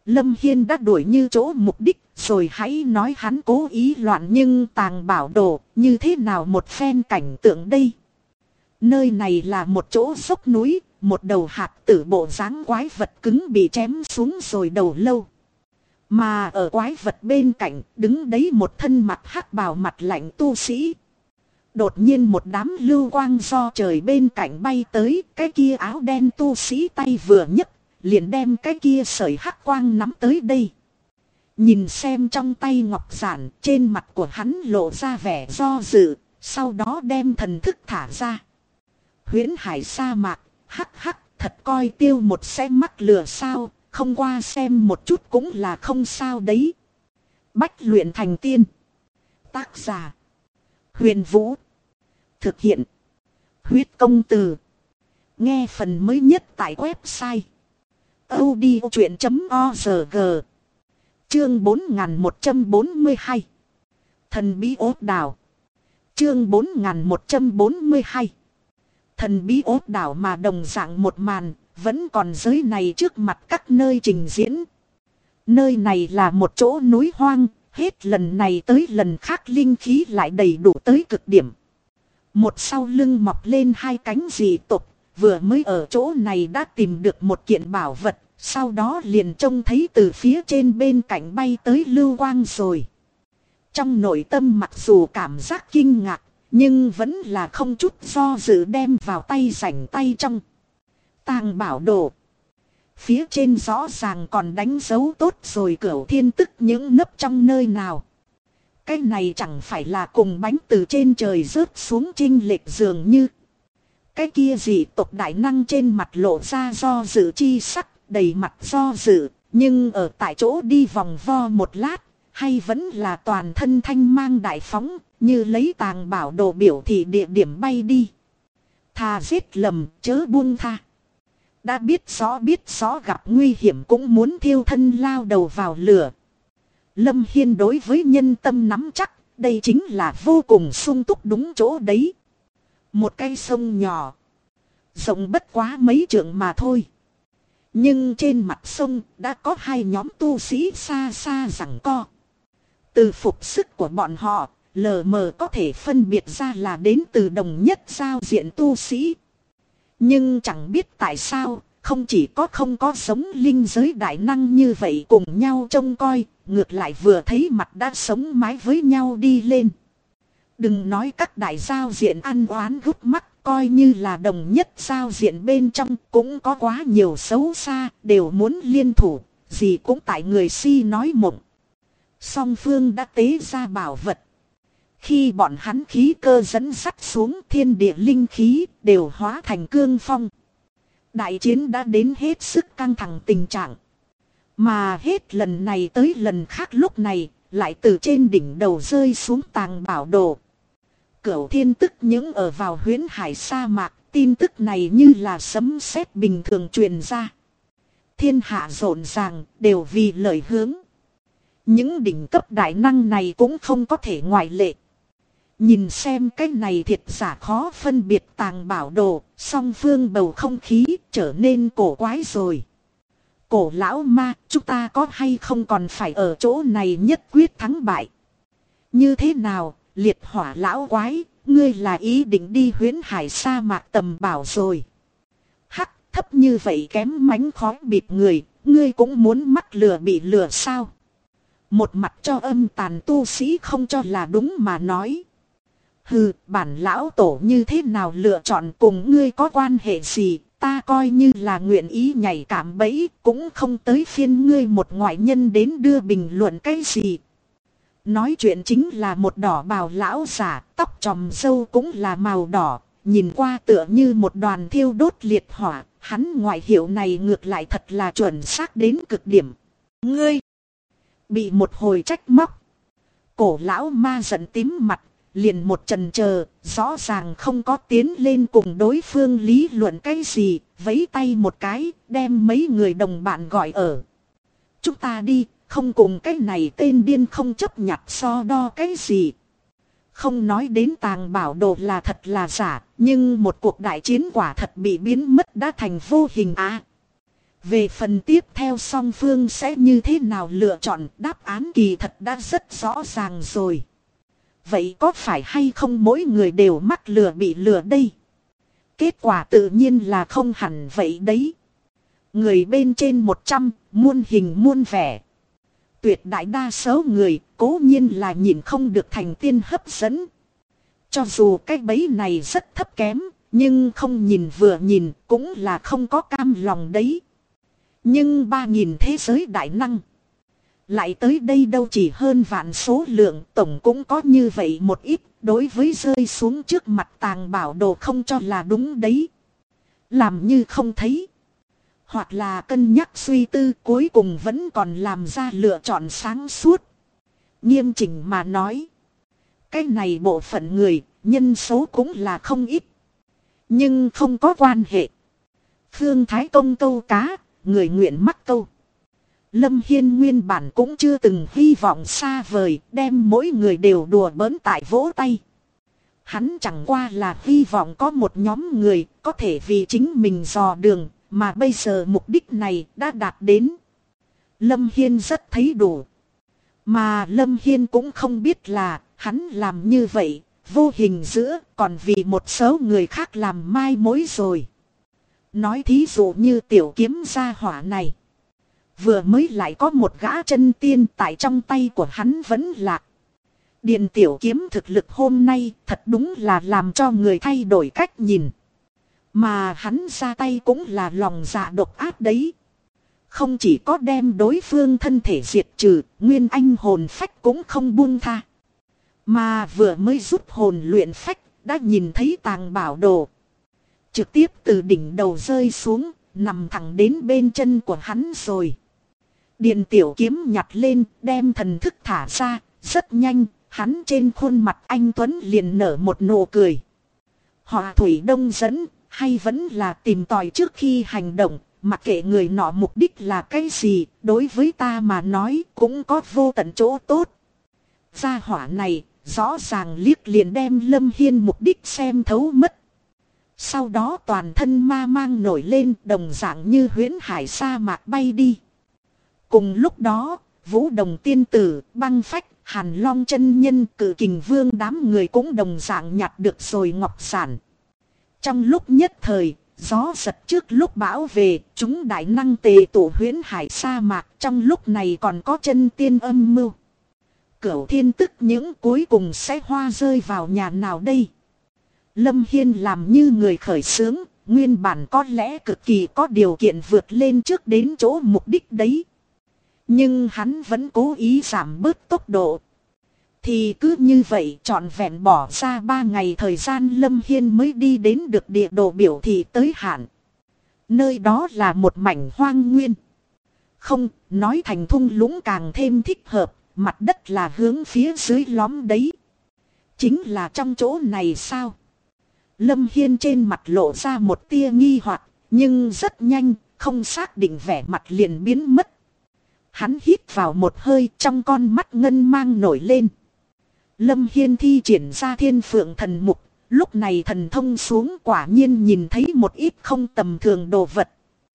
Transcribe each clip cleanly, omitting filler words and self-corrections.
Lâm Hiên đã đuổi như chỗ mục đích, rồi hãy nói hắn cố ý loạn, nhưng tàng bảo đồ như thế nào một phen cảnh tượng đây. Nơi này là một chỗ dốc núi, một đầu hạt tử bộ dáng quái vật cứng bị chém xuống rồi đầu lâu. Mà ở quái vật bên cạnh đứng đấy một thân mặt hắc bào mặt lạnh tu sĩ. Đột nhiên một đám lưu quang do trời bên cạnh bay tới, cái kia áo đen tu sĩ tay vừa nhấc, liền đem cái kia sợi hắc quang nắm tới đây. Nhìn xem trong tay ngọc giản, trên mặt của hắn lộ ra vẻ do dự, sau đó đem thần thức thả ra. Huyễn hải sa mạc, hắc hắc, thật coi tiêu một sẽ mắc lừa sao, không qua xem một chút cũng là không sao đấy. Bách luyện thành tiên. Tác giả: Huyền Vũ. Thực hiện: Huyết Công Từ. Nghe phần mới nhất tại website audiochuyện.org. Chương 4142. Thần bí ốt đảo. Chương 4142. Thần bí ốt đảo, mà đồng dạng một màn vẫn còn giới này trước mặt các nơi trình diễn. Nơi này là một chỗ núi hoang, hết lần này tới lần khác linh khí lại đầy đủ tới cực điểm. Một sau lưng mọc lên hai cánh dị tộc, vừa mới ở chỗ này đã tìm được một kiện bảo vật, sau đó liền trông thấy từ phía trên bên cạnh bay tới lưu quang rồi. Trong nội tâm mặc dù cảm giác kinh ngạc, nhưng vẫn là không chút do dự đem vào tay rảnh tay trong. Tàng bảo đồ. Phía trên rõ ràng còn đánh dấu tốt rồi Cửu Thiên Tức những nấp trong nơi nào. Cái này chẳng phải là cùng bánh từ trên trời rớt xuống chênh lệch dường như. Cái kia dị tộc đại năng trên mặt lộ ra do dự chi sắc, đầy mặt do dự, nhưng ở tại chỗ đi vòng vo một lát, hay vẫn là toàn thân thanh mang đại phóng, như lấy tàng bảo đồ biểu thị địa điểm bay đi. Thà giết lầm, chớ buông tha. Đã biết rõ gặp nguy hiểm cũng muốn thiêu thân lao đầu vào lửa. Lâm Hiên đối với nhân tâm nắm chắc, đây chính là vô cùng sung túc đúng chỗ đấy. Một cây sông nhỏ, rộng bất quá mấy trượng mà thôi. Nhưng trên mặt sông đã có hai nhóm tu sĩ xa xa giằng co. Từ phục sức của bọn họ, lờ mờ có thể phân biệt ra là đến từ đồng nhất giao diện tu sĩ. Nhưng chẳng biết tại sao, không chỉ không có giống linh giới đại năng như vậy cùng nhau trông coi, ngược lại vừa thấy mặt đã sống mái với nhau đi lên. Đừng nói các đại giao diện ăn oán gút mắt, coi như là đồng nhất giao diện bên trong cũng có quá nhiều xấu xa, đều muốn liên thủ, gì cũng tại người si nói mộng. Song phương đã tế ra bảo vật. Khi bọn hắn khí cơ dẫn dắt xuống, thiên địa linh khí đều hóa thành cương phong. Đại chiến đã đến hết sức căng thẳng tình trạng. Mà hết lần này tới lần khác lúc này, lại từ trên đỉnh đầu rơi xuống tàng bảo đồ. Cửu Thiên Tức những ở vào huyễn hải sa mạc, tin tức này như là sấm sét bình thường truyền ra. Thiên hạ rộn ràng, đều vì lợi hướng. Những đỉnh cấp đại năng này cũng không có thể ngoại lệ. Nhìn xem cái này thiệt giả khó phân biệt tàng bảo đồ, song phương bầu không khí trở nên cổ quái rồi. Cổ lão ma, chúng ta có hay không còn phải ở chỗ này nhất quyết thắng bại? Như thế nào, liệt hỏa lão quái, ngươi là ý định đi huyễn hải sa mạc tầm bảo rồi. Hắc, thấp như vậy kém mánh khói bịt người, ngươi cũng muốn mắc lừa bị lừa sao? Một mặt cho âm tàn tu sĩ không cho là đúng mà nói. Hừ, bản lão tổ như thế nào lựa chọn cùng ngươi có quan hệ gì, ta coi như là nguyện ý nhảy cạm bẫy, cũng không tới phiên ngươi một ngoại nhân đến đưa bình luận cái gì. Nói chuyện chính là một đỏ bào lão giả, tóc tròm râu cũng là màu đỏ, nhìn qua tựa như một đoàn thiêu đốt liệt hỏa, hắn ngoại hiệu này ngược lại thật là chuẩn xác đến cực điểm. Ngươi bị một hồi trách móc. Cổ lão ma giận tím mặt, liền một chần chờ, rõ ràng không có tiến lên cùng đối phương lý luận cái gì, vẫy tay một cái, đem mấy người đồng bạn gọi ở. Chúng ta đi, không cùng cái này tên điên không chấp nhặt so đo cái gì. Không nói đến tàng bảo đồ là thật là giả, nhưng một cuộc đại chiến quả thật bị biến mất đã thành vô hình à. Về phần tiếp theo song phương sẽ như thế nào lựa chọn, đáp án kỳ thật đã rất rõ ràng rồi. Vậy có phải hay không mỗi người đều mắc lừa bị lừa đây? Kết quả tự nhiên là không hẳn vậy đấy. Người bên trên 100, muôn hình muôn vẻ. Tuyệt đại đa số người cố nhiên là nhìn không được thành tiên hấp dẫn. Cho dù cái bẫy này rất thấp kém, nhưng không nhìn vừa nhìn cũng là không có cam lòng đấy. Nhưng 3.000 thế giới đại năng lại tới đây đâu chỉ hơn vạn số lượng, tổng cũng có như vậy một ít, đối với rơi xuống trước mặt tàng bảo đồ không cho là đúng đấy. Làm như không thấy. Hoặc là cân nhắc suy tư cuối cùng vẫn còn làm ra lựa chọn sáng suốt. Nghiêm chỉnh mà nói. Cái này bộ phận người, nhân số cũng là không ít. Nhưng không có quan hệ. Phương Thái Công câu cá, người nguyện mắc câu. Lâm Hiên nguyên bản cũng chưa từng hy vọng xa vời, đem mỗi người đều đùa bỡn tại vỗ tay. Hắn chẳng qua là hy vọng có một nhóm người có thể vì chính mình dò đường, mà bây giờ mục đích này đã đạt đến. Lâm Hiên rất thấy đủ. Mà Lâm Hiên cũng không biết là hắn làm như vậy, vô hình giữa còn vì một số người khác làm mai mối rồi. Nói thí dụ như tiểu kiếm gia hỏa này. Vừa mới lại có một gã chân tiên tại trong tay của hắn vẫn lạc. Điền tiểu kiếm thực lực hôm nay thật đúng là làm cho người thay đổi cách nhìn. Mà hắn ra tay cũng là lòng dạ độc ác đấy. Không chỉ có đem đối phương thân thể diệt trừ, nguyên anh hồn phách cũng không buông tha. Mà vừa mới rút hồn luyện phách, đã nhìn thấy tàng bảo đồ. Trực tiếp từ đỉnh đầu rơi xuống, nằm thẳng đến bên chân của hắn rồi. Điền tiểu kiếm nhặt lên, đem thần thức thả ra, rất nhanh, hắn trên khuôn mặt anh Tuấn liền nở một nụ cười. Họa thủy đông dẫn, hay vẫn là tìm tòi trước khi hành động, mặc kệ người nọ mục đích là cái gì, đối với ta mà nói cũng có vô tận chỗ tốt. Gia hỏa này, rõ ràng liếc liền đem Lâm Hiên mục đích xem thấu mất. Sau đó toàn thân ma mang nổi lên, đồng dạng như huyễn hải sa mạc bay đi. Cùng lúc đó, Vũ Đồng tiên tử, Băng Phách, Hàn Long chân nhân, Cự Kình Vương đám người cũng đồng dạng nhặt được rồi ngọc sản. Trong lúc nhất thời, gió giật trước lúc bão về, chúng đại năng tề tụ huyễn hải sa mạc, trong lúc này còn có chân tiên âm mưu. Cửu thiên tức những cuối cùng sẽ hoa rơi vào nhà nào đây? Lâm Hiên làm như người khởi xướng, nguyên bản có lẽ cực kỳ có điều kiện vượt lên trước đến chỗ mục đích đấy. Nhưng hắn vẫn cố ý giảm bớt tốc độ. Thì cứ như vậy trọn vẹn bỏ ra 3 ngày thời gian Lâm Hiên mới đi đến được địa đồ biểu thị tới hạn. Nơi đó là một mảnh hoang nguyên. Không, nói thành thung lũng càng thêm thích hợp, mặt đất là hướng phía dưới lõm đấy. Chính là trong chỗ này sao? Lâm Hiên trên mặt lộ ra một tia nghi hoặc, nhưng rất nhanh, không xác định vẻ mặt liền biến mất. Hắn hít vào một hơi, trong con mắt ngân mang nổi lên. Lâm Hiên thi triển ra Thiên Phượng thần mục, lúc này thần thông xuống quả nhiên nhìn thấy một ít không tầm thường đồ vật.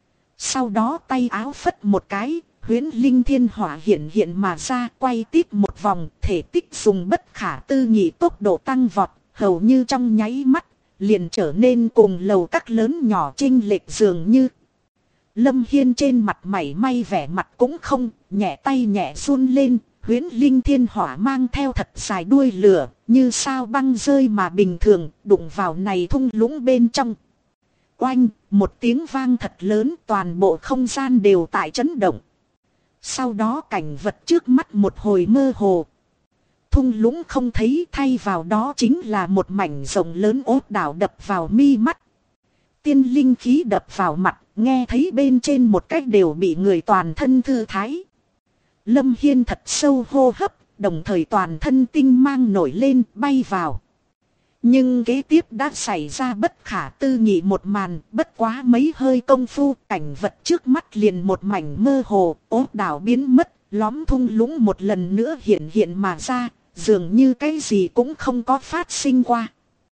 Sau đó tay áo phất một cái, huyễn linh thiên hỏa hiện mà ra, quay tiếp một vòng, thể tích dùng bất khả tư nghị tốc độ tăng vọt, hầu như trong nháy mắt, liền trở nên cùng lầu các lớn nhỏ chênh lệch dường như. Lâm Hiên trên mặt mảy may vẻ mặt cũng không, nhẹ tay nhẹ run lên, huyễn linh thiên hỏa mang theo thật dài đuôi lửa, như sao băng rơi mà bình thường, đụng vào này thung lũng bên trong. Oanh, một tiếng vang thật lớn, toàn bộ không gian đều tại chấn động. Sau đó cảnh vật trước mắt một hồi mơ hồ. Thung lũng không thấy, thay vào đó chính là một mảnh rộng lớn ốt đảo đập vào mi mắt. Tiên linh khí đập vào mặt, nghe thấy bên trên một cách đều bị người toàn thân thư thái. Lâm Hiên thật sâu hô hấp, đồng thời toàn thân tinh mang nổi lên, bay vào. Nhưng kế tiếp đã xảy ra bất khả tư nghị một màn, bất quá mấy hơi công phu, cảnh vật trước mắt liền một mảnh mơ hồ, ốt đảo biến mất, lõm thung lũng một lần nữa hiện mà ra, dường như cái gì cũng không có phát sinh qua.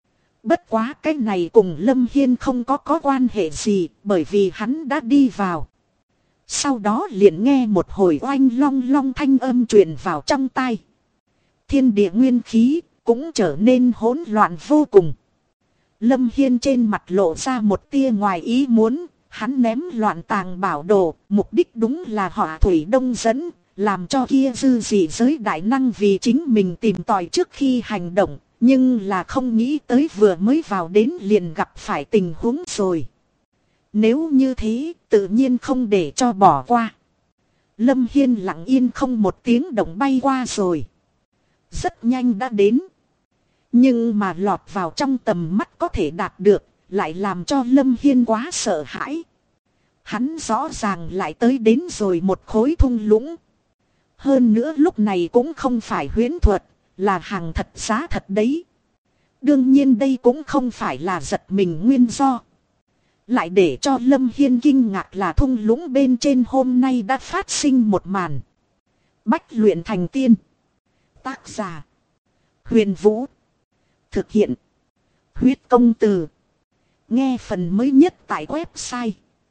Bất quá cái này cùng Lâm Hiên không có quan hệ gì, bởi vì hắn đã đi vào. Sau đó liền nghe một hồi oanh long long thanh âm truyền vào trong tai. Thiên địa nguyên khí cũng trở nên hỗn loạn vô cùng. Lâm Hiên trên mặt lộ ra một tia ngoài ý muốn. Hắn ném loạn tàng bảo đồ, mục đích đúng là hỏa thủy đông dẫn, làm cho kia dư dị giới đại năng vì chính mình tìm tòi trước khi hành động. Nhưng là không nghĩ tới vừa mới vào đến liền gặp phải tình huống rồi. Nếu như thế, tự nhiên không để cho bỏ qua. Lâm Hiên lặng yên không một tiếng động bay qua rồi. Rất nhanh đã đến. Nhưng mà lọt vào trong tầm mắt có thể đạt được, lại làm cho Lâm Hiên quá sợ hãi. Hắn rõ ràng lại tới đến rồi một khối thung lũng. Hơn nữa lúc này cũng không phải huyễn thuật, là hàng thật giá thật đấy. Đương nhiên đây cũng không phải là giật mình nguyên do. Lại để cho Lâm Hiên kinh ngạc là thung lũng bên trên hôm nay đã phát sinh một màn. Bách luyện thành tiên. Tác giả: Huyền Vũ. Thực hiện: Huyết Công Từ. Nghe phần mới nhất tại website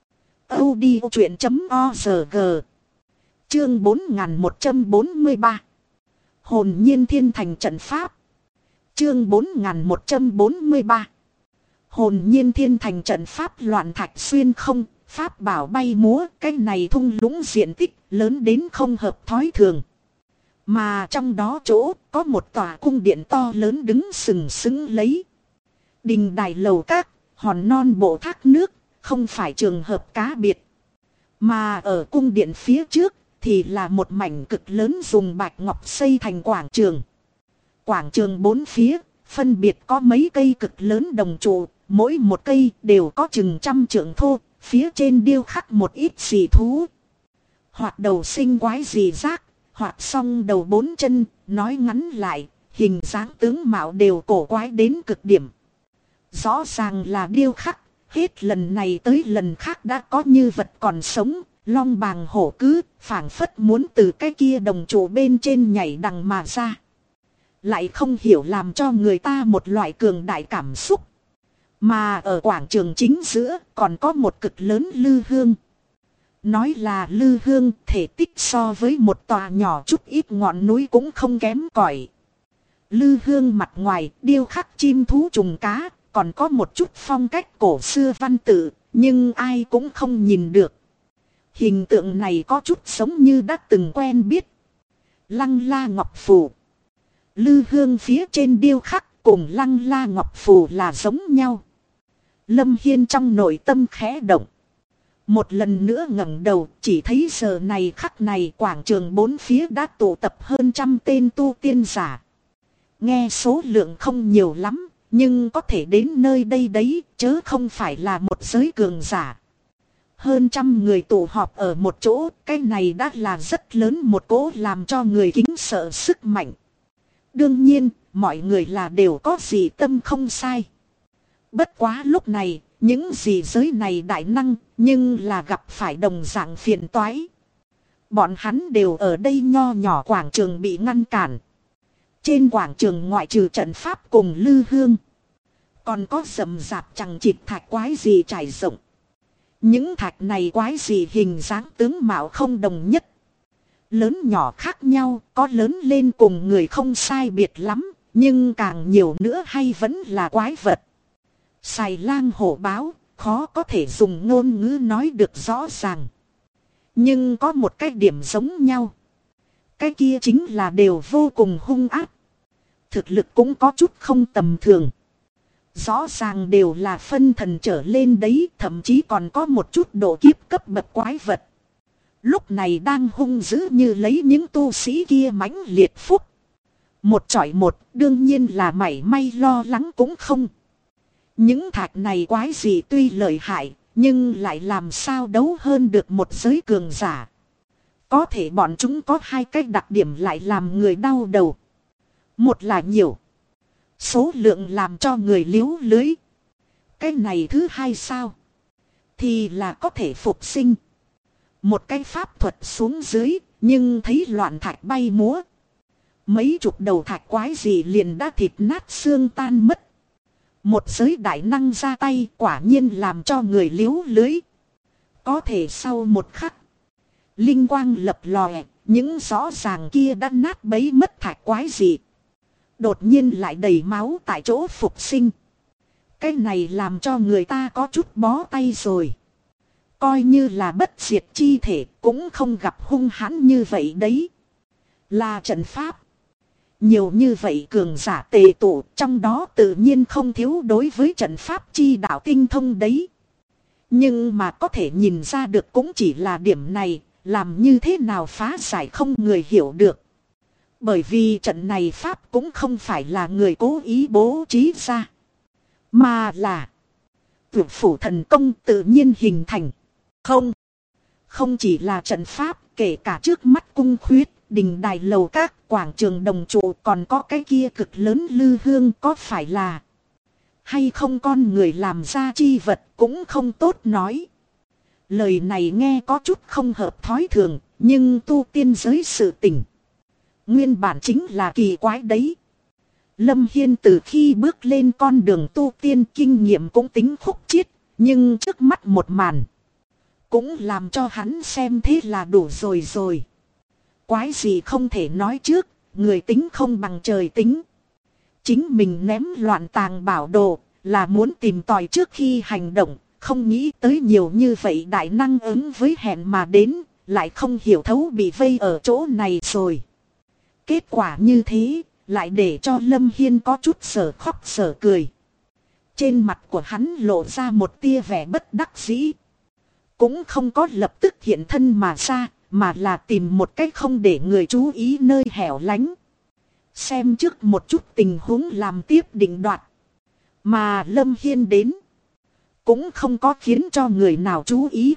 audiochuyện.org. Chương 4143. Hồn nhiên thiên thành trận pháp. Chương 4143. Hồn nhiên thiên thành trận pháp loạn thạch xuyên không, pháp bảo bay múa, cái này thung lũng diện tích lớn đến không hợp thói thường. Mà trong đó chỗ có một tòa cung điện to lớn đứng sừng sững lấy. Đình đài lầu các, hòn non bộ thác nước, không phải trường hợp cá biệt. Mà ở cung điện phía trước thì là một mảnh cực lớn dùng bạch ngọc xây thành quảng trường. Quảng trường bốn phía, phân biệt có mấy cây cực lớn đồng trụ, mỗi một cây đều có chừng 100 trượng thô, phía trên điêu khắc một ít xì thú. Hoặc đầu sinh quái gì rác, hoặc song đầu 4 chân, nói ngắn lại, hình dáng tướng mạo đều cổ quái đến cực điểm. Rõ ràng là điêu khắc, hết lần này tới lần khác đã có như vật còn sống, long bàng hổ cứ, phảng phất muốn từ cái kia đồng trụ bên trên nhảy đằng mà ra. Lại không hiểu làm cho người ta một loại cường đại cảm xúc. Mà ở quảng trường chính giữa còn có một cực lớn lư hương. Nói là lư hương, thể tích so với một tòa nhỏ chút ít ngọn núi cũng không kém cỏi. Lư hương mặt ngoài điêu khắc chim thú trùng cá, còn có một chút phong cách cổ xưa văn tự, nhưng ai cũng không nhìn được. Hình tượng này có chút giống như đã từng quen biết. Lăng La Ngọc Phù. Lư hương phía trên điêu khắc cùng Lăng La Ngọc Phù là giống nhau. Lâm Hiên trong nội tâm khẽ động. Một lần nữa ngẩng đầu, chỉ thấy giờ này khắc này quảng trường bốn phía đã tụ tập hơn 100 tên tu tiên giả. Nghe số lượng không nhiều lắm, nhưng có thể đến nơi đây đấy, chớ không phải là một giới cường giả. Hơn 100 người tụ họp ở một chỗ, cái này đã là rất lớn một cỗ làm cho người kính sợ sức mạnh. Đương nhiên, mọi người là đều có gì tâm không sai. Bất quá lúc này, những gì giới này đại năng, nhưng là gặp phải đồng dạng phiền toái. Bọn hắn đều ở đây nho nhỏ quảng trường bị ngăn cản. Trên quảng trường ngoại trừ trận pháp cùng lư hương, còn có rậm rạp chằng chịt thạch quái gì trải rộng. Những thạch này quái gì hình dáng tướng mạo không đồng nhất. Lớn nhỏ khác nhau, có lớn lên cùng người không sai biệt lắm, nhưng càng nhiều nữa hay vẫn là quái vật. Xài lang hổ báo, khó có thể dùng ngôn ngữ nói được rõ ràng. Nhưng có một cái điểm giống nhau. Cái kia chính là đều vô cùng hung ác. Thực lực cũng có chút không tầm thường. Rõ ràng đều là phân thần trở lên đấy, thậm chí còn có một chút độ kiếp cấp bậc quái vật. Lúc này đang hung dữ như lấy những tu sĩ kia mãnh liệt phúc. Một chọi một, đương nhiên là mảy may lo lắng cũng không. Những thạch này quái gì tuy lợi hại, nhưng lại làm sao đấu hơn được một giới cường giả. Có thể bọn chúng có hai cái đặc điểm lại làm người đau đầu. Một là nhiều, số lượng làm cho người liếu lưới. Cái này thứ hai sao? Thì là có thể phục sinh. Một cái pháp thuật xuống dưới, nhưng thấy loạn thạch bay múa. Mấy chục đầu thạch quái gì liền đã thịt nát xương tan mất. Một giới đại năng ra tay quả nhiên làm cho người liếu lưới. Có thể sau một khắc, Linh quang lập lòe, những rõ ràng kia đã nát bấy mất thạch quái dị. Đột nhiên lại đầy máu tại chỗ phục sinh. Cái này làm cho người ta có chút bó tay rồi. Coi như là bất diệt chi thể cũng không gặp hung hãn như vậy đấy. Là trận pháp. Nhiều như vậy cường giả tề tụ, trong đó tự nhiên không thiếu đối với trận pháp chi đạo tinh thông đấy. Nhưng mà có thể nhìn ra được cũng chỉ là điểm này, làm như thế nào phá giải không người hiểu được. Bởi vì trận này pháp cũng không phải là người cố ý bố trí ra, mà là tuyệt phủ thần công tự nhiên hình thành. Không chỉ là trận pháp, kể cả trước mắt cung khuyết, đình đài lầu các, quảng trường đồng trụ, còn có cái kia cực lớn lư hương, có phải là hay không con người làm ra chi vật cũng không tốt nói. Lời này nghe có chút không hợp thói thường, nhưng tu tiên giới sự tình nguyên bản chính là kỳ quái đấy. Lâm Hiên từ khi bước lên con đường tu tiên kinh nghiệm cũng tính khúc chiết, nhưng trước mắt một màn cũng làm cho hắn xem thế là đủ rồi. Quái gì không thể nói trước, người tính không bằng trời tính. Chính mình ném loạn tàng bảo đồ là muốn tìm tòi trước khi hành động, không nghĩ tới nhiều như vậy đại năng ứng với hẹn mà đến, lại không hiểu thấu bị vây ở chỗ này rồi. Kết quả như thế, lại để cho Lâm Hiên có chút sở khóc sở cười. Trên mặt của hắn lộ ra một tia vẻ bất đắc dĩ. Cũng không có lập tức hiện thân mà ra, mà là tìm một cách không để người chú ý nơi hẻo lánh. Xem trước một chút tình huống làm tiếp định đoạt. Mà Lâm Hiên đến cũng không có khiến cho người nào chú ý.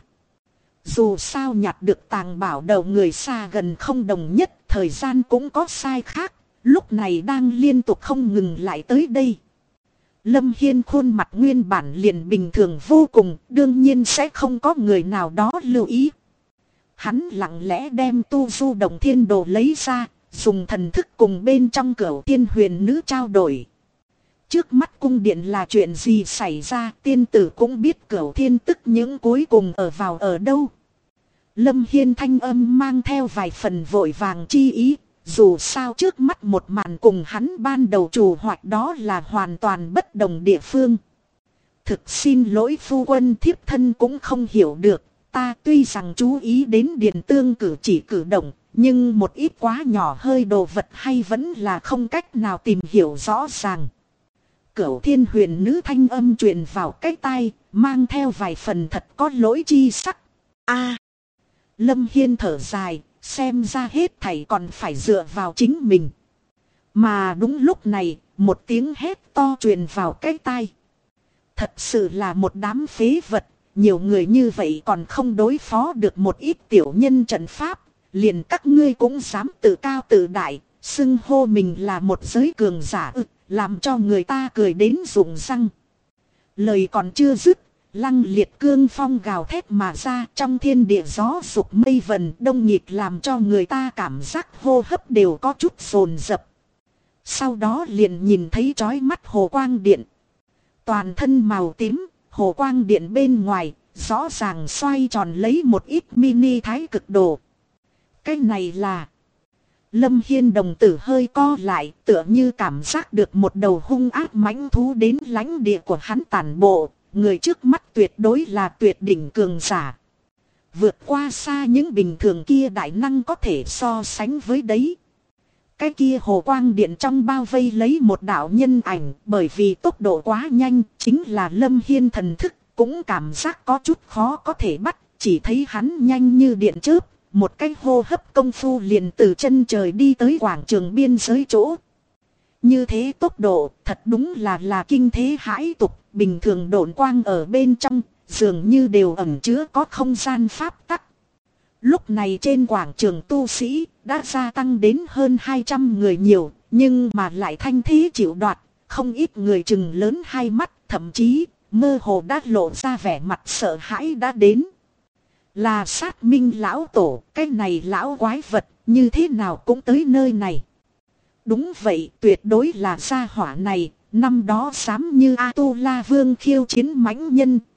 Dù sao nhặt được tàng bảo đầu người xa gần không đồng nhất, thời gian cũng có sai khác, lúc này đang liên tục không ngừng lại tới đây. Lâm Hiên khuôn mặt nguyên bản liền bình thường vô cùng, đương nhiên sẽ không có người nào đó lưu ý. Hắn lặng lẽ đem tu du đồng thiên đồ lấy ra, dùng thần thức cùng bên trong Cửu Thiên Huyền Nữ trao đổi. Trước mắt cung điện là chuyện gì xảy ra, tiên tử cũng biết Cửu Thiên tức những cuối cùng ở đâu. Lâm Hiên thanh âm mang theo vài phần vội vàng chi ý, dù sao trước mắt một màn cùng hắn ban đầu chủ hoạch đó là hoàn toàn bất đồng địa phương. Thực xin lỗi phu quân, thiếp thân cũng không hiểu được, ta tuy rằng chú ý đến Điền Tương cử chỉ cử động, nhưng một ít quá nhỏ hơi đồ vật hay vẫn là không cách nào tìm hiểu rõ ràng. Cửu Thiên Huyền Nữ thanh âm truyền vào cái tai, mang theo vài phần thật có lỗi chi sắc. Lâm Hiên thở dài, xem ra hết thảy còn phải dựa vào chính mình. Mà đúng lúc này, một tiếng hét to truyền vào cái tai. Thật sự là một đám phế vật, nhiều người như vậy còn không đối phó được một ít tiểu nhân trận pháp, liền các ngươi cũng dám tự cao tự đại, xưng hô mình là một giới cường giả làm cho người ta cười đến rụng răng. Lời còn chưa dứt, lăng liệt cương phong gào thét mà ra, trong thiên địa gió sục mây vần đông nghịt làm cho người ta cảm giác hô hấp đều có chút dồn dập. Sau đó liền nhìn thấy chói mắt hồ quang điện. Toàn thân màu tím, hồ quang điện bên ngoài, rõ ràng xoay tròn lấy một ít mini thái cực đồ. Cái này là... Lâm Hiên đồng tử hơi co lại, tựa như cảm giác được một đầu hung ác mãnh thú đến lãnh địa của hắn tản bộ. Người trước mắt tuyệt đối là tuyệt đỉnh cường giả. Vượt qua xa những bình thường kia đại năng có thể so sánh với đấy. Cái kia hồ quang điện trong bao vây lấy một đạo nhân ảnh, bởi vì tốc độ quá nhanh, chính là Lâm Hiên thần thức, cũng cảm giác có chút khó có thể bắt, chỉ thấy hắn nhanh như điện chớp, một cái hô hấp công phu liền từ chân trời đi tới quảng trường biên giới chỗ. Như thế tốc độ, thật đúng là kinh thế hãi tục, bình thường độn quang ở bên trong, dường như đều ẩn chứa có không gian pháp tắc. Lúc này trên quảng trường tu sĩ, đã gia tăng đến hơn 200 người nhiều, nhưng mà lại thanh thế chịu đoạt, không ít người chừng lớn hai mắt, thậm chí, mơ hồ đã lộ ra vẻ mặt sợ hãi đã đến. Là Sát Minh lão tổ, cái này lão quái vật, như thế nào cũng tới nơi này. Đúng vậy, tuyệt đối là gia hỏa này, năm đó dám như A Tu La Vương khiêu chiến mãnh nhân,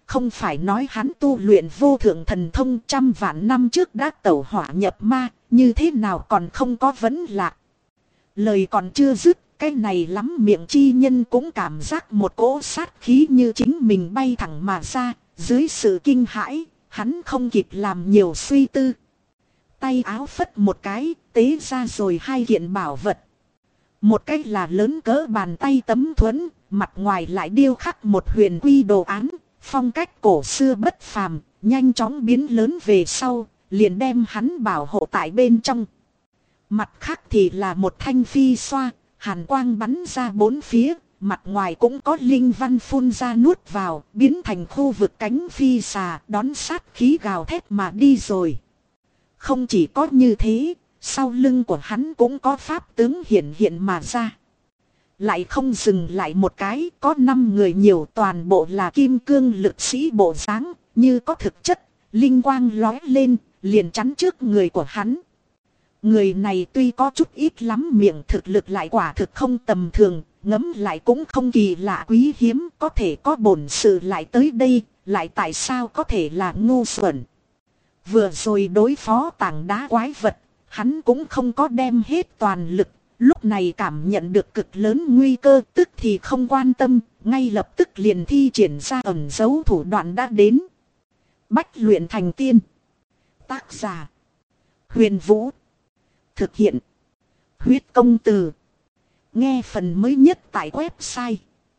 Không phải nói hắn tu luyện vô thượng thần thông trăm vạn năm trước đã tẩu hỏa nhập ma, như thế nào còn không có vấn lạc. Lời còn chưa dứt, cái này lắm miệng chi nhân cũng cảm giác một cỗ sát khí như chính mình bay thẳng mà ra, dưới sự kinh hãi, hắn không kịp làm nhiều suy tư. Tay áo phất một cái, tế ra rồi hai kiện bảo vật. Một cái là lớn cỡ bàn tay tấm thuẫn, mặt ngoài lại điêu khắc một huyền quy đồ án, phong cách cổ xưa bất phàm, nhanh chóng biến lớn về sau, liền đem hắn bảo hộ tại bên trong. Mặt khác thì là một thanh phi xoa, hàn quang bắn ra bốn phía, mặt ngoài cũng có linh văn phun ra nuốt vào, biến thành khu vực cánh phi xà, đón sát khí gào thét mà đi rồi. Không chỉ có như thế, sau lưng của hắn cũng có pháp tướng hiện hiện mà ra. Lại không dừng lại một cái, có 5 người nhiều, toàn bộ là kim cương lực sĩ bộ dáng, như có thực chất, linh quang lóe lên, liền chắn trước người của hắn. Người này tuy có chút ít lắm miệng, thực lực lại quả thực không tầm thường, ngấm lại cũng không kỳ lạ quý hiếm, có thể có bổn sự lại tới đây, lại tại sao có thể là ngu xuẩn. Vừa rồi đối phó tảng đá quái vật, hắn cũng không có đem hết toàn lực, lúc này cảm nhận được cực lớn nguy cơ, tức thì không quan tâm, ngay lập tức liền thi triển ra ẩn dấu thủ đoạn đã đến. Bách luyện thành tiên. Tác giả: Huyền Vũ. Thực hiện: Huyết Công Từ. Nghe phần mới nhất tại website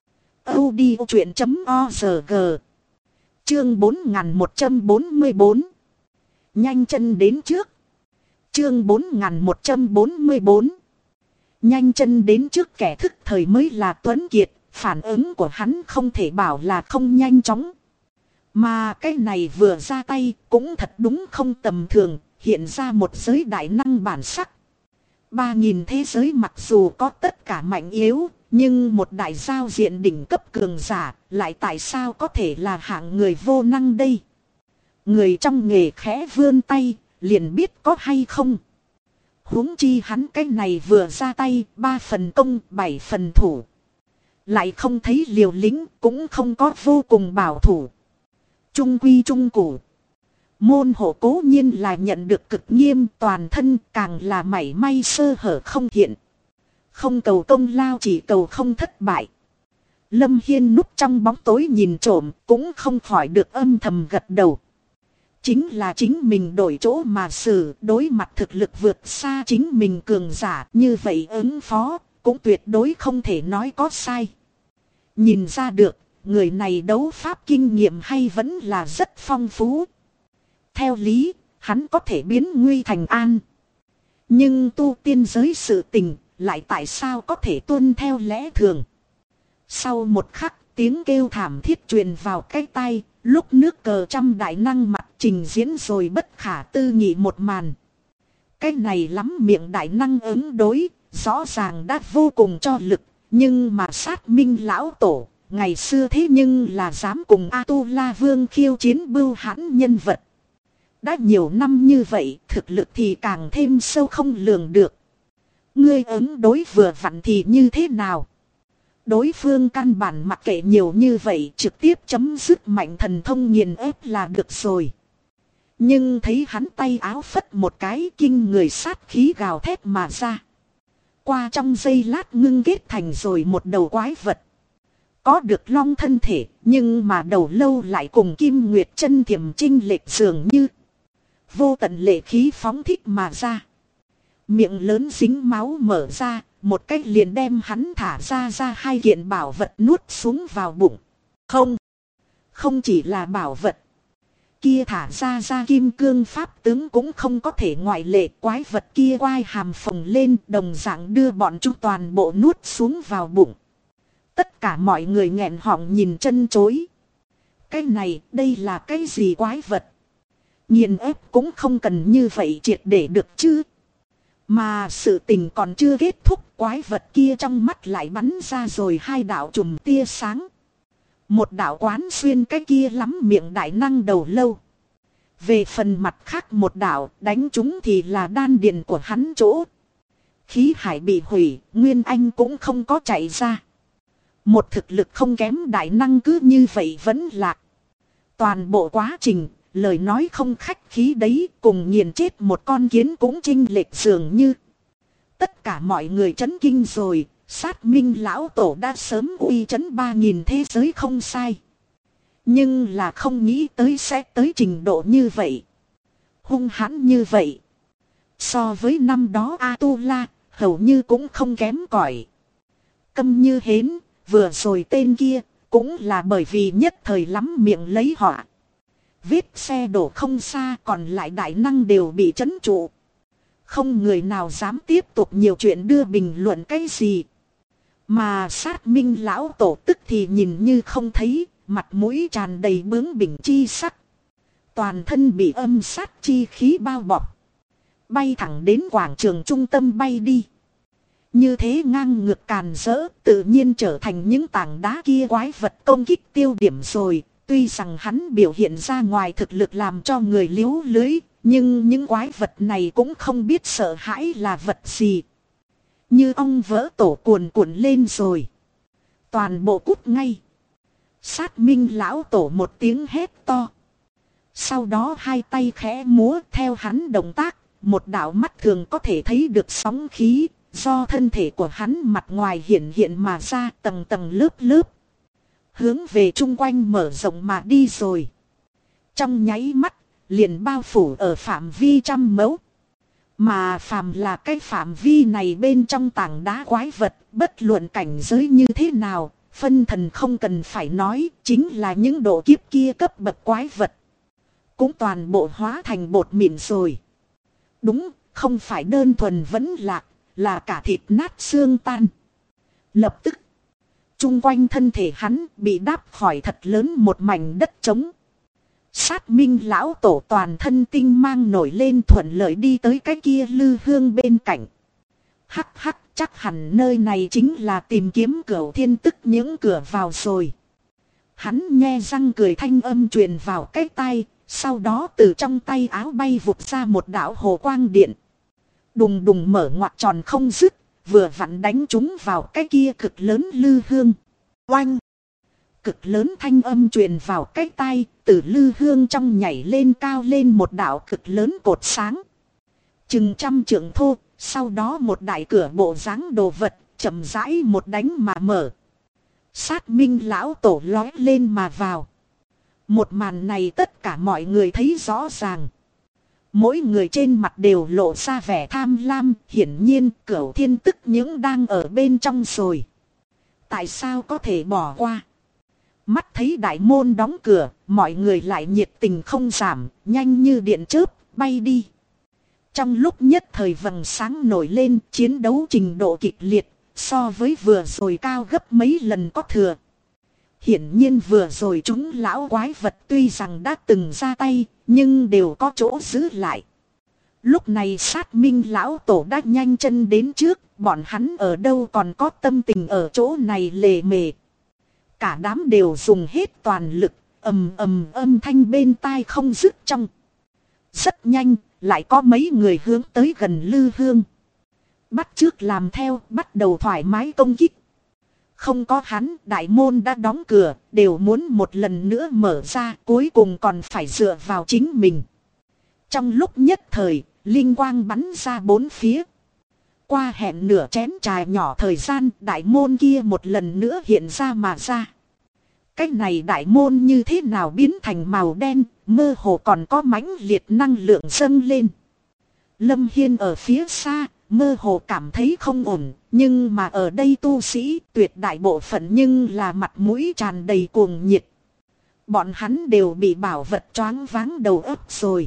audiochuyện.org. Chương 4144. Nhanh chân đến trước. Chương 4144. Nhanh chân đến trước, kẻ thức thời mới là tuấn kiệt, phản ứng của hắn không thể bảo là không nhanh chóng. Mà cái này vừa ra tay cũng thật đúng không tầm thường, hiện ra một giới đại năng bản sắc. 3000 thế giới mặc dù có tất cả mạnh yếu, nhưng một đại giao diện đỉnh cấp cường giả lại tại sao có thể là hạng người vô năng đây? Người trong nghề khẽ vươn tay, liền biết có hay không. Huống chi hắn cái này vừa ra tay, 3 phần công 7 phần thủ. Lại không thấy liều lĩnh, cũng không có vô cùng bảo thủ. Trung quy trung củ. Môn hộ cố nhiên là nhận được cực nghiêm, toàn thân càng là mảy may sơ hở không hiện. Không cầu công lao, chỉ cầu không thất bại. Lâm Hiên núp trong bóng tối nhìn trộm, cũng không khỏi được âm thầm gật đầu. Chính là chính mình đổi chỗ mà xử, đối mặt thực lực vượt xa chính mình cường giả, như vậy ứng phó, cũng tuyệt đối không thể nói có sai. Nhìn ra được, người này đấu pháp kinh nghiệm hay vẫn là rất phong phú. Theo lý, hắn có thể biến nguy thành an. Nhưng tu tiên giới sự tình, lại tại sao có thể tuân theo lẽ thường. Sau một khắc, tiếng kêu thảm thiết truyền vào cái tai, lúc nước cờ trăm đại năng mặt trình diễn rồi bất khả tư nghị một màn. Cái này lắm miệng đại năng ứng đối, rõ ràng đã vô cùng cho lực, nhưng mà sát minh lão tổ, ngày xưa thế nhưng là dám cùng A-tu-la vương khiêu chiến bưu hãn nhân vật. Đã nhiều năm như vậy, thực lực thì càng thêm sâu không lường được. Ngươi ứng đối vừa vặn thì như thế nào? Đối phương căn bản mặc kệ nhiều như vậy, trực tiếp chấm dứt mạnh thần thông nghiền ép là được rồi. Nhưng thấy hắn tay áo phất một cái, kinh người sát khí gào thét mà ra. Qua trong giây lát ngưng kết thành rồi một đầu quái vật. Có được long thân thể, nhưng mà đầu lâu lại cùng Kim Nguyệt chân thiểm trinh lệch dường như. Vô tận lệ khí phóng thích mà ra. Miệng lớn dính máu mở ra, một cách liền đem hắn thả ra hai kiện bảo vật nuốt xuống vào bụng. Không chỉ là bảo vật. Kia thả ra kim cương pháp tướng cũng không có thể ngoại lệ, quái vật kia quai hàm phồng lên, đồng dạng đưa bọn chúng toàn bộ nuốt xuống vào bụng. Tất cả mọi người nghẹn họng nhìn chân chối. Cái này, đây là cái gì quái vật? Nghiền ép cũng không cần như vậy triệt để được chứ. Mà sự tình còn chưa kết thúc, quái vật kia trong mắt lại bắn ra rồi hai đạo chùm tia sáng. Một đạo quán xuyên cái kia lắm miệng đại năng đầu lâu. Về phần mặt khác một đạo đánh chúng thì là đan điền của hắn chỗ. Khí hải bị hủy, Nguyên Anh cũng không có chạy ra. Một thực lực không kém đại năng cứ như vậy vẫn lạc. Toàn bộ quá trình, lời nói không khách khí đấy, cùng nghiền chết một con kiến cũng chênh lệch dường như. Tất cả mọi người chấn kinh rồi, Sát Minh lão tổ đã sớm uy chấn 3000 thế giới không sai. Nhưng là không nghĩ tới sẽ tới trình độ như vậy. Hung hãn như vậy. So với năm đó Atula, hầu như cũng không kém cỏi. Câm như hến, vừa rồi tên kia, cũng là bởi vì nhất thời lắm miệng lấy họa. Vết xe đổ không xa, còn lại đại năng đều bị trấn trụ. Không người nào dám tiếp tục nhiều chuyện đưa bình luận cái gì. Mà Sát Minh lão tổ tức thì nhìn như không thấy, mặt mũi tràn đầy bướng bỉnh chi sắc. Toàn thân bị âm sát chi khí bao bọc. Bay thẳng đến quảng trường trung tâm bay đi. Như thế ngang ngược càn rỡ, tự nhiên trở thành những tảng đá kia quái vật công kích tiêu điểm rồi. Tuy rằng hắn biểu hiện ra ngoài thực lực làm cho người liếu lưới, nhưng những quái vật này cũng không biết sợ hãi là vật gì. Như ong vỡ tổ cuồn cuộn lên rồi. Toàn bộ cút ngay. Sát Minh lão tổ một tiếng hét to. Sau đó hai tay khẽ múa theo hắn động tác, một đạo mắt thường có thể thấy được sóng khí, do thân thể của hắn mặt ngoài hiện hiện mà ra tầng tầng lớp lớp. Hướng về chung quanh mở rộng mà đi rồi. Trong nháy mắt, liền bao phủ ở phạm vi 100 mẫu. Mà phàm là cái phạm vi này bên trong tảng đá quái vật, bất luận cảnh giới như thế nào, phân thần không cần phải nói, chính là những độ kiếp kia cấp bậc quái vật. Cũng toàn bộ hóa thành bột mịn rồi. Đúng, không phải đơn thuần vẫn lạc, là cả thịt nát xương tan. Lập tức, chung quanh thân thể hắn bị đáp khỏi thật lớn một mảnh đất trống. Sát Minh lão tổ toàn thân tinh mang nổi lên thuận lợi đi tới cái kia lư hương bên cạnh. Hắc hắc, chắc hẳn nơi này chính là tìm kiếm Cửu Thiên Tức những cửa vào rồi. Hắn nhe răng cười thanh âm truyền vào cái tai, sau đó từ trong tay áo bay vụt ra một đạo hồ quang điện. Đùng đùng mở ngoặt tròn không dứt, vừa vặn đánh chúng vào cái kia cực lớn lư hương. Oanh! Cực lớn thanh âm truyền vào cái tai, từ lư hương trong nhảy lên cao lên một đạo cực lớn cột sáng. Chừng 100 trượng thô, sau đó một đại cửa bộ dáng đồ vật, chậm rãi một đánh mà mở. Sát Minh lão tổ lói lên mà vào. Một màn này tất cả mọi người thấy rõ ràng. Mỗi người trên mặt đều lộ ra vẻ tham lam, hiển nhiên Cửu Thiên Tức những đang ở bên trong rồi. Tại sao có thể bỏ qua? Mắt thấy đại môn đóng cửa, mọi người lại nhiệt tình không giảm, nhanh như điện chớp, bay đi. Trong lúc nhất thời vầng sáng nổi lên, chiến đấu trình độ kịch liệt, so với vừa rồi cao gấp mấy lần có thừa. Hiển nhiên vừa rồi chúng lão quái vật tuy rằng đã từng ra tay, nhưng đều có chỗ giữ lại. Lúc này Sát Minh lão tổ đã nhanh chân đến trước, bọn hắn ở đâu còn có tâm tình ở chỗ này lề mề. Cả đám đều dùng hết toàn lực, ầm ầm âm thanh bên tai không dứt trong. Rất nhanh, lại có mấy người hướng tới gần lư hương. Bắt chước làm theo, bắt đầu thoải mái công kích. Không có hắn, đại môn đã đóng cửa, đều muốn một lần nữa mở ra, cuối cùng còn phải dựa vào chính mình. Trong lúc nhất thời, linh quang bắn ra bốn phía. Qua hẹn nửa chén trà nhỏ thời gian, đại môn kia một lần nữa hiện ra mà ra. Cái này đại môn như thế nào biến thành màu đen, mơ hồ còn có mãnh liệt năng lượng dâng lên. Lâm Hiên ở phía xa, mơ hồ cảm thấy không ổn, nhưng mà ở đây tu sĩ tuyệt đại bộ phận nhưng là mặt mũi tràn đầy cuồng nhiệt. Bọn hắn đều bị bảo vật choáng váng đầu óc rồi.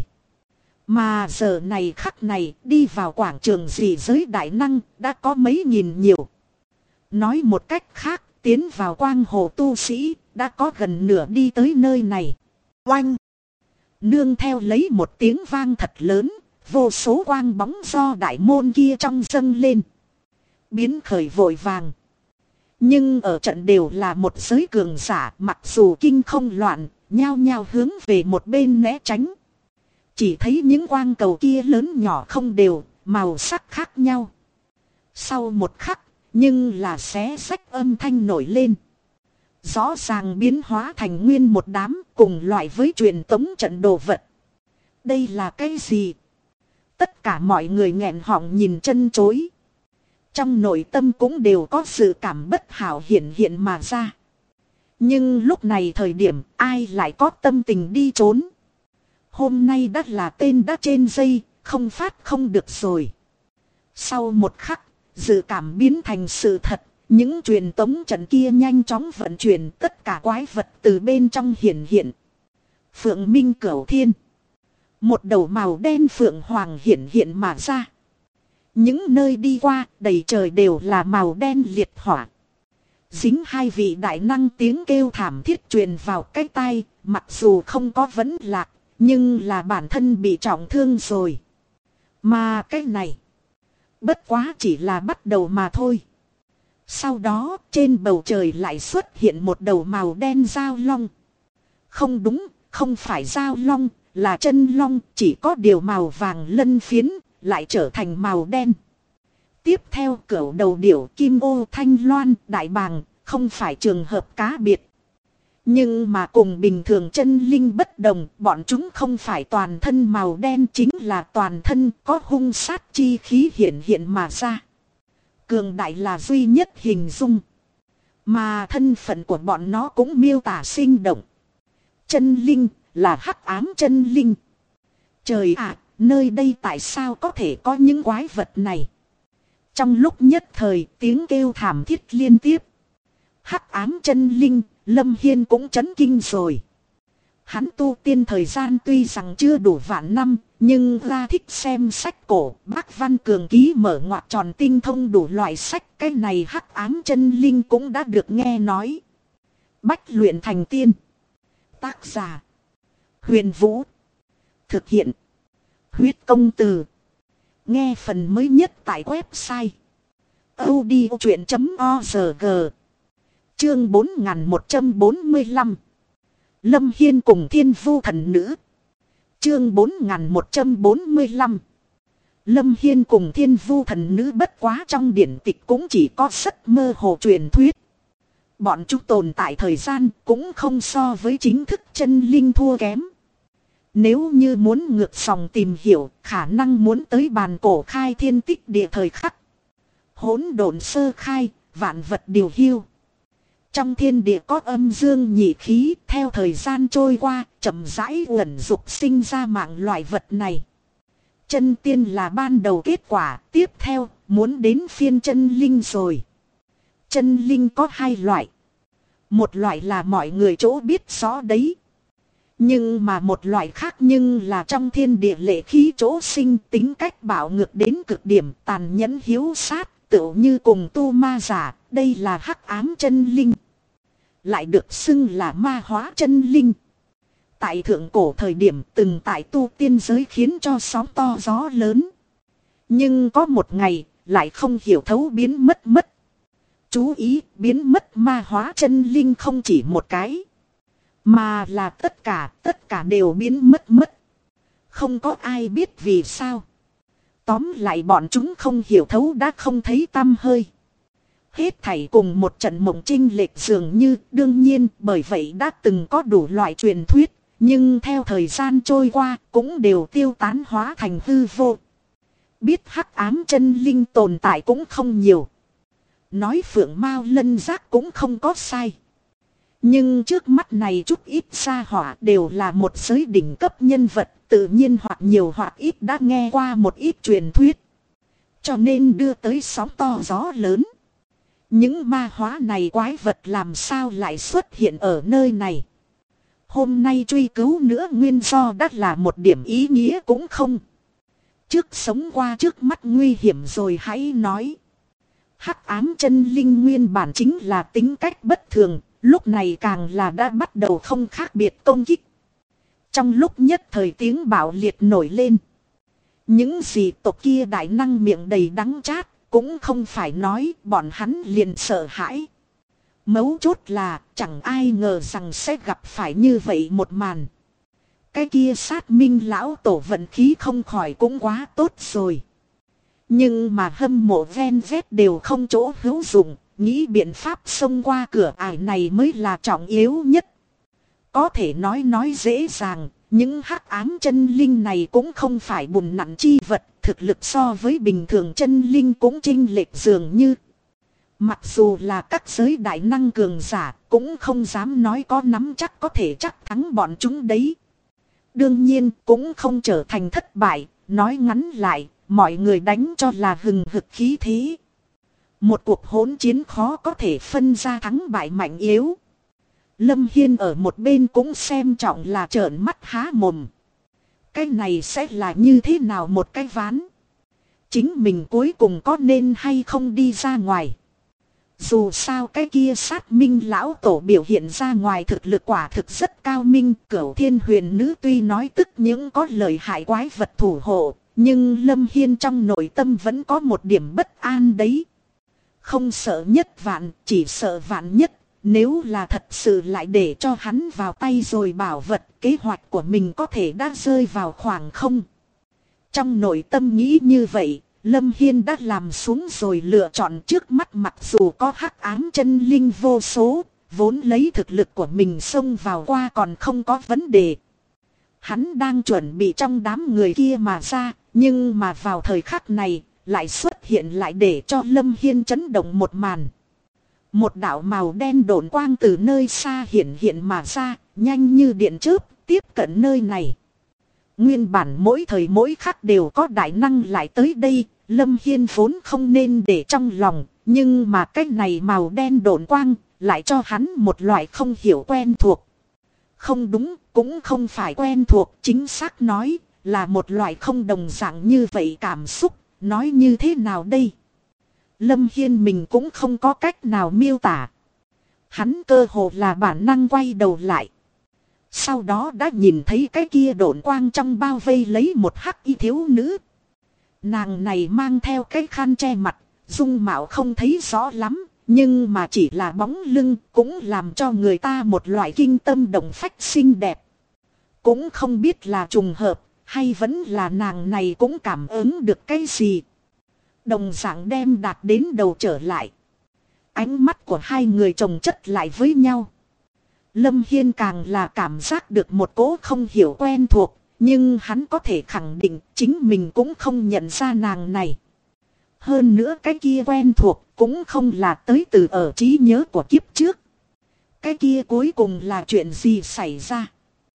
Mà giờ này khắc này đi vào quảng trường dị giới đại năng đã có mấy nghìn nhiều. Nói một cách khác, tiến vào quang hồ tu sĩ đã có gần nửa đi tới nơi này. Oanh! Nương theo lấy một tiếng vang thật lớn, vô số quang bóng do đại môn kia trong dâng lên. Biến khởi vội vàng. Nhưng ở trận đều là một giới cường giả, mặc dù kinh không loạn, nhao nhao hướng về một bên né tránh. Chỉ thấy những quang cầu kia lớn nhỏ không đều, màu sắc khác nhau. Sau một khắc, nhưng là xé xách âm thanh nổi lên. Rõ ràng biến hóa thành nguyên một đám cùng loại với truyền tống trận đồ vật. Đây là cái gì? Tất cả mọi người nghẹn họng nhìn chân chối. Trong nội tâm cũng đều có sự cảm bất hảo hiện hiện mà ra. Nhưng lúc này thời điểm ai lại có tâm tình đi trốn. Hôm nay đã là tên đã trên dây, không phát không được rồi. Sau một khắc, dự cảm biến thành sự thật. Những truyền tống trận kia nhanh chóng vận chuyển, tất cả quái vật từ bên trong hiện hiện. Phượng Minh Cửu Thiên. Một đầu màu đen phượng hoàng hiện hiện mà ra. Những nơi đi qua đầy trời đều là màu đen liệt hỏa. Dính hai vị đại năng tiếng kêu thảm thiết truyền vào cái tai, mặc dù không có vấn lạc, nhưng là bản thân bị trọng thương rồi. Mà cái này, bất quá chỉ là bắt đầu mà thôi. Sau đó trên bầu trời lại xuất hiện một đầu màu đen dao long. Không đúng, không phải dao long, là chân long, chỉ có điều màu vàng lân phiến, lại trở thành màu đen. Tiếp theo cửu đầu điểu kim ô thanh loan đại bàng, không phải trường hợp cá biệt. Nhưng mà cùng bình thường chân linh bất đồng, bọn chúng không phải toàn thân màu đen, chính là toàn thân có hung sát chi khí hiện hiện mà ra. Cường đại là duy nhất hình dung. Mà thân phận của bọn nó cũng miêu tả sinh động. Chân linh là hắc ám chân linh. Trời ạ, nơi đây tại sao có thể có những quái vật này? Trong lúc nhất thời tiếng kêu thảm thiết liên tiếp. Hắc ám chân linh, Lâm Hiên cũng chấn kinh rồi. Hắn tu tiên thời gian tuy rằng chưa đủ vạn năm, nhưng ra thích xem sách cổ. Bác Văn Cường ký mở ngoặc tròn tinh thông đủ loại sách. Cái này hắc ám chân linh cũng đã được nghe nói. Bách luyện thành tiên. Tác giả Huyền Vũ. Thực hiện Huyết Công Từ. Nghe phần mới nhất tại website audiochuyện.org. Chương 4145. Lâm Hiên cùng Thiên Vu Thần Nữ. Chương 4145. Lâm Hiên cùng Thiên Vu Thần Nữ bất quá trong điển tịch cũng chỉ có rất mơ hồ truyền thuyết. Bọn chúng tồn tại thời gian cũng không so với chính thức chân linh thua kém. Nếu như muốn ngược dòng tìm hiểu, khả năng muốn tới bàn cổ khai thiên tích địa thời khắc. Hỗn độn sơ khai, vạn vật điều hiu. Trong thiên địa có âm dương nhị khí, theo thời gian trôi qua, chậm rãi ẩn dục sinh ra mạng loại vật này. Chân tiên là ban đầu kết quả, tiếp theo, muốn đến phiên chân linh rồi. Chân linh có hai loại. Một loại là mọi người chỗ biết rõ đấy. Nhưng mà một loại khác nhưng là trong thiên địa lệ khí chỗ sinh, tính cách bạo ngược đến cực điểm, tàn nhẫn hiếu sát, tựu như cùng tu ma giả, đây là hắc ám chân linh. Lại được xưng là ma hóa chân linh. Tại thượng cổ thời điểm từng tại tu tiên giới khiến cho sóng to gió lớn. Nhưng có một ngày lại không hiểu thấu biến mất. Chú ý, biến mất ma hóa chân linh không chỉ một cái. Mà là tất cả đều biến mất. Không có ai biết vì sao. Tóm lại bọn chúng không hiểu thấu đã không thấy tăm hơi. Hết thảy cùng một trận mộng trinh lệch dường như, đương nhiên bởi vậy đã từng có đủ loại truyền thuyết. Nhưng theo thời gian trôi qua cũng đều tiêu tán hóa thành hư vô. Biết hắc ám chân linh tồn tại cũng không nhiều. Nói Phượng Mao Lân Giác cũng không có sai. Nhưng trước mắt này chút ít xa hỏa đều là một giới đỉnh cấp nhân vật, tự nhiên hoặc nhiều hoặc ít đã nghe qua một ít truyền thuyết. Cho nên đưa tới sóng to gió lớn. Những ma hóa này quái vật làm sao lại xuất hiện ở nơi này. Hôm nay truy cứu nữa nguyên do đã là một điểm ý nghĩa cũng không. Trước sống qua trước mắt nguy hiểm rồi hãy nói. Hắc ám chân linh nguyên bản chính là tính cách bất thường, lúc này càng là đã bắt đầu không khác biệt công kích. Trong lúc nhất thời tiếng bạo liệt nổi lên. Những gì tộc kia đại năng miệng đầy đắng chát, cũng không phải nói bọn hắn liền sợ hãi. Mấu chốt là chẳng ai ngờ rằng sẽ gặp phải như vậy một màn. Cái kia sát minh lão tổ vận khí không khỏi cũng quá tốt rồi. Nhưng mà hâm mộ ven vét đều không chỗ hữu dụng, nghĩ biện pháp xông qua cửa ải này mới là trọng yếu nhất. Có thể nói dễ dàng, những hắc ám chân linh này cũng không phải bùn nặn chi vật, thực lực so với bình thường chân linh cũng chênh lệch dường như. Mặc dù là các giới đại năng cường giả, cũng không dám nói có nắm chắc có thể chắc thắng bọn chúng đấy. Đương nhiên cũng không trở thành thất bại, nói ngắn lại, mọi người đánh cho là hừng hực khí thế. Một cuộc hỗn chiến khó có thể phân ra thắng bại mạnh yếu. Lâm Hiên ở một bên cũng xem trọng là trợn mắt há mồm. Cái này sẽ là như thế nào một cái ván? Chính mình cuối cùng có nên hay không đi ra ngoài? Dù sao cái kia sát minh lão tổ biểu hiện ra ngoài thực lực quả thực rất cao minh. Cửu thiên huyền nữ tuy nói tức những có lợi hại quái vật thủ hộ, nhưng Lâm Hiên trong nội tâm vẫn có một điểm bất an đấy. Không sợ nhất vạn, chỉ sợ vạn nhất. Nếu là thật sự lại để cho hắn vào tay rồi bảo vật, kế hoạch của mình có thể đã rơi vào khoảng không. Trong nội tâm nghĩ như vậy, Lâm Hiên đã làm xuống rồi lựa chọn trước mắt. Mặc dù có hắc ám chân linh vô số, vốn lấy thực lực của mình xông vào qua còn không có vấn đề. Hắn đang chuẩn bị trong đám người kia mà ra, nhưng mà vào thời khắc này, lại xuất hiện lại để cho Lâm Hiên chấn động một màn. Một đạo màu đen độn quang từ nơi xa hiện mà ra, nhanh như điện chớp, tiếp cận nơi này. Nguyên bản mỗi thời mỗi khắc đều có đại năng lại tới đây, Lâm Hiên vốn không nên để trong lòng, nhưng mà cái này màu đen độn quang, lại cho hắn một loại không hiểu quen thuộc. Không đúng, cũng không phải quen thuộc, chính xác nói, là một loại không đồng dạng như vậy cảm xúc, nói như thế nào đây? Lâm Hiên mình cũng không có cách nào miêu tả. Hắn cơ hồ là bản năng quay đầu lại. Sau đó đã nhìn thấy cái kia độn quang trong bao vây lấy một hắc y thiếu nữ. Nàng này mang theo cái khăn che mặt, dung mạo không thấy rõ lắm, nhưng mà chỉ là bóng lưng cũng làm cho người ta một loại kinh tâm động phách xinh đẹp. Cũng không biết là trùng hợp, hay vẫn là nàng này cũng cảm ứng được cái gì. Đồng dạng đem đạt đến đầu trở lại. Ánh mắt của hai người chồng chất lại với nhau. Lâm Hiên càng là cảm giác được một cỗ không hiểu quen thuộc. Nhưng hắn có thể khẳng định chính mình cũng không nhận ra nàng này. Hơn nữa cái kia quen thuộc cũng không là tới từ ở trí nhớ của kiếp trước. Cái kia cuối cùng là chuyện gì xảy ra?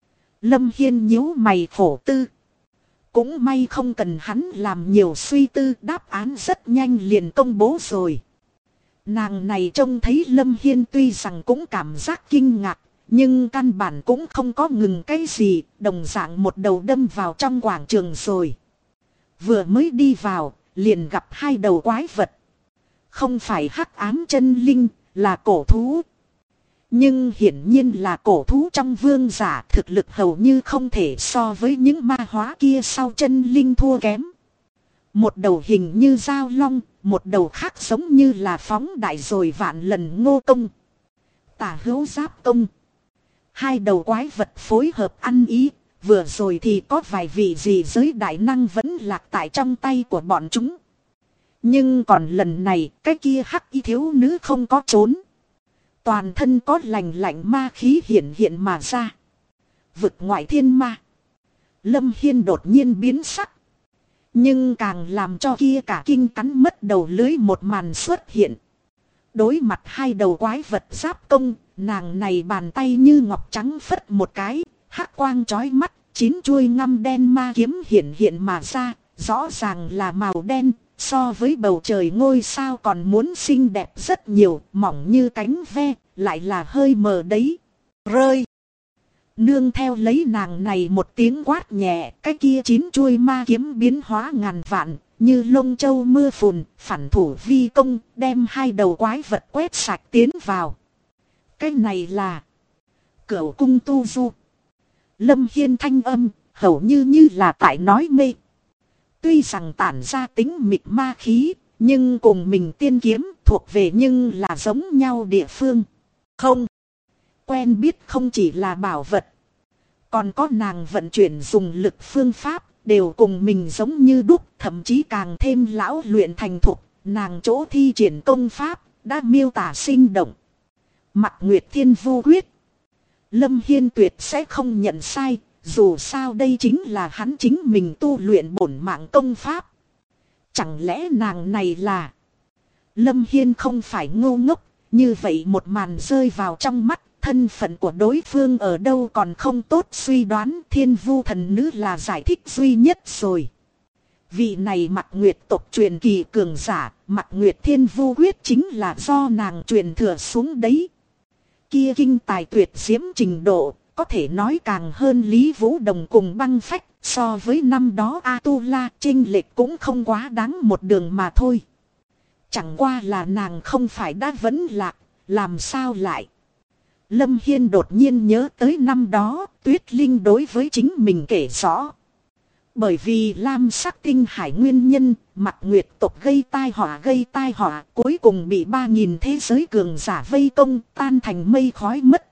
Lâm Hiên nhíu mày khổ tư. Cũng may không cần hắn làm nhiều suy tư, đáp án rất nhanh liền công bố rồi. Nàng này trông thấy Lâm Hiên tuy rằng cũng cảm giác kinh ngạc, nhưng căn bản cũng không có ngừng cái gì, đồng dạng một đầu đâm vào trong quảng trường rồi. Vừa mới đi vào, liền gặp hai đầu quái vật. Không phải hắc ám chân linh, là cổ thú. Nhưng hiển nhiên là cổ thú trong vương giả, thực lực hầu như không thể so với những ma hóa kia sau chân linh thua kém. Một đầu hình như dao long, một đầu khác giống như là phóng đại rồi vạn lần ngô công. Tả hữu giáp công. Hai đầu quái vật phối hợp ăn ý, vừa rồi thì có vài vị gì giới đại năng vẫn lạc tại trong tay của bọn chúng. Nhưng còn lần này, cái kia hắc y thiếu nữ không có trốn. Toàn thân có lành lạnh ma khí hiện mà ra. Vực ngoại thiên ma. Lâm Hiên đột nhiên biến sắc. Nhưng càng làm cho kia cả kinh cắn mất đầu lưới một màn xuất hiện. Đối mặt hai đầu quái vật giáp công, nàng này bàn tay như ngọc trắng phất một cái, hắc quang chói mắt, 9 chuôi ngăm đen ma kiếm hiện mà ra, rõ ràng là màu đen, so với bầu trời ngôi sao còn muốn xinh đẹp rất nhiều, mỏng như cánh ve, lại là hơi mờ đấy. Rơi! Nương theo lấy nàng này một tiếng quát nhẹ, cái kia 9 chuôi ma kiếm biến hóa ngàn vạn, như lông châu mưa phùn, phản thủ vi công, đem hai đầu quái vật quét sạch tiến vào. Cái này là Cửu cung tu du. Lâm Hiên thanh âm, hầu như là tại nói mê. Tuy rằng tản ra tính mịt ma khí, nhưng cùng mình tiên kiếm thuộc về nhưng là giống nhau địa phương. Không. Quen biết không chỉ là bảo vật. Còn có nàng vận chuyển dùng lực phương pháp, đều cùng mình giống như đúc, thậm chí càng thêm lão luyện thành thục. Nàng chỗ thi triển công pháp, đã miêu tả sinh động. Mặc Nguyệt Thiên Vu Quyết. Lâm Hiên tuyệt sẽ không nhận sai, dù sao đây chính là hắn chính mình tu luyện bổn mạng công pháp. Chẳng lẽ nàng này là... Lâm Hiên không phải ngu ngốc, như vậy một màn rơi vào trong mắt, thân phận của đối phương ở đâu còn không tốt suy đoán. Thiên Vu thần nữ là giải thích duy nhất rồi. Vị này Mặc Nguyệt tộc truyền kỳ cường giả, Mặc Nguyệt Thiên Vu Quyết chính là do nàng truyền thừa xuống đấy. Kia kinh tài tuyệt diễm trình độ, có thể nói càng hơn Lý Vũ Đồng cùng Băng Phách, so với năm đó A-tu-la chênh lệch cũng không quá đáng một đường mà thôi. Chẳng qua là nàng không phải đã vẫn lạc, làm sao lại. Lâm Hiên đột nhiên nhớ tới năm đó, Tuyết Linh đối với chính mình kể rõ. Bởi vì lam sắc tinh hải nguyên nhân, Mặc Nguyệt tộc gây tai họa, cuối cùng bị 3.000 thế giới cường giả vây công, tan thành mây khói mất.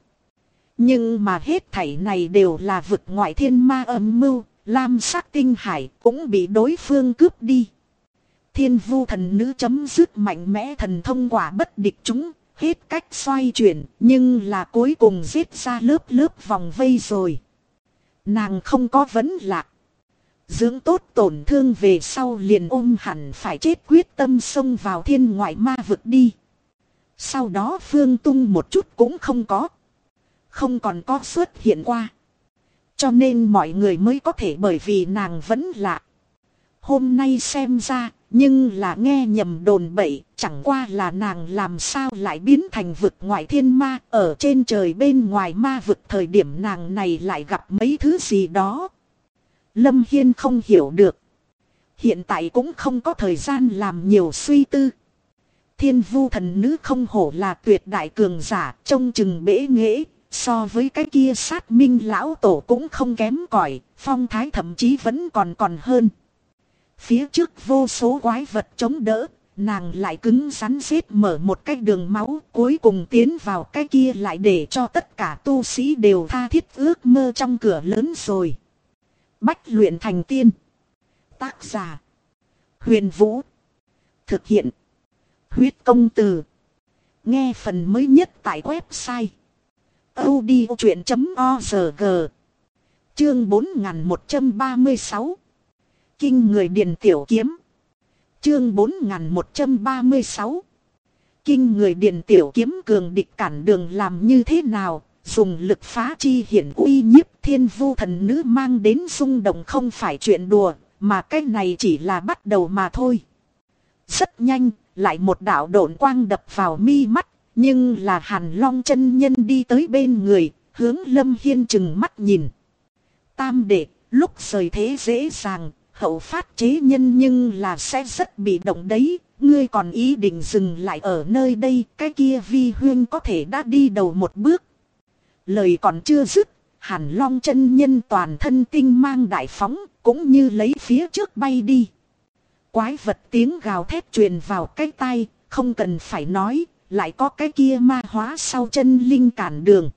Nhưng mà hết thảy này đều là vực ngoại thiên ma âm mưu, lam sắc tinh hải cũng bị đối phương cướp đi. Thiên Vu thần nữ chấm dứt mạnh mẽ thần thông quả bất địch chúng, hết cách xoay chuyển, nhưng là cuối cùng giết ra lớp vòng vây rồi. Nàng không có vấn lạc. Dưỡng tốt tổn thương về sau liền ôm hẳn phải chết quyết tâm xông vào thiên ngoại ma vực đi. Sau đó Phương Tung một chút cũng không có. Không còn có xuất hiện qua. Cho nên mọi người mới có thể bởi vì nàng vẫn lạ. Hôm nay xem ra, nhưng là nghe nhầm đồn bậy, chẳng qua là nàng làm sao lại biến thành vực ngoại thiên ma. Ở trên trời bên ngoài ma vực thời điểm nàng này lại gặp mấy thứ gì đó. Lâm Hiên không hiểu được. Hiện tại cũng không có thời gian làm nhiều suy tư. Thiên Vu thần nữ không hổ là tuyệt đại cường giả, trông chừng bể nghễ, so với cái kia sát minh lão tổ cũng không kém cỏi, phong thái thậm chí vẫn còn hơn. Phía trước vô số quái vật chống đỡ, nàng lại cứng rắn giết mở một cái đường máu, cuối cùng tiến vào cái kia lại để cho tất cả tu sĩ đều tha thiết ước mơ trong cửa lớn rồi. Bách luyện thành tiên. Tác giả: Huyền Vũ. Thực hiện: Huyết Công Từ. Nghe phần mới nhất tại website audiochuyện.org. Chương 4136. Kinh người Điền Tiểu Kiếm. Chương 4136. Kinh người Điền Tiểu Kiếm cường địch cản đường làm như thế nào? Dùng lực phá chi hiển uy nhiếp Thiên Vu thần nữ mang đến rung động không phải chuyện đùa, mà cái này chỉ là bắt đầu mà thôi. Rất nhanh, lại một đạo độn quang đập vào mi mắt, nhưng là Hàn Long chân nhân đi tới bên người, hướng Lâm Hiên chừng mắt nhìn. Tam đệ, lúc rời thế dễ dàng, hậu phát chế nhân nhưng là sẽ rất bị động đấy, ngươi còn ý định dừng lại ở nơi đây, cái kia vi huyên có thể đã đi đầu một bước. Lời còn chưa dứt, Hàn Long chân nhân toàn thân tinh mang đại phóng, cũng như lấy phía trước bay đi. Quái vật tiếng gào thét truyền vào cái tai, không cần phải nói, lại có cái kia ma hóa sau chân linh cản đường.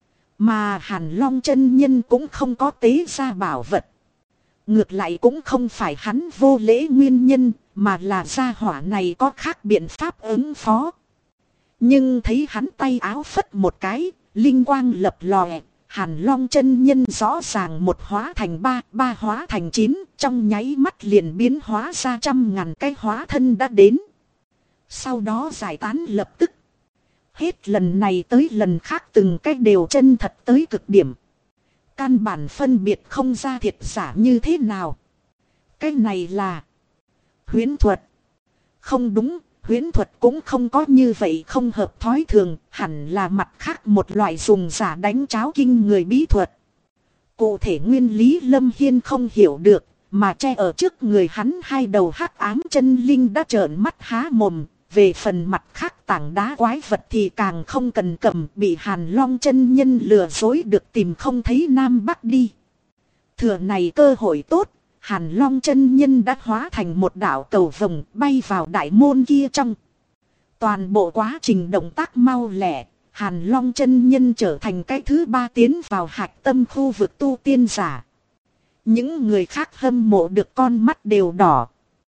Mà Hàn Long chân nhân cũng không có tế ra bảo vật. Ngược lại cũng không phải hắn vô lễ nguyên nhân, mà là gia hỏa này có khác biện pháp ứng phó. Nhưng thấy hắn tay áo phất một cái, linh quang lập lòe, Hàn Long chân nhân rõ ràng một hóa thành ba hóa thành 9, trong nháy mắt liền biến hóa ra 100.000 cái hóa thân đã đến. Sau đó giải tán lập tức. Hết lần này tới lần khác từng cái đều chân thật tới cực điểm. Căn bản phân biệt không ra thiệt giả như thế nào. Cái này là huyễn thuật. Không đúng, huyễn thuật cũng không có như vậy không hợp thói thường, hẳn là mặt khác một loại dùng giả đánh cháo kinh người bí thuật. Cụ thể nguyên lý Lâm Hiên không hiểu được, mà che ở trước người hắn hai đầu hắc ám chân linh đã trợn mắt há mồm. Về phần mặt khác tảng đá quái vật thì càng không cần cầm, bị Hàn Long chân nhân lừa dối được tìm không thấy Nam Bắc đi. Thừa này cơ hội tốt, Hàn Long chân nhân đã hóa thành một đạo cầu vồng bay vào đại môn kia trong. Toàn bộ quá trình động tác mau lẹ, Hàn Long chân nhân trở thành cái thứ ba tiến vào hạch tâm khu vực tu tiên giả. Những người khác hâm mộ được con mắt đều đỏ.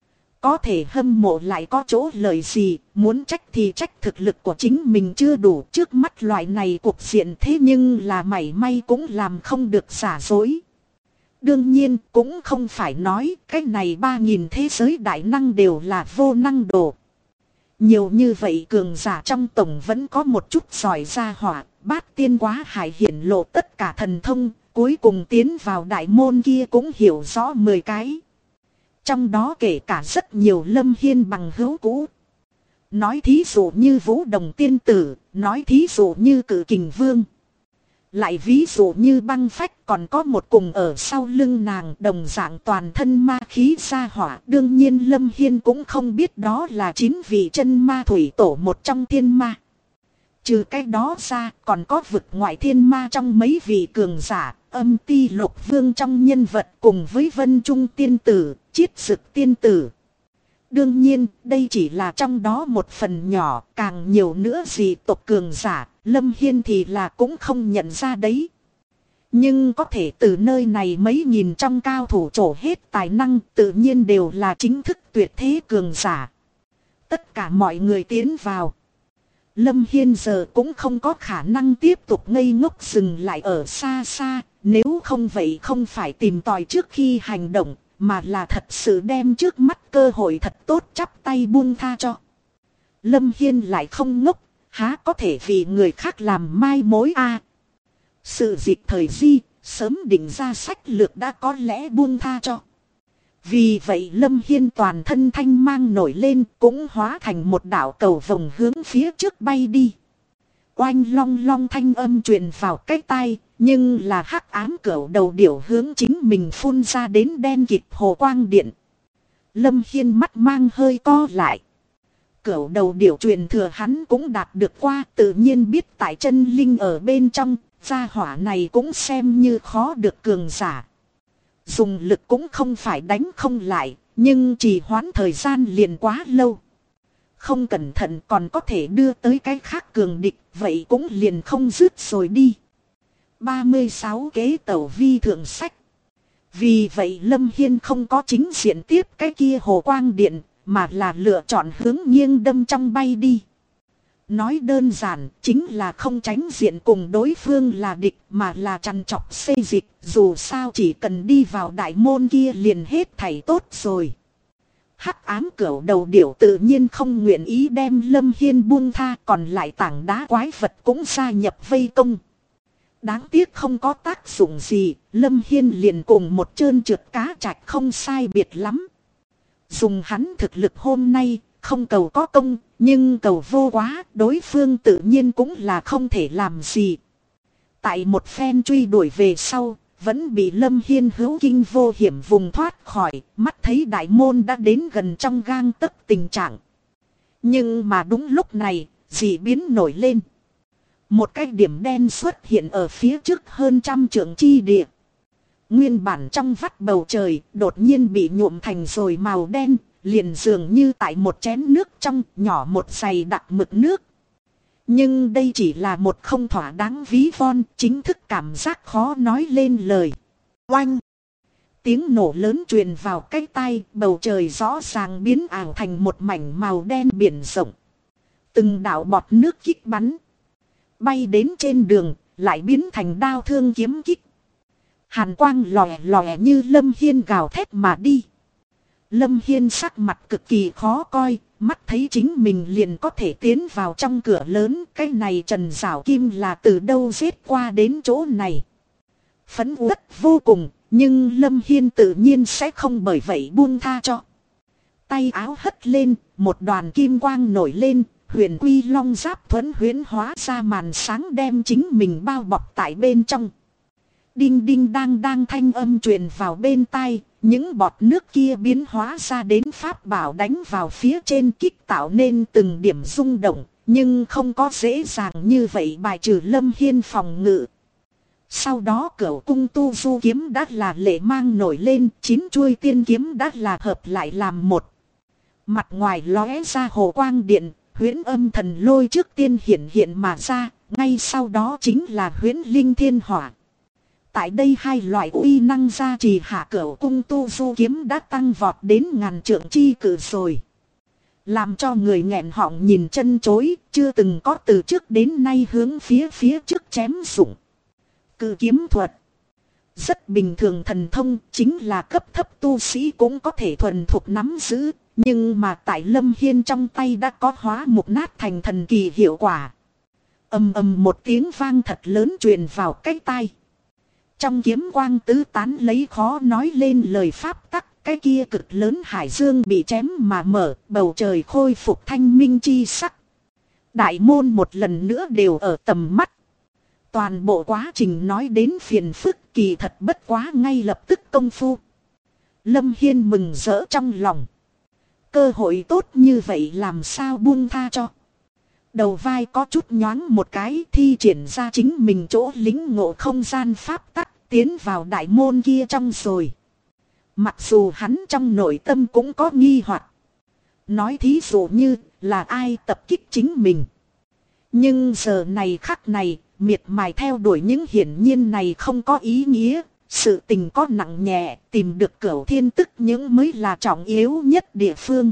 Có thể hâm mộ lại có chỗ lợi gì, muốn trách thì trách thực lực của chính mình chưa đủ. Trước mắt loại này cục diện thế nhưng là mảy may cũng làm không được giả dối. Đương nhiên cũng không phải nói cái này 3.000 thế giới đại năng đều là vô năng đồ. Nhiều như vậy cường giả trong tổng vẫn có một chút giỏi ra hỏa, bát tiên quá hải hiển lộ tất cả thần thông, cuối cùng tiến vào đại môn kia cũng hiểu rõ 10 cái. Trong đó kể cả rất nhiều Lâm Hiên bằng hữu cũ. Nói thí dụ như Vũ Đồng Tiên Tử, nói thí dụ như Cự Kình Vương. Lại ví dụ như Băng Phách, còn có một cùng ở sau lưng nàng đồng dạng toàn thân ma khí sa hỏa. Đương nhiên Lâm Hiên cũng không biết đó là 9 vị chân ma thủy tổ một trong thiên ma. Trừ cái đó ra còn có vực ngoại thiên ma trong mấy vị cường giả, Âm Ti Lục Vương trong nhân vật cùng với Vân Trung Tiên Tử, Chiết Sực Tiên Tử. Đương nhiên đây chỉ là trong đó một phần nhỏ, càng nhiều nữa gì tộc cường giả, Lâm Hiên thì là cũng không nhận ra đấy. Nhưng có thể từ nơi này mấy nghìn trong cao thủ trổ hết tài năng tự nhiên đều là chính thức tuyệt thế cường giả. Tất cả mọi người tiến vào. Lâm Hiên giờ cũng không có khả năng tiếp tục ngây ngốc dừng lại ở xa xa, nếu không vậy không phải tìm tòi trước khi hành động, mà là thật sự đem trước mắt cơ hội thật tốt chắp tay buông tha cho. Lâm Hiên lại không ngốc, há có thể vì người khác làm mai mối a? Sự dịch thời di, sớm định ra sách lược đã có lẽ buông tha cho. Vì vậy Lâm Hiên toàn thân thanh mang nổi lên cũng hóa thành một đạo cầu vồng hướng phía trước bay đi. Oanh long long thanh âm truyền vào cái tai, nhưng là hắc ám cẩu đầu điểu hướng chính mình phun ra đến đen kịt hồ quang điện. Lâm Hiên mắt mang hơi co lại. Cẩu đầu điểu truyền thừa hắn cũng đạt được qua, tự nhiên biết tại chân linh ở bên trong, gia hỏa này cũng xem như khó được cường giả. Dùng lực cũng không phải đánh không lại, nhưng trì hoãn thời gian liền quá lâu. Không cẩn thận còn có thể đưa tới cái khác cường địch, vậy cũng liền không dứt rồi đi. 36 kế tẩu vi thượng sách. Vì vậy Lâm Hiên không có chính diện tiếp cái kia hồ quang điện, mà là lựa chọn hướng nghiêng đâm trong bay đi. Nói đơn giản chính là không tránh diện cùng đối phương là địch mà là chằn chọc xây dịch, dù sao chỉ cần đi vào đại môn kia liền hết thảy tốt rồi. Hắc ám cẩu đầu điểu tự nhiên không nguyện ý đem Lâm Hiên buông tha, còn lại tảng đá quái vật cũng gia nhập vây công. Đáng tiếc không có tác dụng gì, Lâm Hiên liền cùng một trơn trượt cá trạch không sai biệt lắm. Dùng hắn thực lực hôm nay, không cầu có công, nhưng cầu vô quá, đối phương tự nhiên cũng là không thể làm gì. Tại một phen truy đuổi về sau, vẫn bị Lâm Hiên hữu kinh vô hiểm vùng thoát khỏi, mắt thấy đại môn đã đến gần trong gang tấc tình trạng. Nhưng mà đúng lúc này, dị biến nổi lên. Một cái điểm đen xuất hiện ở phía trước hơn 100 trượng chi địa. Nguyên bản trong vắt bầu trời, đột nhiên bị nhuộm thành rồi màu đen, liền dường như tại một chén nước trong, nhỏ một dày đặc mực nước. Nhưng đây chỉ là một không thỏa đáng ví von, chính thức cảm giác khó nói lên lời. Oanh! Tiếng nổ lớn truyền vào cái tai, bầu trời rõ ràng biến ảo thành một mảnh màu đen biển rộng. Từng đạo bọt nước kích bắn. Bay đến trên đường, lại biến thành đao thương kiếm kích. Hàn quang lòe lòe như Lâm Hiên gào thét mà đi. Lâm Hiên sắc mặt cực kỳ khó coi, mắt thấy chính mình liền có thể tiến vào trong cửa lớn. Cái này Trần Giảo Kim là từ đâu giết qua đến chỗ này. Phẫn uất vô cùng, nhưng Lâm Hiên tự nhiên sẽ không bởi vậy buông tha cho. Tay áo hất lên, một đoàn kim quang nổi lên, huyền quy long giáp thuẫn huyễn hóa ra màn sáng đem chính mình bao bọc tại bên trong. Đinh đinh đang đang thanh âm truyền vào bên tai, những bọt nước kia biến hóa ra đến pháp bảo đánh vào phía trên kích tạo nên từng điểm rung động, nhưng không có dễ dàng như vậy bài trừ Lâm Hiên phòng ngự. Sau đó cửu cung tu du kiếm đã là lệ mang nổi lên, 9 chuôi tiên kiếm đã là hợp lại làm một. Mặt ngoài lóe ra hồ quang điện, huyễn âm thần lôi trước tiên hiện hiện mà ra, ngay sau đó chính là huyễn linh thiên hỏa. Tại đây hai loại uy năng gia trì hạ cửu cung tu du kiếm đã tăng vọt đến ngàn trượng chi cử rồi. Làm cho người nghẹn họng nhìn chân chối, chưa từng có từ trước đến nay hướng phía trước chém dụng. Cự kiếm thuật. Rất bình thường thần thông, chính là cấp thấp tu sĩ cũng có thể thuần thục nắm giữ. Nhưng mà tại Lâm Hiên trong tay đã có hóa mục nát thành thần kỳ hiệu quả. Ầm ầm một tiếng vang thật lớn truyền vào cái tai. Trong kiếm quang tứ tán lấy khó nói lên lời pháp tắc. Cái kia cực lớn hải dương bị chém mà mở, bầu trời khôi phục thanh minh chi sắc. Đại môn một lần nữa đều ở tầm mắt. Toàn bộ quá trình nói đến phiền phức kỳ thật bất quá ngay lập tức công phu. Lâm Hiên mừng rỡ trong lòng. Cơ hội tốt như vậy làm sao buông tha cho. Đầu vai có chút nhoáng một cái, thi triển ra chính mình chỗ lính ngộ không gian pháp tắc tiến vào đại môn kia trong rồi. Mặc dù hắn trong nội tâm cũng có nghi hoặc. Nói thí dụ như là ai tập kích chính mình. Nhưng giờ này khắc này, miệt mài theo đuổi những hiển nhiên này không có ý nghĩa. Sự tình có nặng nhẹ, tìm được cửu thiên tức những mới là trọng yếu nhất địa phương.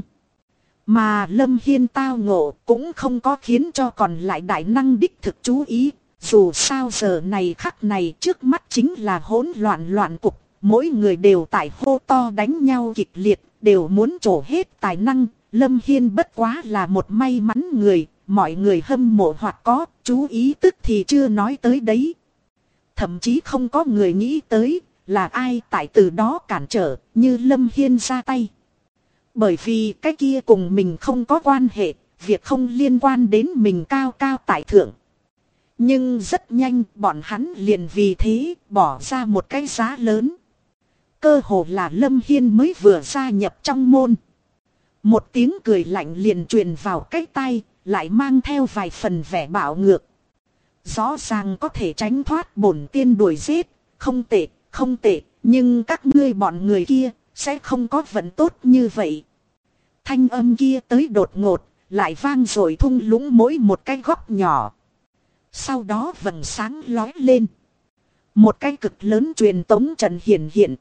Mà Lâm Hiên tao ngộ cũng không có khiến cho còn lại đại năng đích thực chú ý. Dù sao giờ này khắc này trước mắt chính là hỗn loạn cục. Mỗi người đều tại hô to đánh nhau kịch liệt, đều muốn trổ hết tài năng. Lâm Hiên bất quá là một may mắn người, mọi người hâm mộ hoặc có, chú ý tức thì chưa nói tới đấy. Thậm chí không có người nghĩ tới là ai tại từ đó cản trở như Lâm Hiên ra tay. Bởi vì cái kia cùng mình không có quan hệ, việc không liên quan đến mình cao tại thượng. Nhưng rất nhanh bọn hắn liền vì thế bỏ ra một cái giá lớn. Cơ hồ là Lâm Hiên mới vừa gia nhập trong môn. Một tiếng cười lạnh liền truyền vào cái tai, lại mang theo vài phần vẻ bạo ngược. Rõ ràng có thể tránh thoát bổn tiên đuổi giết, không tệ, nhưng các ngươi bọn người kia sẽ không có vận tốt như vậy. Thanh âm kia tới đột ngột, lại vang rồi thung lũng mỗi một cái góc nhỏ. Sau đó vầng sáng lói lên. Một cái cực lớn truyền tống trận hiện.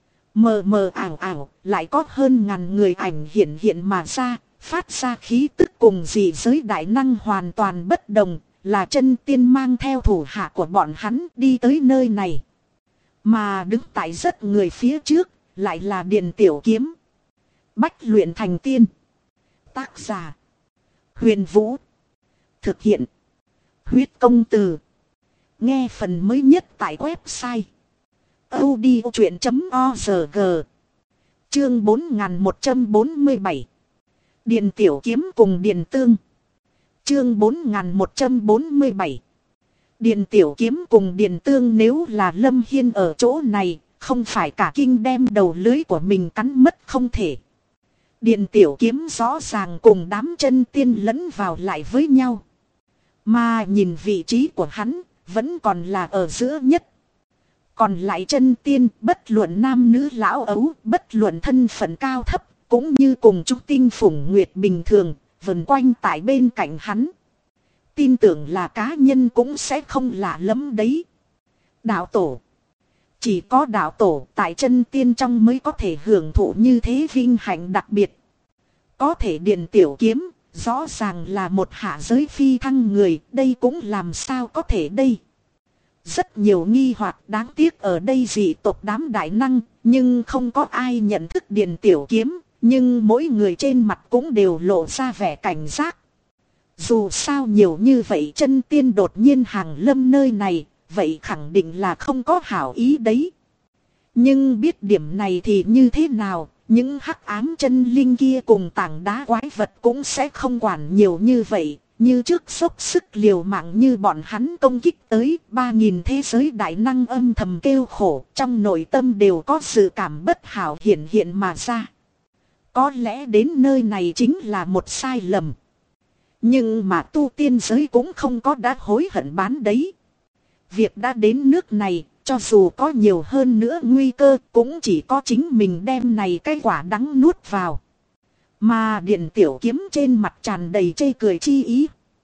Mờ ảo, lại có hơn ngàn người ảnh hiện mà ra, phát ra khí tức cùng dị giới đại năng hoàn toàn bất đồng, là chân tiên mang theo thủ hạ của bọn hắn đi tới nơi này. Mà đứng tại rất người phía trước, lại là Điền Tiểu Kiếm. Bách luyện thành tiên. Tác giả: Huyền Vũ. Thực hiện: Huyết Công Từ. Nghe phần mới nhất tại website audiochuyện.org. Chương 4147. Điền Tiểu Kiếm cùng Điền Tương. Chương 4147. Điền Tiểu Kiếm cùng Điền Tương, nếu là Lâm Hiên ở chỗ này, không phải cả kinh đem đầu lưới của mình cắn mất không thể. Điền Tiểu Kiếm rõ ràng cùng đám chân tiên lẫn vào lại với nhau. Mà nhìn vị trí của hắn, vẫn còn là ở giữa nhất. Còn lại chân tiên, bất luận nam nữ lão ấu, bất luận thân phận cao thấp, cũng như cùng chúng tinh phủng nguyệt bình thường, vần quanh tại bên cạnh hắn. Tin tưởng là cá nhân cũng sẽ không lạ lắm đấy. Đạo tổ. Chỉ có đạo tổ tại chân tiên trong mới có thể hưởng thụ như thế vinh hạnh đặc biệt. Có thể Điền Tiểu Kiếm, rõ ràng là một hạ giới phi thăng người, đây cũng làm sao có thể đây. Rất nhiều nghi hoặc, đáng tiếc ở đây dị tộc đám đại năng, nhưng không có ai nhận thức Điền Tiểu Kiếm, nhưng mỗi người trên mặt cũng đều lộ ra vẻ cảnh giác. Dù sao nhiều như vậy chân tiên đột nhiên hàng lâm nơi này, vậy khẳng định là không có hảo ý đấy. Nhưng biết điểm này thì như thế nào, những hắc ám chân linh kia cùng tảng đá quái vật cũng sẽ không quản nhiều như vậy. Như trước dốc sức liều mạng như bọn hắn công kích tới 3.000 thế giới đại năng âm thầm kêu khổ, trong nội tâm đều có sự cảm bất hảo hiện mà ra. Có lẽ đến nơi này chính là một sai lầm. Nhưng mà tu tiên giới cũng không có đã hối hận bán đấy. Việc đã đến nước này, cho dù có nhiều hơn nữa nguy cơ, cũng chỉ có chính mình đem này cái quả đắng nuốt vào. Mà Điền Tiểu Kiếm trên mặt tràn đầy chê cười chi ý.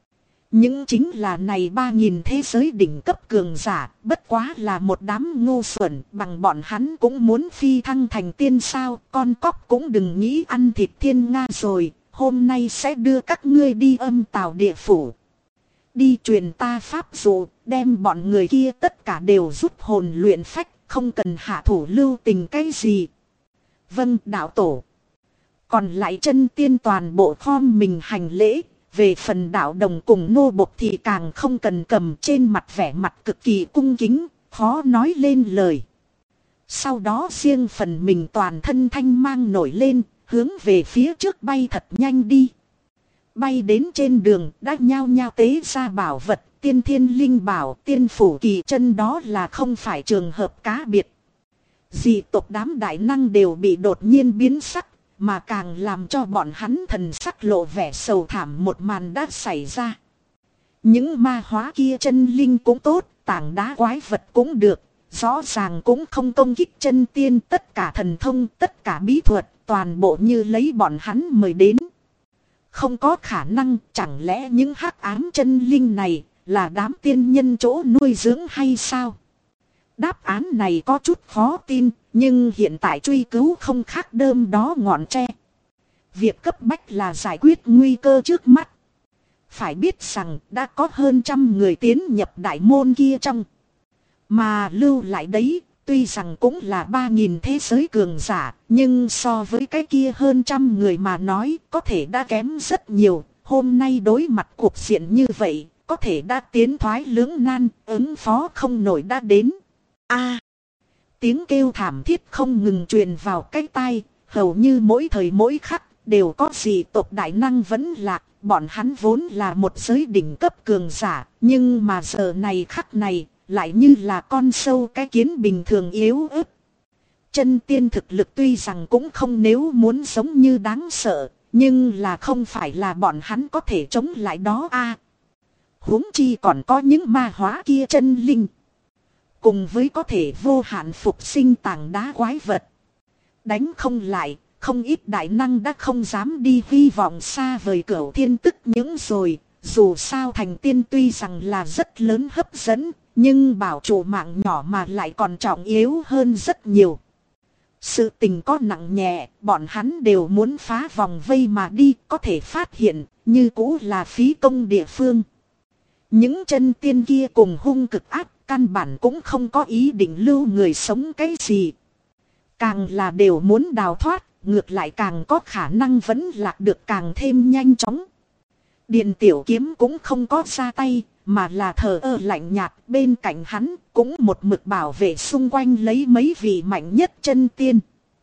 Những chính là này 3.000 thế giới đỉnh cấp cường giả, bất quá là một đám ngu xuẩn, bằng bọn hắn cũng muốn phi thăng thành tiên sao, con cóc cũng đừng nghĩ ăn thịt thiên nga rồi, hôm nay sẽ đưa các ngươi đi âm tào địa phủ. Đi truyền ta pháp dụ, đem bọn người kia tất cả đều giúp hồn luyện phách, không cần hạ thủ lưu tình cái gì. Vâng đạo tổ. Còn lại chân tiên toàn bộ khom mình hành lễ. Về phần đạo đồng cùng nô bộc thì càng không cần, cầm trên mặt vẻ mặt cực kỳ cung kính, khó nói lên lời. Sau đó riêng phần mình toàn thân thanh mang nổi lên, hướng về phía trước bay thật nhanh đi. Bay đến trên đường đã nhao nhao tế ra bảo vật, tiên thiên linh bảo, tiên phủ kỳ chân, đó là không phải trường hợp cá biệt. Dị tộc đám đại năng đều bị đột nhiên biến sắc. Mà càng làm cho bọn hắn thần sắc lộ vẻ sầu thảm một màn đã xảy ra. Những ma hóa kia chân linh cũng tốt, tảng đá quái vật cũng được, rõ ràng cũng không công kích chân tiên, tất cả thần thông, tất cả bí thuật, toàn bộ như lấy bọn hắn mời đến. Không có khả năng, chẳng lẽ những hắc ám chân linh này là đám tiên nhân chỗ nuôi dưỡng hay sao? Đáp án này có chút khó tin, nhưng hiện tại truy cứu không khác đơm đó ngọn tre. Việc cấp bách là giải quyết nguy cơ trước mắt. Phải biết rằng đã có hơn 100 người tiến nhập đại môn kia trong. Mà lưu lại đấy, tuy rằng cũng là 3.000 thế giới cường giả, nhưng so với cái kia hơn 100 người mà nói có thể đã kém rất nhiều. Hôm nay đối mặt cuộc diện như vậy, có thể đã tiến thoái lưỡng nan, ứng phó không nổi đã đến. Tiếng kêu thảm thiết không ngừng truyền vào cái tai, hầu như mỗi thời mỗi khắc đều có dị tộc đại năng vẫn lạc. Bọn hắn vốn là một giới đỉnh cấp cường giả, nhưng mà giờ này khắc này lại như là con sâu cái kiến bình thường yếu ớt. Chân tiên thực lực tuy rằng cũng không nếu muốn giống như đáng sợ, nhưng là không phải là bọn hắn có thể chống lại đó huống chi còn có những ma hóa kia chân linh. Cùng với có thể vô hạn phục sinh tảng đá quái vật. Đánh không lại, không ít đại năng đã không dám đi hy vọng xa vời Cửu Thiên Tức những rồi. Dù sao thành tiên tuy rằng là rất lớn hấp dẫn, nhưng bảo trụ mạng nhỏ mà lại còn trọng yếu hơn rất nhiều. Sự tình có nặng nhẹ, bọn hắn đều muốn phá vòng vây mà đi, có thể phát hiện, như cũ là phí công địa phương. Những chân tiên kia cùng hung cực ác, căn bản cũng không có ý định lưu người sống cái gì. Càng là đều muốn đào thoát, ngược lại càng có khả năng vẫn lạc được càng thêm nhanh chóng. Điền Tiểu Kiếm cũng không có ra tay, mà là thờ ơ lạnh nhạt, bên cạnh hắn cũng một mực bảo vệ xung quanh lấy mấy vị mạnh nhất chân tiên.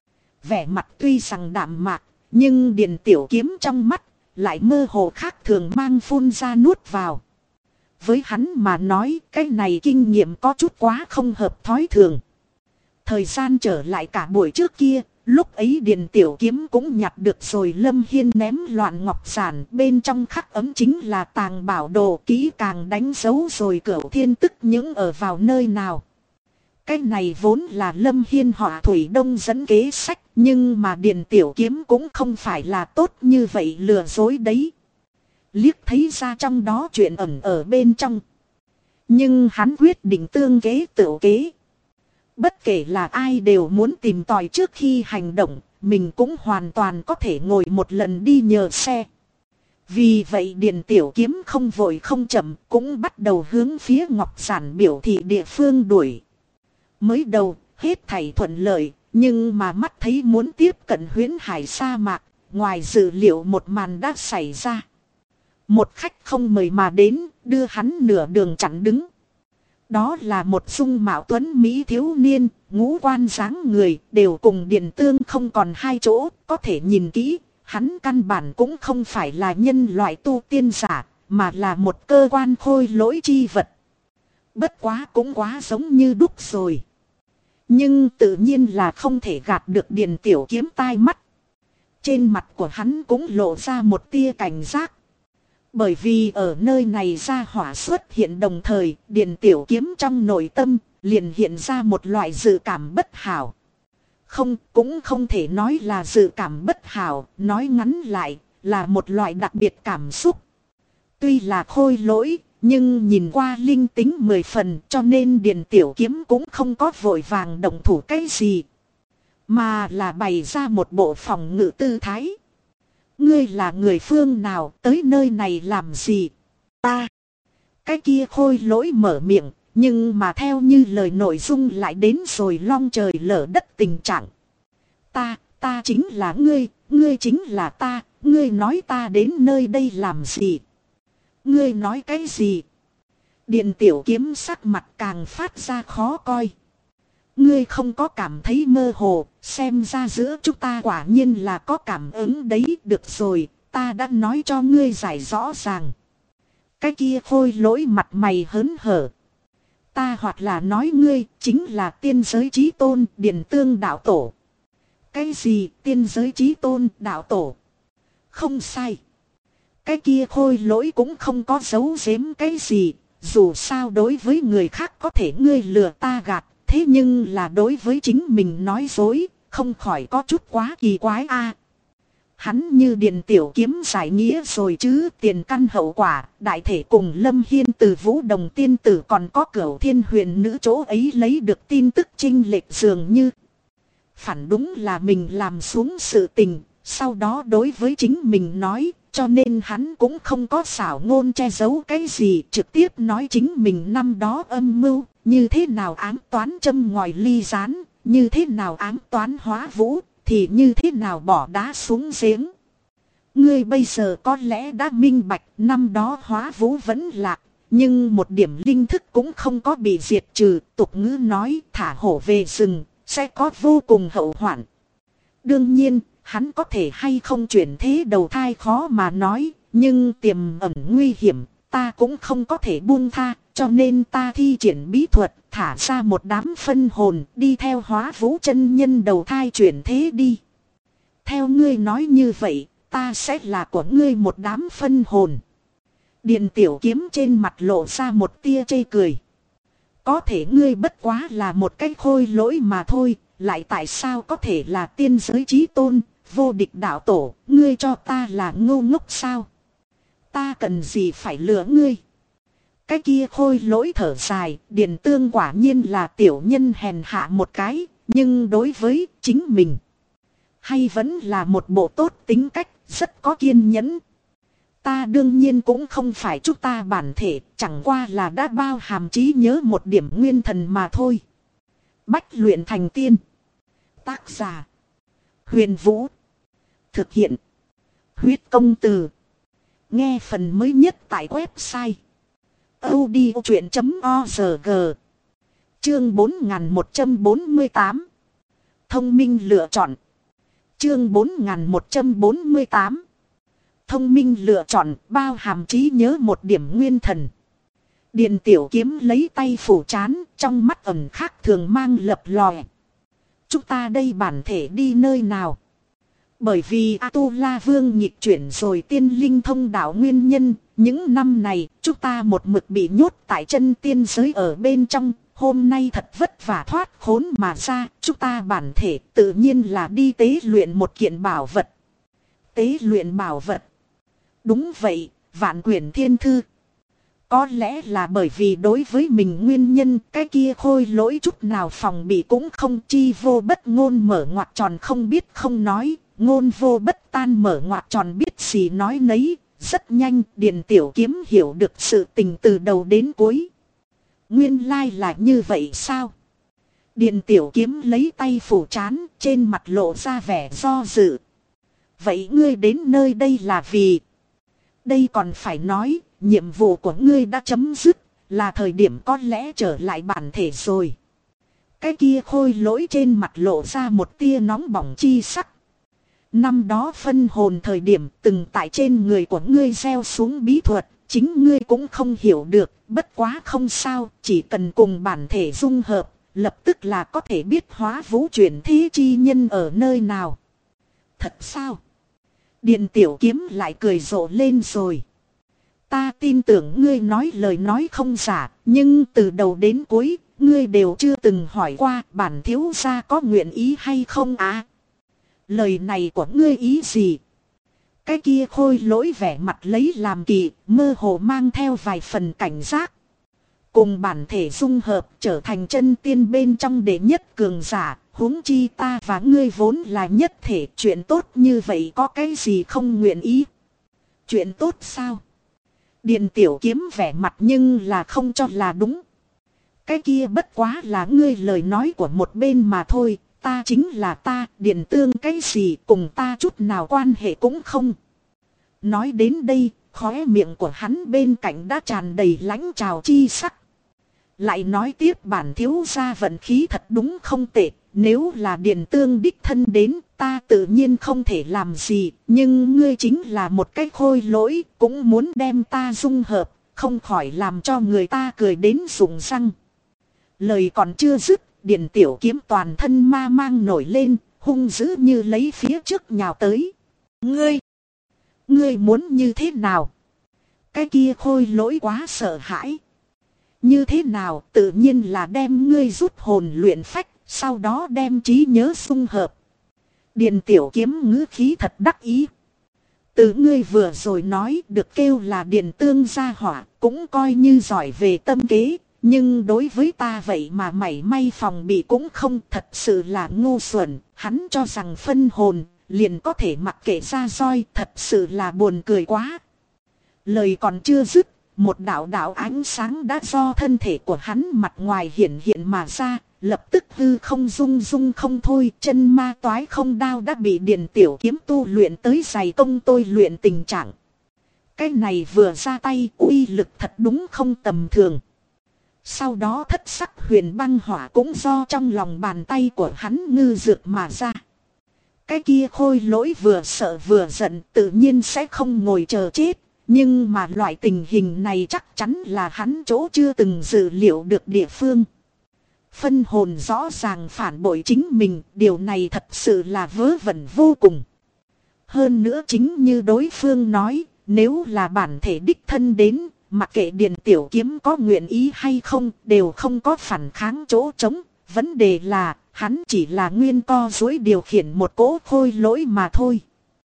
Vẻ mặt tuy rằng đạm mạc, nhưng Điền Tiểu Kiếm trong mắt lại mơ hồ khác thường mang phun ra nuốt vào. Với hắn mà nói cái này kinh nghiệm có chút quá không hợp thói thường. Thời gian trở lại cả buổi trước kia, lúc ấy Điền Tiểu Kiếm cũng nhặt được rồi Lâm Hiên ném loạn ngọc giản, bên trong khắc ấm chính là tàng bảo đồ, kỹ càng đánh dấu rồi Cửu Thiên Tức những ở vào nơi nào. Cái này vốn là Lâm Hiên họa Thủy Đông dẫn kế sách, nhưng mà Điền Tiểu Kiếm cũng không phải là tốt như vậy lừa dối đấy. Liếc thấy ra trong đó chuyện ẩn ở bên trong. Nhưng hắn quyết định tương kế tự kế. Bất kể là ai đều muốn tìm tòi trước khi hành động, mình cũng hoàn toàn có thể ngồi một lần đi nhờ xe. Vì vậy Điền Tiểu Kiếm không vội không chậm, cũng bắt đầu hướng phía ngọc giản biểu thị địa phương đuổi. Mới đầu, hết thảy thuận lợi, nhưng mà mắt thấy muốn tiếp cận Huyễn Hải sa mạc, ngoài dự liệu một màn đã xảy ra. Một khách không mời mà đến, đưa hắn nửa đường chặn đứng. Đó là một dung mạo tuấn Mỹ thiếu niên, ngũ quan dáng người, đều cùng Điền Tương không còn hai chỗ, có thể nhìn kỹ, hắn căn bản cũng không phải là nhân loại tu tiên giả, mà là một cơ quan khôi lỗi chi vật. Bất quá cũng quá giống như đúc rồi. Nhưng tự nhiên là không thể gạt được Điền Tiểu Kiếm tai mắt. Trên mặt của hắn cũng lộ ra một tia cảnh giác. Bởi vì ở nơi này gia hỏa xuất hiện đồng thời, Điền Tiểu Kiếm trong nội tâm liền hiện ra một loại dự cảm bất hảo. Không, cũng không thể nói là dự cảm bất hảo, nói ngắn lại là một loại đặc biệt cảm xúc. tuy là khôi lỗi, nhưng nhìn qua linh tính 10 phần, cho nên Điền Tiểu Kiếm cũng không có vội vàng động thủ cái gì, mà là bày ra một bộ phòng ngự tư thái. Ngươi là người phương nào, tới nơi này làm gì? Ta. Cái kia khôi lỗi mở miệng, nhưng mà theo như lời nội dung lại đến rồi long trời lở đất tình trạng. Ta chính là ngươi chính là ta, ngươi nói ta đến nơi đây làm gì? Ngươi nói cái gì? Điền Tiểu Kiếm sắc mặt càng phát ra khó coi. Ngươi không có cảm thấy mơ hồ, xem ra giữa chúng ta quả nhiên là có cảm ứng đấy. Được rồi, ta đã nói cho ngươi giải rõ ràng. Cái kia khôi lỗi mặt mày hớn hở. Ta hoặc là nói ngươi chính là tiên giới chí tôn Điền Tương đạo tổ. Cái gì tiên giới chí tôn đạo tổ? Không sai. Cái kia khôi lỗi cũng không có giấu giếm cái gì. Dù sao đối với người khác có thể ngươi lừa ta gạt. Thế nhưng là đối với chính mình nói dối. Không khỏi có chút quá kỳ quái a. Hắn như Điền Tiểu Kiếm giải nghĩa rồi chứ, tiền căn hậu quả, đại thể cùng Lâm Hiên từ Vũ Đồng tiên tử còn có Cửu Thiên Huyền nữ chỗ ấy lấy được tin tức chênh lệch dường như. Phản đúng là mình làm xuống sự tình, sau đó đối với chính mình nói, cho nên hắn cũng không có xảo ngôn che giấu cái gì, trực tiếp nói chính mình năm đó âm mưu, như thế nào ám toán châm ngòi ly gián, như thế nào ám toán Hóa Vũ. Thì như thế nào bỏ đá xuống giếng. Ngươi bây giờ có lẽ đã minh bạch năm đó Hóa Vũ vẫn lạc. Nhưng một điểm linh thức cũng không có bị diệt trừ. Tục ngữ nói thả hổ về rừng sẽ có vô cùng hậu hoạn. Đương nhiên hắn có thể hay không chuyển thế đầu thai khó mà nói. Nhưng tiềm ẩn nguy hiểm ta cũng không có thể buông tha. Cho nên ta thi triển bí thuật thả ra một đám phân hồn đi theo Hóa Vũ chân nhân đầu thai chuyển thế đi. Theo ngươi nói như vậy, ta sẽ là của ngươi một đám phân hồn. Điền Tiểu Kiếm trên mặt lộ ra một tia chê cười. Có thể ngươi bất quá là một cái khôi lỗi mà thôi, lại tại sao có thể là tiên giới chí tôn, vô địch đạo tổ, ngươi cho ta là ngu ngốc sao? Ta cần gì phải lừa ngươi? Cái kia khôi lỗi thở dài, Điền Tương quả nhiên là tiểu nhân hèn hạ một cái, nhưng đối với chính mình, hay vẫn là một bộ tốt tính cách, rất có kiên nhẫn. Ta đương nhiên cũng không phải chúng ta bản thể, chẳng qua là đã bao hàm trí nhớ một điểm nguyên thần mà thôi. Bách luyện thành tiên. Tác giả Huyền Vũ. Thực hiện Huyết Công Từ. Nghe phần mới nhất tại website audiochuyện.org. Chương 4148. Thông minh lựa chọn. Chương 4148. Thông minh lựa chọn bao hàm trí nhớ một điểm nguyên thần. Điền Tiểu Kiếm lấy tay phủ trán, trong mắt ẩn khác thường mang lập lòe. Chúng ta đây bản thể đi nơi nào? Bởi vì A-tu-la vương nhịp chuyển rồi tiên linh thông đạo nguyên nhân, những năm này chúng ta một mực bị nhốt tại chân tiên giới ở bên trong, hôm nay thật vất vả thoát khốn mà ra, chúng ta bản thể tự nhiên là đi tế luyện một kiện bảo vật. Tế luyện bảo vật. Đúng vậy, Vạn Quyển Thiên Thư. Có lẽ là bởi vì đối với mình nguyên nhân cái kia khôi lỗi chút nào phòng bị cũng không, chi vô bất ngôn mở ngoặc tròn không biết không nói. Ngôn vô bất tan mở ngoặc tròn biết gì nói nấy. Rất nhanh Điền Tiểu Kiếm hiểu được sự tình từ đầu đến cuối. Nguyên lai là như vậy sao? Điền Tiểu Kiếm lấy tay phủ trán, trên mặt lộ ra vẻ do dự. Vậy ngươi đến nơi đây là vì... Đây còn phải nói, nhiệm vụ của ngươi đã chấm dứt, là thời điểm có lẽ trở lại bản thể rồi. Cái kia khôi lỗi trên mặt lộ ra một tia nóng bỏng chi sắc. Năm đó phân hồn thời điểm từng tại trên người của ngươi gieo xuống bí thuật, chính ngươi cũng không hiểu được, bất quá không sao, chỉ cần cùng bản thể dung hợp, lập tức là có thể biết Hóa Vũ chuyển thế chi nhân ở nơi nào. Thật sao? Điền Tiểu Kiếm lại cười rộ lên rồi. Ta tin tưởng ngươi nói lời nói không giả, nhưng từ đầu đến cuối, ngươi đều chưa từng hỏi qua bản thiếu gia có nguyện ý hay không à? Lời này của ngươi ý gì? Cái kia khôi lỗi vẻ mặt lấy làm kỳ, mơ hồ mang theo vài phần cảnh giác. Cùng bản thể dung hợp trở thành chân tiên bên trong đệ nhất cường giả, huống chi ta và ngươi vốn là nhất thể, chuyện tốt như vậy có cái gì không nguyện ý. Chuyện tốt sao? Điền Tiểu Kiếm vẻ mặt nhưng là không cho là đúng. Cái kia bất quá là ngươi lời nói của một bên mà thôi, ta chính là ta, Điền Tương cái gì cùng ta chút nào quan hệ cũng không. Nói đến đây, khóe miệng của hắn bên cạnh đã tràn đầy lãnh trào chi sắc. Lại nói tiếp, bản thiếu gia vận khí thật đúng không tệ, nếu là Điền Tương đích thân đến ta tự nhiên không thể làm gì, nhưng ngươi chính là một cái khôi lỗi, cũng muốn đem ta dung hợp, không khỏi làm cho người ta cười đến rụng răng. Lời còn chưa dứt, Điền Tiểu Kiếm toàn thân ma mang nổi lên, hung dữ như lấy phía trước nhào tới. Ngươi muốn như thế nào? Cái kia khôi lỗi quá sợ hãi. Như thế nào? Tự nhiên là đem ngươi rút hồn luyện phách, sau đó đem trí nhớ xung hợp. Điền Tiểu Kiếm ngữ khí thật đắc ý. Từ ngươi vừa rồi nói được kêu là Điền Tương gia hỏa, cũng coi như giỏi về tâm kế. Nhưng đối với ta vậy mà mảy may phòng bị cũng không, thật sự là ngu xuẩn. Hắn cho rằng phân hồn liền có thể mặc kệ ra roi, thật sự là buồn cười quá. Lời còn chưa dứt, một đạo ánh sáng đã do thân thể của hắn mặt ngoài hiện mà ra, lập tức hư không rung không thôi. Chân ma toái không đao đã bị Điền Tiểu Kiếm tu luyện tới dày công tôi luyện tình trạng. Cái này vừa ra tay uy lực thật đúng không tầm thường. Sau đó thất sắc huyền băng hỏa cũng do trong lòng bàn tay của hắn ngư dược mà ra. Cái kia khôi lỗi vừa sợ vừa giận, tự nhiên sẽ không ngồi chờ chết. Nhưng mà loại tình hình này chắc chắn là hắn chỗ chưa từng dự liệu được địa phương. Phân hồn rõ ràng phản bội chính mình, điều này thật sự là vớ vẩn vô cùng. Hơn nữa chính như đối phương nói, nếu là bản thể đích thân đến, mặc kệ Điền Tiểu Kiếm có nguyện ý hay không, đều không có phản kháng chỗ trống. Vấn đề là, hắn chỉ là nguyên co dối điều khiển một cỗ khôi lỗi mà thôi.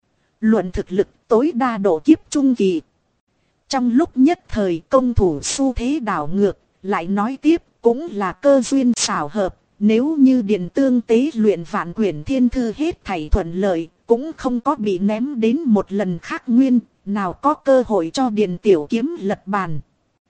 Luận thực lực tối đa độ kiếp trung kỳ. Trong lúc nhất thời công thủ xu thế đảo ngược, lại nói tiếp cũng là cơ duyên xảo hợp. Nếu như Điền Tương tế luyện vạn quyển thiên thư hết thảy thuận lợi, cũng không có bị ném đến một lần khác nguyên, nào có cơ hội cho Điền Tiểu Kiếm lật bàn.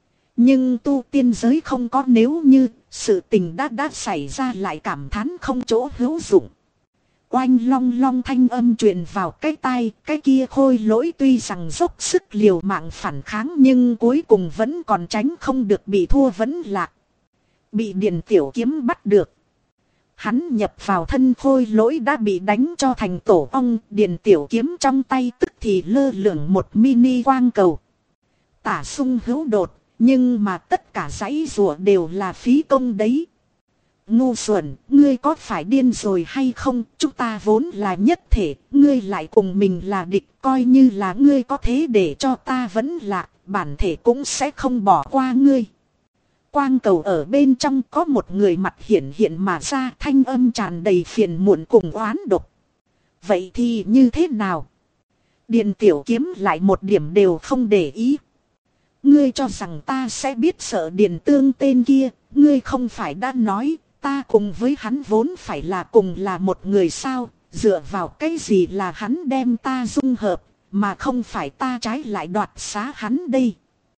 Nhưng tu tiên giới không có nếu như, sự tình đã xảy ra lại cảm thán không chỗ hữu dụng. Oanh long long thanh âm truyền vào cái tai, cái kia khôi lỗi tuy rằng dốc sức liều mạng phản kháng nhưng cuối cùng vẫn còn tránh không được bị thua vẫn lạc. Bị Điền Tiểu Kiếm bắt được. Hắn nhập vào thân khôi lỗi đã bị đánh cho thành tổ ong, Điền Tiểu Kiếm trong tay tức thì lơ lửng một mini quang cầu. Tả sung hữu đột, nhưng mà tất cả dãy rùa đều là phí công đấy. Ngu xuẩn, ngươi có phải điên rồi hay không? Chúng ta vốn là nhất thể, ngươi lại cùng mình là địch, coi như là ngươi có thế để cho ta vẫn lạc, bản thể cũng sẽ không bỏ qua ngươi. Quang cầu ở bên trong có một người mặt hiện mà ra, thanh âm tràn đầy phiền muộn cùng oán độc. Vậy thì như thế nào? Điền Tiểu Kiếm lại một điểm đều không để ý. Ngươi cho rằng ta sẽ biết sợ Điền Tương tên kia, ngươi không phải đã nói ta cùng với hắn vốn phải là cùng là một người sao, dựa vào cái gì là hắn đem ta dung hợp, mà không phải ta trái lại đoạt xá hắn đây.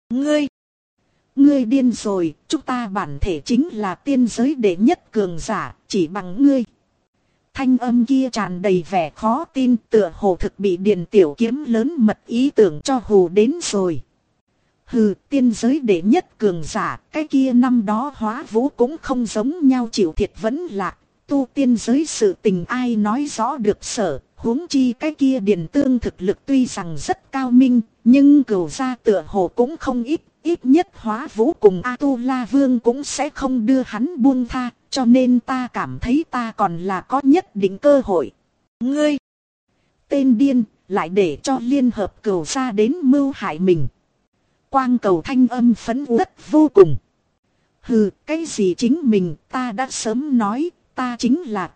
Ngươi điên rồi, chúng ta bản thể chính là tiên giới đệ nhất cường giả, chỉ bằng ngươi. Thanh âm kia tràn đầy vẻ khó tin, tựa hồ thực bị Điền Tiểu Kiếm lớn mật ý tưởng cho hù đến rồi. Hừ, tiên giới đệ nhất cường giả, cái kia năm đó Hóa Vũ cũng không giống nhau chịu thiệt vẫn lạc. Tu tiên giới sự tình ai nói rõ được sở, huống chi cái kia Điền Tương thực lực tuy rằng rất cao minh, nhưng cửu gia tựa hồ cũng không ít. Ít nhất Hóa Vũ cùng A-tu-la Vương cũng sẽ không đưa hắn buông tha, cho nên ta cảm thấy ta còn là có nhất định cơ hội. Ngươi, tên điên, lại để cho liên hợp cửu gia đến mưu hại mình. Quang cầu thanh âm phấn uất vô cùng. Hừ, cái gì chính mình, ta đã sớm nói, ta chính là ta,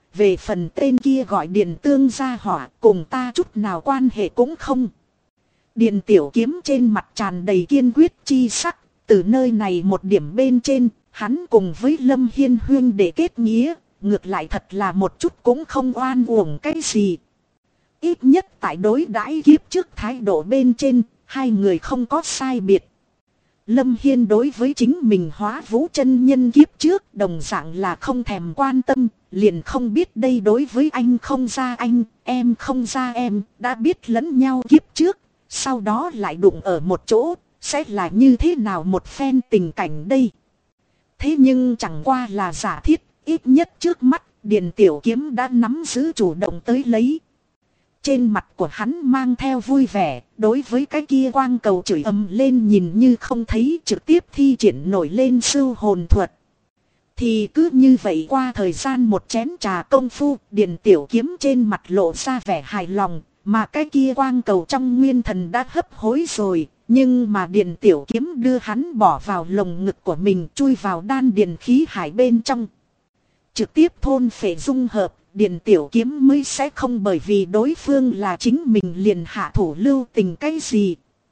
về phần tên kia gọi Điền Tương gia hỏa cùng ta chút nào quan hệ cũng không. Điền Tiểu Kiếm trên mặt tràn đầy kiên quyết chi sắc, từ nơi này một điểm bên trên, hắn cùng với Lâm Hiên huyên để kết nghĩa, ngược lại thật là một chút cũng không oan uổng cái gì. Ít nhất tại đối đãi kiếp trước thái độ bên trên, hai người không có sai biệt. Lâm Hiên đối với chính mình Hóa Vũ chân nhân kiếp trước đồng dạng là không thèm quan tâm, liền không biết đây đối với anh không ra anh, em không ra em, đã biết lẫn nhau kiếp trước, sau đó lại đụng ở một chỗ, sẽ là như thế nào một phen tình cảnh đây. Thế nhưng chẳng qua là giả thiết, ít nhất trước mắt Điền Tiểu Kiếm đã nắm giữ chủ động tới lấy. Trên mặt của hắn mang theo vui vẻ, đối với cái kia quang cầu chửi ầm lên nhìn như không thấy, trực tiếp thi triển nổi lên sưu hồn thuật. Thì cứ như vậy qua thời gian một chén trà công phu, Điền Tiểu Kiếm trên mặt lộ ra vẻ hài lòng, mà cái kia quang cầu trong nguyên thần đã hấp hối rồi. Nhưng mà Điền Tiểu Kiếm đưa hắn bỏ vào lồng ngực của mình, chui vào đan điền khí hải bên trong. Trực tiếp thôn phệ dung hợp, Điền Tiểu Kiếm mới sẽ không bởi vì đối phương là chính mình liền hạ thủ lưu tình cái gì.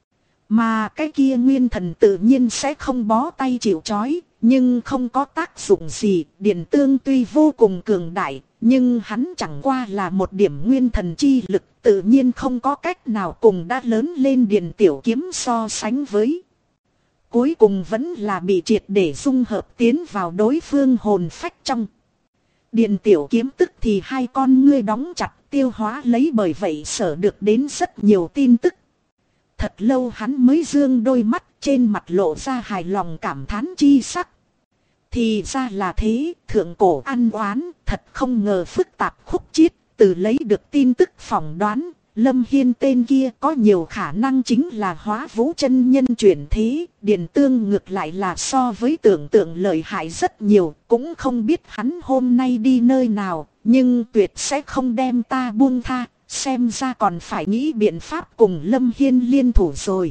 Mà cái kia nguyên thần tự nhiên sẽ không bó tay chịu trói, nhưng không có tác dụng gì. Điền Tương tuy vô cùng cường đại, nhưng hắn chẳng qua là một điểm nguyên thần chi lực, tự nhiên không có cách nào cùng đã lớn lên Điền Tiểu Kiếm so sánh với. Cuối cùng vẫn là bị triệt để dung hợp tiến vào đối phương hồn phách trong. Điền Tiểu Kiếm tức thì hai con ngươi đóng chặt tiêu hóa lấy, bởi vậy sở được đến rất nhiều tin tức. Thật lâu hắn mới dương đôi mắt, trên mặt lộ ra hài lòng cảm thán chi sắc. Thì ra là thế, thượng cổ ăn oán, thật không ngờ phức tạp khúc chiết, từ lấy được tin tức phỏng đoán, Lâm Hiên tên kia có nhiều khả năng chính là Hóa Vũ chân nhân chuyển thế. Điền Tương ngược lại là so với tưởng tượng lợi hại rất nhiều, cũng không biết hắn hôm nay đi nơi nào, nhưng tuyệt sẽ không đem ta buông tha, xem ra còn phải nghĩ biện pháp cùng Lâm Hiên liên thủ rồi.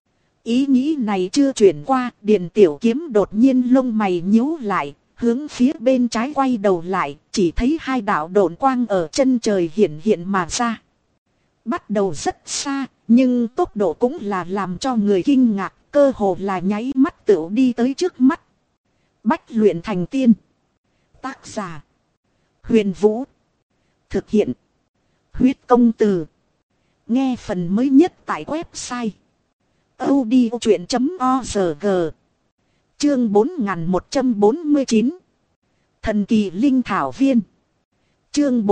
Ý nghĩ này chưa chuyển qua, Điền Tiểu Kiếm đột nhiên lông mày nhíu lại, hướng phía bên trái quay đầu lại, chỉ thấy hai đạo độn quang ở chân trời hiện hiện mà ra. Bắt đầu rất xa, nhưng tốc độ cũng là làm cho người kinh ngạc, cơ hồ là nháy mắt tựu đi tới trước mắt. Bách luyện thành tiên. Tác giả: Huyền Vũ. Thực hiện: Huyết Công Từ. Nghe phần mới nhất tại website audiochuyện.org. Chương 4149. Thần kỳ linh thảo viên. Chương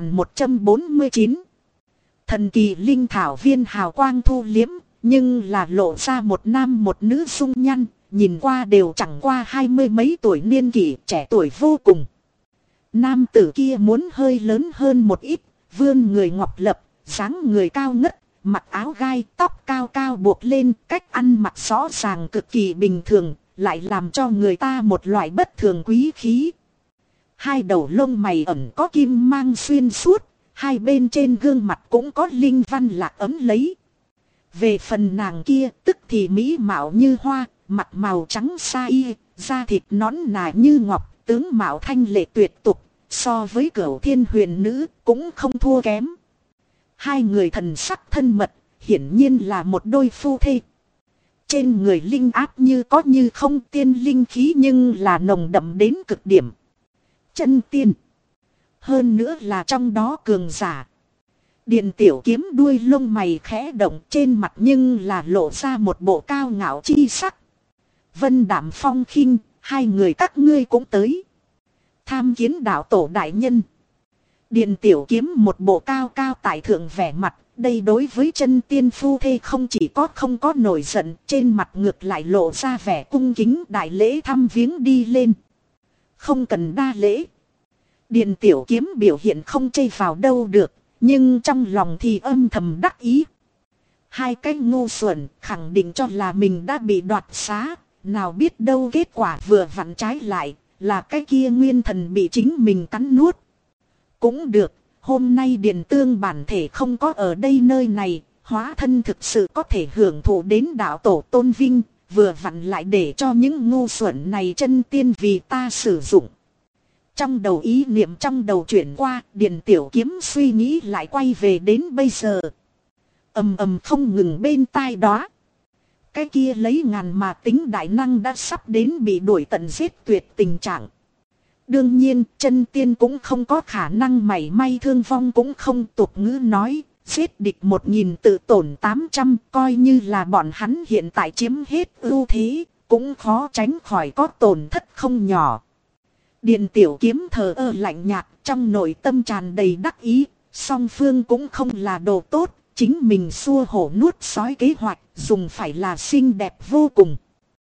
4149. Thần kỳ linh thảo viên hào quang thu liếm, nhưng là lộ ra một nam một nữ dung nhan, nhìn qua đều chẳng qua 20 mấy tuổi niên kỷ, trẻ tuổi vô cùng. Nam tử kia muốn hơi lớn hơn một ít, vươn người ngọc lập, dáng người cao ngất, mặc áo gai, tóc cao cao buộc lên, cách ăn mặc rõ ràng cực kỳ bình thường, lại làm cho người ta một loại bất thường quý khí. Hai đầu lông mày ẩn có kim mang xuyên suốt, hai bên trên gương mặt cũng có linh văn lạc ấm lấy. Về phần nàng kia, tức thì mỹ mạo như hoa, mặt màu trắng sa y, da thịt nõn nà như ngọc, tướng mạo thanh lệ tuyệt tục, so với Cửu Thiên Huyền Nữ cũng không thua kém. Hai người thần sắc thân mật, hiển nhiên là một đôi phu thê. Trên người linh áp như có như không, tiên linh khí nhưng là nồng đậm đến cực điểm. Chân tiên. Hơn nữa là trong đó cường giả. Điền Tiểu Kiếm đuôi lông mày khẽ động, trên mặt nhưng là lộ ra một bộ cao ngạo chi sắc. Vân Đạm Phong khinh, hai người các ngươi cũng tới. Tham kiến đạo tổ đại nhân. Điền Tiểu Kiếm một bộ cao cao tại thượng vẻ mặt, đây đối với chân tiên phu thê không chỉ có không có nổi giận, trên mặt ngược lại lộ ra vẻ cung kính, đại lễ thăm viếng đi lên. Không cần đa lễ. Điền Tiểu Kiếm biểu hiện không chê vào đâu được, nhưng trong lòng thì âm thầm đắc ý. Hai cái ngu xuẩn khẳng định cho là mình đã bị đoạt xá, nào biết đâu kết quả vừa vặn trái lại, là cái kia nguyên thần bị chính mình cắn nuốt. Cũng được, hôm nay Điền Tương bản thể không có ở đây nơi này, hóa thân thực sự có thể hưởng thụ đến đạo tổ tôn vinh, vừa vặn lại để cho những ngu xuẩn này chân tiên vì ta sử dụng. Trong đầu ý niệm trong đầu chuyển qua, Điền Tiểu Kiếm suy nghĩ lại quay về đến bây giờ. Ầm ầm không ngừng bên tai đó. Cái kia lấy ngàn mà tính đại năng đã sắp đến bị đuổi tận giết tuyệt tình trạng. Đương nhiên, chân tiên cũng không có khả năng mảy may thương vong cũng không, tục ngữ nói, giết địch 1000 tự tổn 800, coi như là bọn hắn hiện tại chiếm hết ưu thế, cũng khó tránh khỏi có tổn thất không nhỏ. Điền Tiểu Kiếm thờ ơ lạnh nhạt, trong nội tâm tràn đầy đắc ý, song phương cũng không là đồ tốt, chính mình xua hổ nuốt sói kế hoạch, dùng phải là xinh đẹp vô cùng.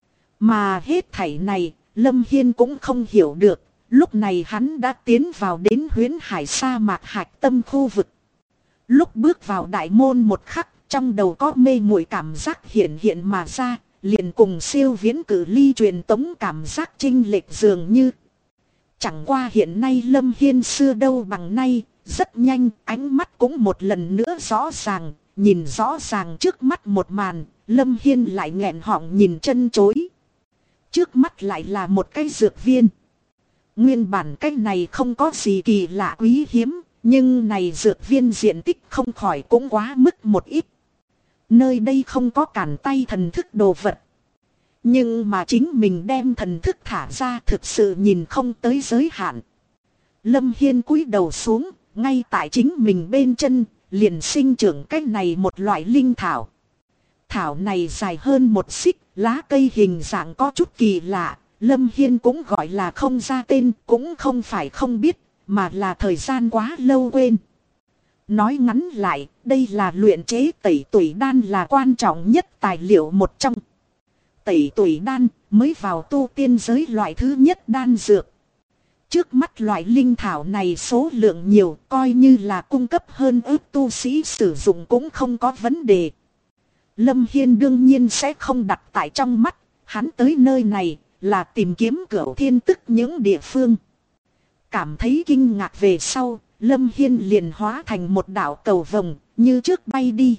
Mà hết thảy này, Lâm Hiên cũng không hiểu được, lúc này hắn đã tiến vào đến Huyễn Hải sa mạc hạch tâm khu vực. Lúc bước vào đại môn một khắc, trong đầu có mê muội cảm giác hiện hiện mà ra, liền cùng siêu viễn cử ly truyền tống cảm giác chênh lệch dường như. Chẳng qua hiện nay Lâm Hiên xưa đâu bằng nay, rất nhanh, ánh mắt cũng một lần nữa rõ ràng, nhìn rõ ràng trước mắt một màn, Lâm Hiên lại nghẹn họng nhìn chân chối. Trước mắt lại là một cái dược viên. Nguyên bản cái này không có gì kỳ lạ quý hiếm, nhưng này dược viên diện tích không khỏi cũng quá mức một ít. Nơi đây không có cản tay thần thức đồ vật. Nhưng mà chính mình đem thần thức thả ra thực sự nhìn không tới giới hạn. Lâm Hiên cúi đầu xuống, ngay tại chính mình bên chân, liền sinh trưởng cái này một loại linh thảo. Thảo này dài hơn 1 xích, lá cây hình dạng có chút kỳ lạ, Lâm Hiên cũng gọi là không ra tên, cũng không phải không biết, mà là thời gian quá lâu quên. Nói ngắn lại, đây là luyện chế tẩy tủy đan là quan trọng nhất tài liệu một trong. Tẩy tủy đan mới vào tu tiên giới loại thứ nhất đan dược. Trước mắt loại linh thảo này số lượng nhiều, coi như là cung cấp hơn ước tu sĩ sử dụng cũng không có vấn đề. Lâm Hiên đương nhiên sẽ không đặt tại trong mắt, hắn tới nơi này là tìm kiếm Cửu Thiên Tức những địa phương. Cảm thấy kinh ngạc về sau, Lâm Hiên liền hóa thành một đạo cầu vồng, như trước bay đi.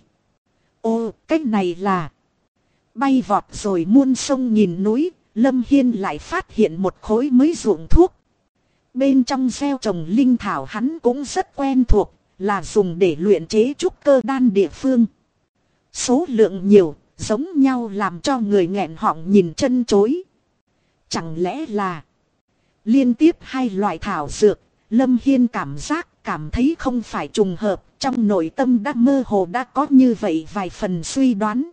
Ô, cách này là... Bay vọt rồi muôn sông nhìn núi, Lâm Hiên lại phát hiện một khối mới ruộng thuốc. Bên trong gieo trồng linh thảo hắn cũng rất quen thuộc, là dùng để luyện chế trúc cơ đan địa phương. Số lượng nhiều, giống nhau làm cho người nghẹn họng nhìn chân chối. Chẳng lẽ là liên tiếp 2 loại thảo dược, Lâm Hiên cảm thấy không phải trùng hợp, trong nội tâm đã mơ hồ đã có như vậy vài phần suy đoán.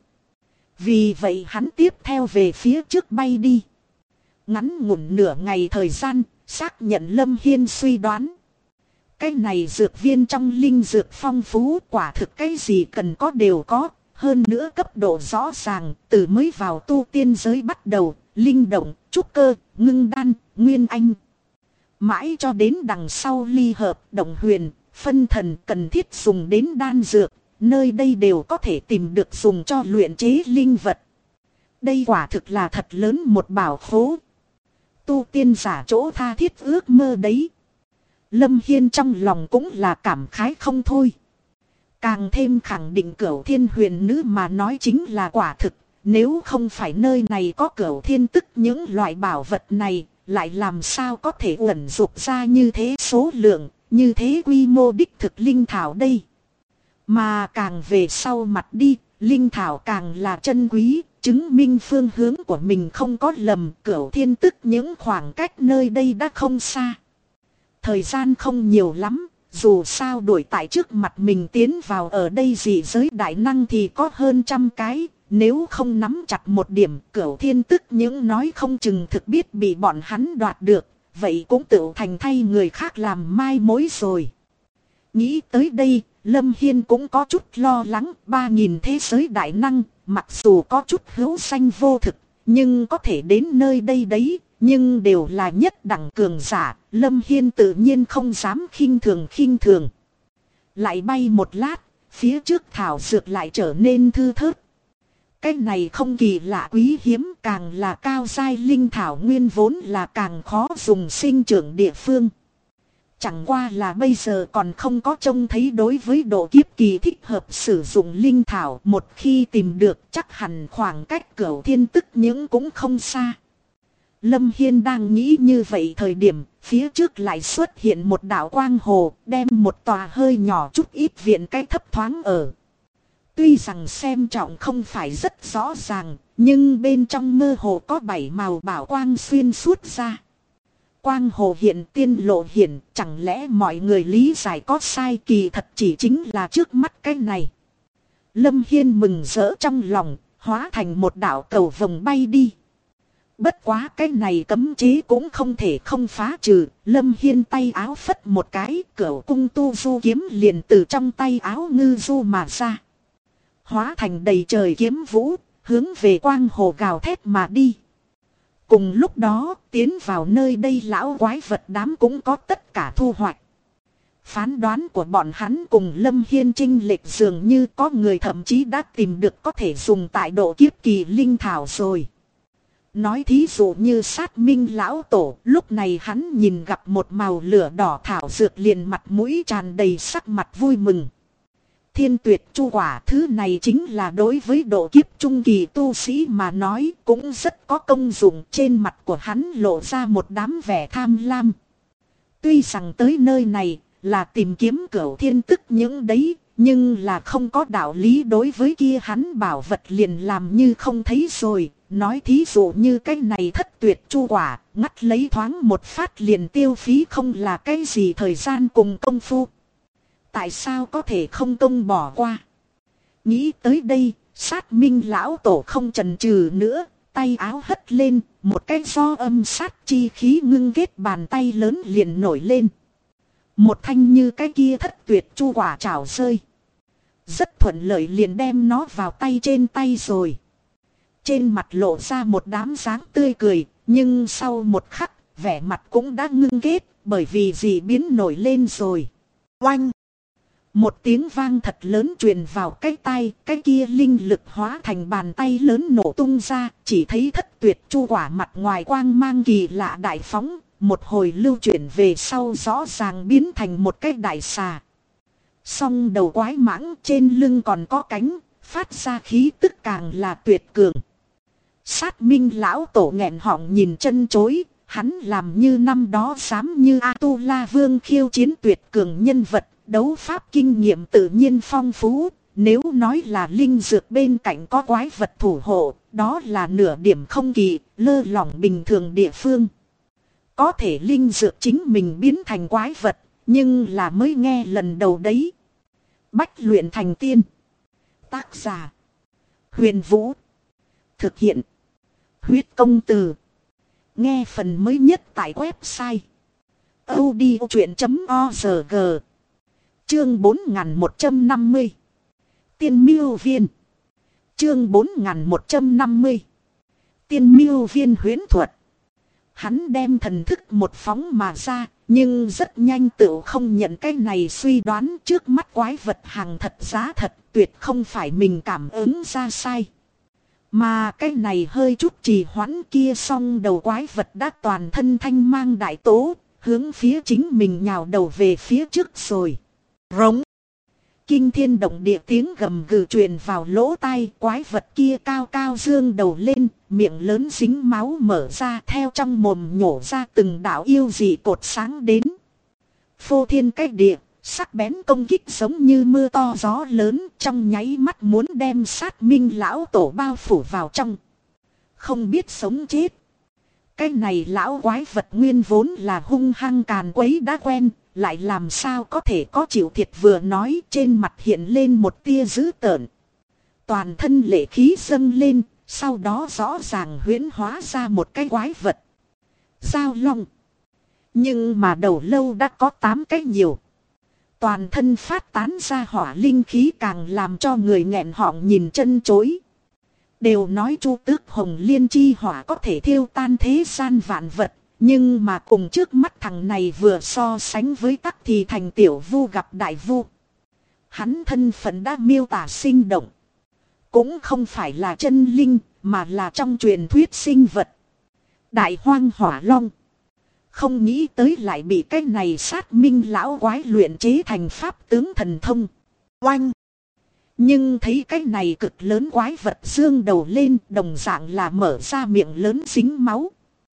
Vì vậy hắn tiếp theo về phía trước bay đi. Ngắn ngủn nửa ngày thời gian, xác nhận Lâm Hiên suy đoán. Cái này dược viên trong linh dược phong phú, quả thực cái gì cần có đều có. Hơn nữa cấp độ rõ ràng, từ mới vào tu tiên giới bắt đầu, linh động, trúc cơ, ngưng đan, nguyên anh. Mãi cho đến đằng sau ly hợp, động huyền, phân thần cần thiết dùng đến đan dược. Nơi đây đều có thể tìm được dùng cho luyện chế linh vật. Đây quả thực là thật lớn một bảo khố. Tu tiên giả chỗ tha thiết ước mơ đấy. Lâm Hiên trong lòng cũng là cảm khái không thôi. Càng thêm khẳng định Cửu Thiên Huyền Nữ mà nói chính là quả thực. Nếu không phải nơi này có Cửu Thiên Tức những loại bảo vật này, lại làm sao có thể uẩn dục ra như thế số lượng, như thế quy mô đích thực linh thảo đây. Mà càng về sau mặt đi, linh thảo càng là chân quý, chứng minh phương hướng của mình không có lầm. Cửu Thiên Tức những khoảng cách nơi đây đã không xa. Thời gian không nhiều lắm, dù sao đuổi tại trước mặt mình tiến vào ở đây dị giới đại năng thì có hơn 100 cái. Nếu không nắm chặt một điểm, Cửu Thiên Tức những nói không chừng thực biết bị bọn hắn đoạt được, vậy cũng tự thành thay người khác làm mai mối rồi. Nghĩ tới đây, Lâm Hiên cũng có chút lo lắng. 3000 thế giới đại năng, mặc dù có chút hữu danh vô thực, nhưng có thể đến nơi đây đấy, nhưng đều là nhất đẳng cường giả. Lâm Hiên tự nhiên không dám khinh thường. Lại bay một lát, phía trước thảo dược lại trở nên thư thớt. Cái này không kỳ lạ quý hiếm, càng là cao giai linh thảo nguyên vốn là càng khó dùng sinh trưởng địa phương. Chẳng qua là bây giờ còn không có trông thấy đối với độ kiếp kỳ thích hợp sử dụng linh thảo. Một khi tìm được chắc hẳn khoảng cách Cửu Thiên Tức những cũng không xa. Lâm Hiên đang nghĩ như vậy thời điểm, phía trước lại xuất hiện một đạo quang hồ, đem một tòa hơi nhỏ chút ít viện cái thấp thoáng ở. Tuy rằng xem trọng không phải rất rõ ràng, nhưng bên trong mơ hồ có 7 màu bảo quang xuyên suốt ra. Quang hồ hiện tiên lộ hiển, chẳng lẽ mọi người lý giải có sai, kỳ thật chỉ chính là trước mắt cái này. Lâm Hiên mừng rỡ trong lòng, hóa thành một đạo cầu vồng bay đi. Bất quá cái này cấm chế cũng không thể không phá trừ. Lâm Hiên tay áo phất một cái, cửu cung tu du kiếm liền từ trong tay áo ngư du mà ra. Hóa thành đầy trời kiếm vũ, hướng về quang hồ gào thét mà đi. Cùng lúc đó, tiến vào nơi đây lão quái vật đám cũng có tất cả thu hoạch. Phán đoán của bọn hắn cùng Lâm Hiên chênh lệch, dường như có người thậm chí đã tìm được có thể dùng tại độ kiếp kỳ linh thảo rồi. Nói thí dụ như Sát Minh lão tổ, lúc này hắn nhìn gặp một màu lửa đỏ thảo dược liền mặt mũi tràn đầy sắc mặt vui mừng. Thiên tuyệt chu quả, thứ này chính là đối với độ kiếp trung kỳ tu sĩ mà nói cũng rất có công dụng. Trên mặt của hắn lộ ra một đám vẻ tham lam. Tuy rằng tới nơi này là tìm kiếm cửu thiên tức những đấy, nhưng là không có đạo lý đối với kia hắn bảo vật liền làm như không thấy rồi. Nói thí dụ như cái này thất tuyệt chu quả, ngắt lấy thoáng một phát liền tiêu phí không là cái gì thời gian cùng công phu. Tại sao có thể không công bỏ qua? Nghĩ tới đây, Sát Minh lão tổ không chần chừ nữa, tay áo hất lên, một cái do âm sát chi khí ngưng kết bàn tay lớn liền nổi lên. Một thanh như cái kia thất tuyệt chu quả chảo rơi. Rất thuận lợi liền đem nó vào tay trên tay rồi. Trên mặt lộ ra một đám dáng tươi cười, nhưng sau một khắc, vẻ mặt cũng đã ngưng kết, bởi vì dị biến nổi lên rồi. Oanh! Một tiếng vang thật lớn truyền vào cái tay, cái kia linh lực hóa thành bàn tay lớn nổ tung ra, chỉ thấy thất tuyệt chu quả mặt ngoài quang mang kỳ lạ đại phóng, một hồi lưu chuyển về sau rõ ràng biến thành một cái đại xà. Song đầu quái mãng trên lưng còn có cánh, phát ra khí tức càng là tuyệt cường. Sát Minh lão tổ nghẹn họng nhìn chân chối, hắn làm như năm đó dám như A-tu-la vương khiêu chiến tuyệt cường nhân vật, đấu pháp kinh nghiệm tự nhiên phong phú. Nếu nói là linh dược bên cạnh có quái vật thủ hộ, đó là nửa điểm không kỳ, lơ lỏng bình thường địa phương. Có thể linh dược chính mình biến thành quái vật, nhưng là mới nghe lần đầu đấy. Bách luyện thành tiên. Tác giả: Huyền Vũ. Thực hiện: Huyết Công Từ. Nghe phần mới nhất tại website audiochuyện.org. Chương 4150. Tiên Miêu Viên. Chương 4150. Tiên Miêu Viên huyễn thuật. Hắn đem thần thức một phóng mà ra, nhưng rất nhanh tự không nhận cái này suy đoán, trước mắt quái vật hàng thật giá thật, tuyệt không phải mình cảm ứng ra sai. Mà cái này hơi chút trì hoãn kia, xong đầu quái vật đã toàn thân thanh mang đại tố, hướng phía chính mình nhào đầu về phía trước rồi. Rống. Kinh thiên động địa tiếng gầm gừ truyền vào lỗ tai, quái vật kia cao cao dương đầu lên, miệng lớn dính máu mở ra, theo trong mồm nhổ ra từng đạo yêu dị cột sáng đến. Phô thiên cách địa, sắc bén công kích giống như mưa to gió lớn, trong nháy mắt muốn đem Sát Minh lão tổ bao phủ vào trong. Không biết sống chết. Cái này lão quái vật nguyên vốn là hung hăng càn quấy đã quen, lại làm sao có thể có chịu thiệt, vừa nói trên mặt hiện lên một tia dữ tợn. Toàn thân lệ khí dâng lên, sau đó rõ ràng huyễn hóa ra một cái quái vật. Giao long. Nhưng mà đầu lâu đã có 8 cái nhiều. Toàn thân phát tán ra hỏa linh khí càng làm cho người nghẹn họng nhìn chân chối. Đều nói Chu Tước Hồng Liên chi hỏa có thể thiêu tan thế gian vạn vật. Nhưng mà cùng trước mắt thằng này vừa so sánh với tắc thì thành tiểu vu gặp đại vu. Hắn thân phận đã miêu tả sinh động. Cũng không phải là chân linh, mà là trong truyền thuyết sinh vật. Đại hoang hỏa long. Không nghĩ tới lại bị cái này Sát Minh lão quái luyện chế thành pháp tướng thần thông. Oanh! Nhưng thấy cái này cực lớn quái vật dương đầu lên, đồng dạng là mở ra miệng lớn dính máu.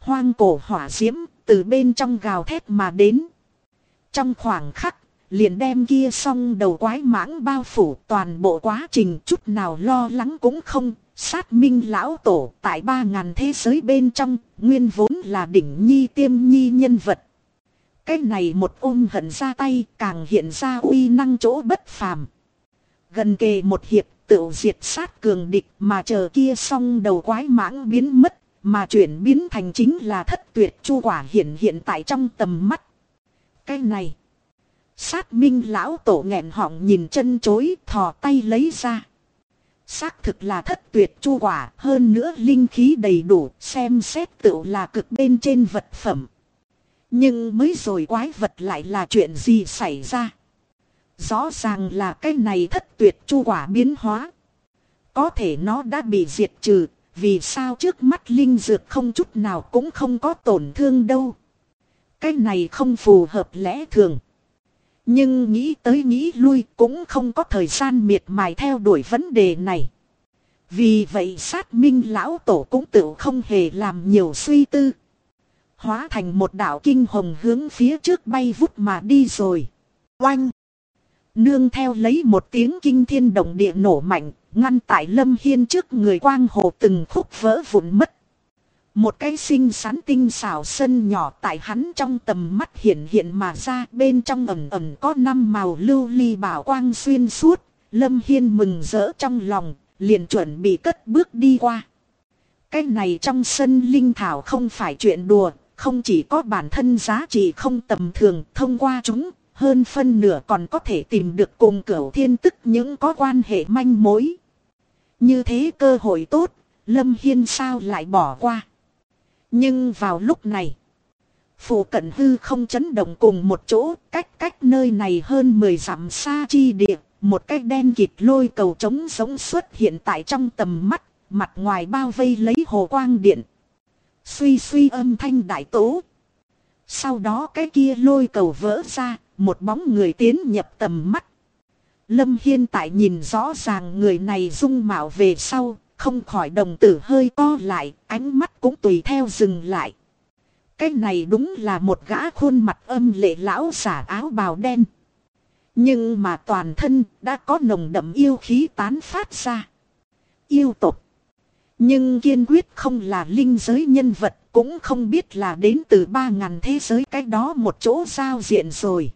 Hoang cổ hỏa diễm từ bên trong gào thét mà đến. Trong khoảng khắc, liền đem kia song đầu quái mãng bao phủ, toàn bộ quá trình chút nào lo lắng cũng không. Sát Minh lão tổ tại 3000 thế giới bên trong, nguyên vốn là đỉnh nhi tiêm nhi nhân vật. Cái này một ôm hận ra tay, càng hiện ra uy năng chỗ bất phàm. Gần kề một hiệp, tựu diệt sát cường địch, mà chờ kia song đầu quái mãng biến mất, mà chuyển biến thành chính là thất tuyệt chu quả hiện tại trong tầm mắt. Cái này, Sát Minh lão tổ nghẹn họng nhìn chân chối, thò tay lấy ra. Xác thực là thất tuyệt chu quả, hơn nữa linh khí đầy đủ, xem xét tựu là cực bên trên vật phẩm. Nhưng mới rồi quái vật lại là chuyện gì xảy ra? Rõ ràng là cái này thất tuyệt chu quả biến hóa. Có thể nó đã bị diệt trừ, vì sao trước mắt linh dược không chút nào cũng không có tổn thương đâu? Cái này không phù hợp lẽ thường. Nhưng nghĩ tới nghĩ lui cũng không có thời gian miệt mài theo đuổi vấn đề này. Vì vậy Sát Minh lão tổ cũng tự không hề làm nhiều suy tư. Hóa thành một đạo kinh hồng hướng phía trước bay vút mà đi rồi. Oanh! Nương theo lấy một tiếng kinh thiên động địa nổ mạnh, ngăn tại Lâm Hiên trước người quang hồ từng khúc vỡ vụn mất. Một cái xinh xắn tinh xảo sân nhỏ tại hắn trong tầm mắt hiện mà ra, bên trong ẩn ẩn có 5 màu lưu ly bảo quang xuyên suốt. Lâm Hiên mừng rỡ trong lòng, liền chuẩn bị cất bước đi qua. Cái này trong sân linh thảo không phải chuyện đùa, không chỉ có bản thân giá trị không tầm thường, thông qua chúng, hơn phân nửa còn có thể tìm được cùng Cửu Thiên Tức những có quan hệ manh mối. Như thế cơ hội tốt, Lâm Hiên sao lại bỏ qua. Nhưng vào lúc này, phủ cận hư không chấn động cùng một chỗ, cách nơi này hơn 10 dặm xa chi địa, một cái đen kịt lôi cầu trống giống xuất hiện tại trong tầm mắt, mặt ngoài bao vây lấy hồ quang điện. Suy âm thanh đại tố. Sau đó cái kia lôi cầu vỡ ra, một bóng người tiến nhập tầm mắt. Lâm Hiên tại nhìn rõ ràng người này dung mạo về sau, không khỏi đồng tử hơi co lại, ánh mắt cũng tùy theo dừng lại. Cái này đúng là một gã khuôn mặt âm lệ lão giả áo bào đen. Nhưng mà toàn thân đã có nồng đậm yêu khí tán phát ra. Yêu tộc. Nhưng kiên quyết không là linh giới nhân vật, cũng không biết là đến từ 3000 thế giới cái đó một chỗ giao diện rồi.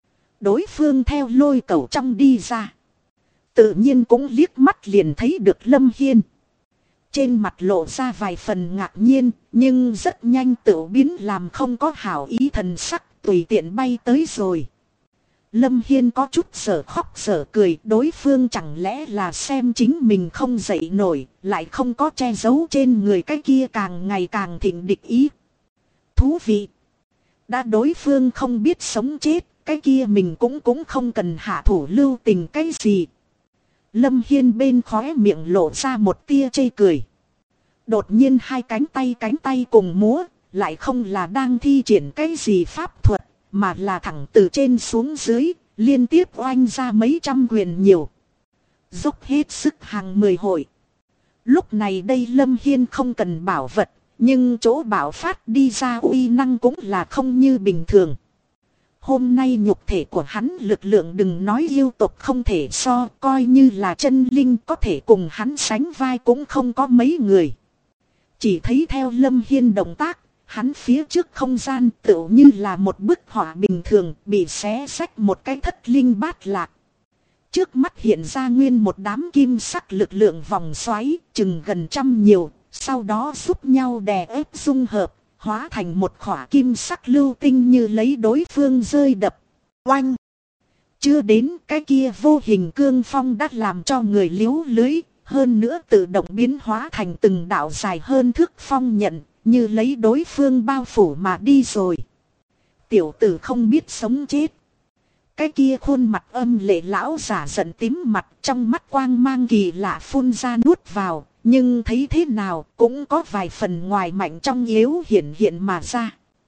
Đối phương theo lôi cầu trong đi ra. Tự nhiên cũng liếc mắt liền thấy được Lâm Hiên. Trên mặt lộ ra vài phần ngạc nhiên, nhưng rất nhanh tự biến làm không có hảo ý thần sắc, tùy tiện bay tới rồi. Lâm Hiên có chút sở khóc sở cười, đối phương chẳng lẽ là xem chính mình không dậy nổi, lại không có che giấu trên người cái kia càng ngày càng thịnh địch ý. Thú vị! Đã đối phương không biết sống chết, cái kia mình cũng không cần hạ thủ lưu tình cái gì. Lâm Hiên bên khóe miệng lộ ra một tia chê cười. Đột nhiên hai cánh tay cùng múa, lại không là đang thi triển cái gì pháp thuật, mà là thẳng từ trên xuống dưới, liên tiếp oanh ra mấy trăm quyền nhiều. Dốc hết sức hàng 10 hội. Lúc này đây Lâm Hiên không cần bảo vật, nhưng chỗ bảo phát đi ra uy năng cũng là không như bình thường. Hôm nay nhục thể của hắn lực lượng đừng nói yêu tộc không thể so, coi như là chân linh có thể cùng hắn sánh vai cũng không có mấy người. Chỉ thấy theo Lâm Hiên động tác, hắn phía trước không gian tựu như là một bức họa bình thường bị xé xách một cái thất linh bát lạc. Trước mắt hiện ra nguyên một đám kim sắc lực lượng vòng xoáy, chừng gần trăm nhiều, sau đó giúp nhau đè ép dung hợp, hóa thành một khỏa kim sắc lưu tinh như lấy đối phương rơi đập. Oanh! Chưa đến cái kia vô hình cương phong đã làm cho người liếu lưới, hơn nữa tự động biến hóa thành từng đạo dài hơn thước phong nhận, như lấy đối phương bao phủ mà đi rồi. Tiểu tử không biết sống chết. Cái kia khuôn mặt âm lệ lão giả giận tím mặt, trong mắt quang mang kỳ lạ phun ra nuốt vào, nhưng thấy thế nào cũng có vài phần ngoài mạnh trong yếu hiện mà ra.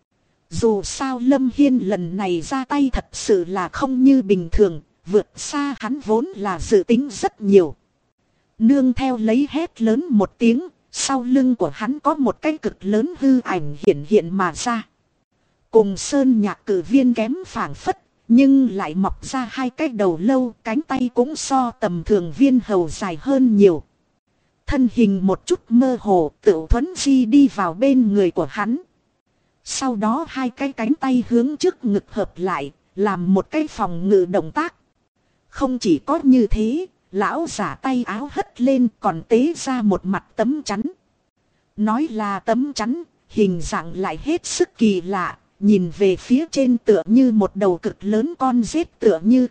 Dù sao Lâm Hiên lần này ra tay thật sự là không như bình thường, vượt xa hắn vốn là dự tính rất nhiều. Nương theo lấy hét lớn một tiếng, Sau lưng của hắn có một cái cực lớn hư ảnh hiện hiện mà ra. Cùng sơn nhạc cử viên kém phảng phất, nhưng lại mọc ra hai cái đầu lâu, cánh tay cũng so tầm thường viên hầu dài hơn nhiều. Thân hình một chút mơ hồ, Tửu Thuấn Di đi vào bên người của hắn. Sau đó hai cái cánh tay hướng trước ngực hợp lại, làm một cái phòng ngự động tác. Không chỉ có như thế, lão giả tay áo hất lên còn tế ra một mặt tấm chắn. Nói là tấm chắn, hình dạng lại hết sức kỳ lạ, nhìn về phía trên tựa như một đầu cực lớn con rết tựa như.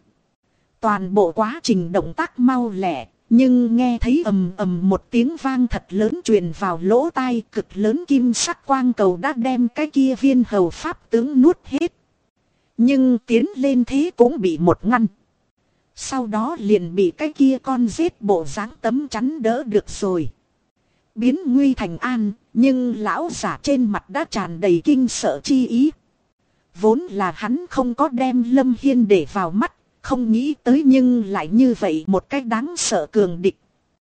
Toàn bộ quá trình động tác mau lẹ, nhưng nghe thấy ầm ầm một tiếng vang thật lớn truyền vào lỗ tai, cực lớn kim sắc quang cầu đã đem cái kia viên hầu pháp tướng nuốt hết. Nhưng tiến lên thế cũng bị một ngăn. Sau đó liền bị cái kia con rết bộ dáng tấm chắn đỡ được rồi. Biến nguy thành an, nhưng lão giả trên mặt đã tràn đầy kinh sợ chi ý. Vốn là hắn không có đem Lâm Hiên để vào mắt, không nghĩ tới nhưng lại như vậy một cách đáng sợ cường địch.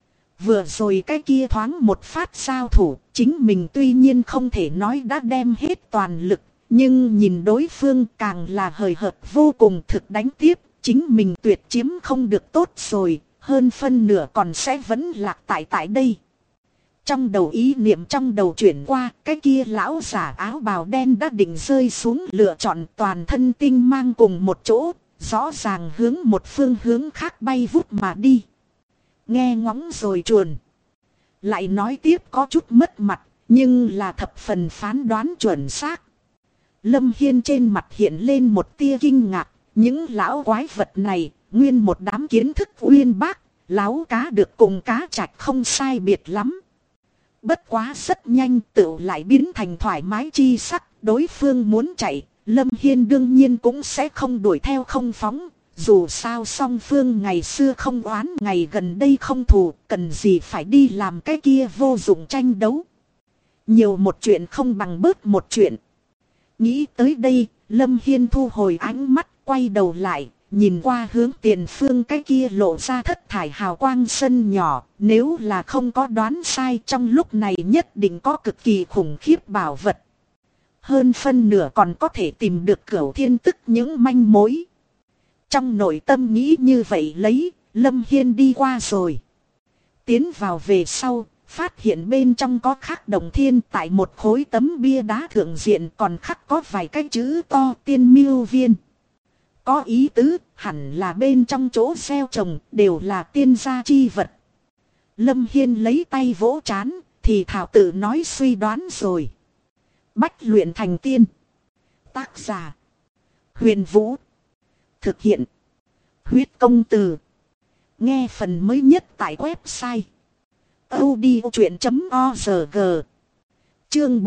Vừa rồi cái kia thoáng một phát giao thủ, chính mình tuy nhiên không thể nói đã đem hết toàn lực, nhưng nhìn đối phương càng là hời hợt vô cùng, thực đánh tiếp, chính mình tuyệt chiếm không được tốt rồi, hơn phân nửa còn sẽ vẫn lạc tại đây. Trong đầu ý niệm trong đầu chuyển qua, cái kia lão giả áo bào đen đã định rơi xuống, lựa chọn toàn thân tinh mang cùng một chỗ, rõ ràng hướng một phương hướng khác bay vút mà đi. Nghe ngóng rồi chuồn. Lại nói tiếp có chút mất mặt, nhưng là thập phần phán đoán chuẩn xác. Lâm Hiên trên mặt hiện lên một tia kinh ngạc, những lão quái vật này, nguyên một đám kiến thức uyên bác, láo cá được cùng cá trạch không sai biệt lắm. Bất quá rất nhanh tựu lại biến thành thoải mái chi sắc, đối phương muốn chạy, Lâm Hiên đương nhiên cũng sẽ không đuổi theo không phóng, dù sao song phương ngày xưa không oán, ngày gần đây không thù, cần gì phải đi làm cái kia vô dụng tranh đấu. Nhiều một chuyện không bằng bớt một chuyện. Nghĩ tới đây, Lâm Hiên thu hồi ánh mắt, quay đầu lại, nhìn qua hướng tiền phương cái kia lộ ra thất thải hào quang sân nhỏ, nếu là không có đoán sai trong lúc này nhất định có cực kỳ khủng khiếp bảo vật. Hơn phân nửa còn có thể tìm được Cửu Thiên Tức những manh mối. Trong nội tâm nghĩ như vậy lấy, Lâm Hiên đi qua rồi. Tiến vào về sau, phát hiện bên trong có khắc đồng thiên, tại một khối tấm bia đá thượng diện còn khắc có vài cái chữ to Tiên Miêu Viên. Có ý tứ, hẳn là bên trong chỗ gieo trồng đều là tiên gia chi vật. Lâm Hiên lấy tay vỗ trán, thì thảo tự nói suy đoán rồi. Bách luyện thành tiên. Tác giả: Huyền Vũ. Thực hiện: Huyết Công Từ. Nghe phần mới nhất tại website audiochuyện.org. Chương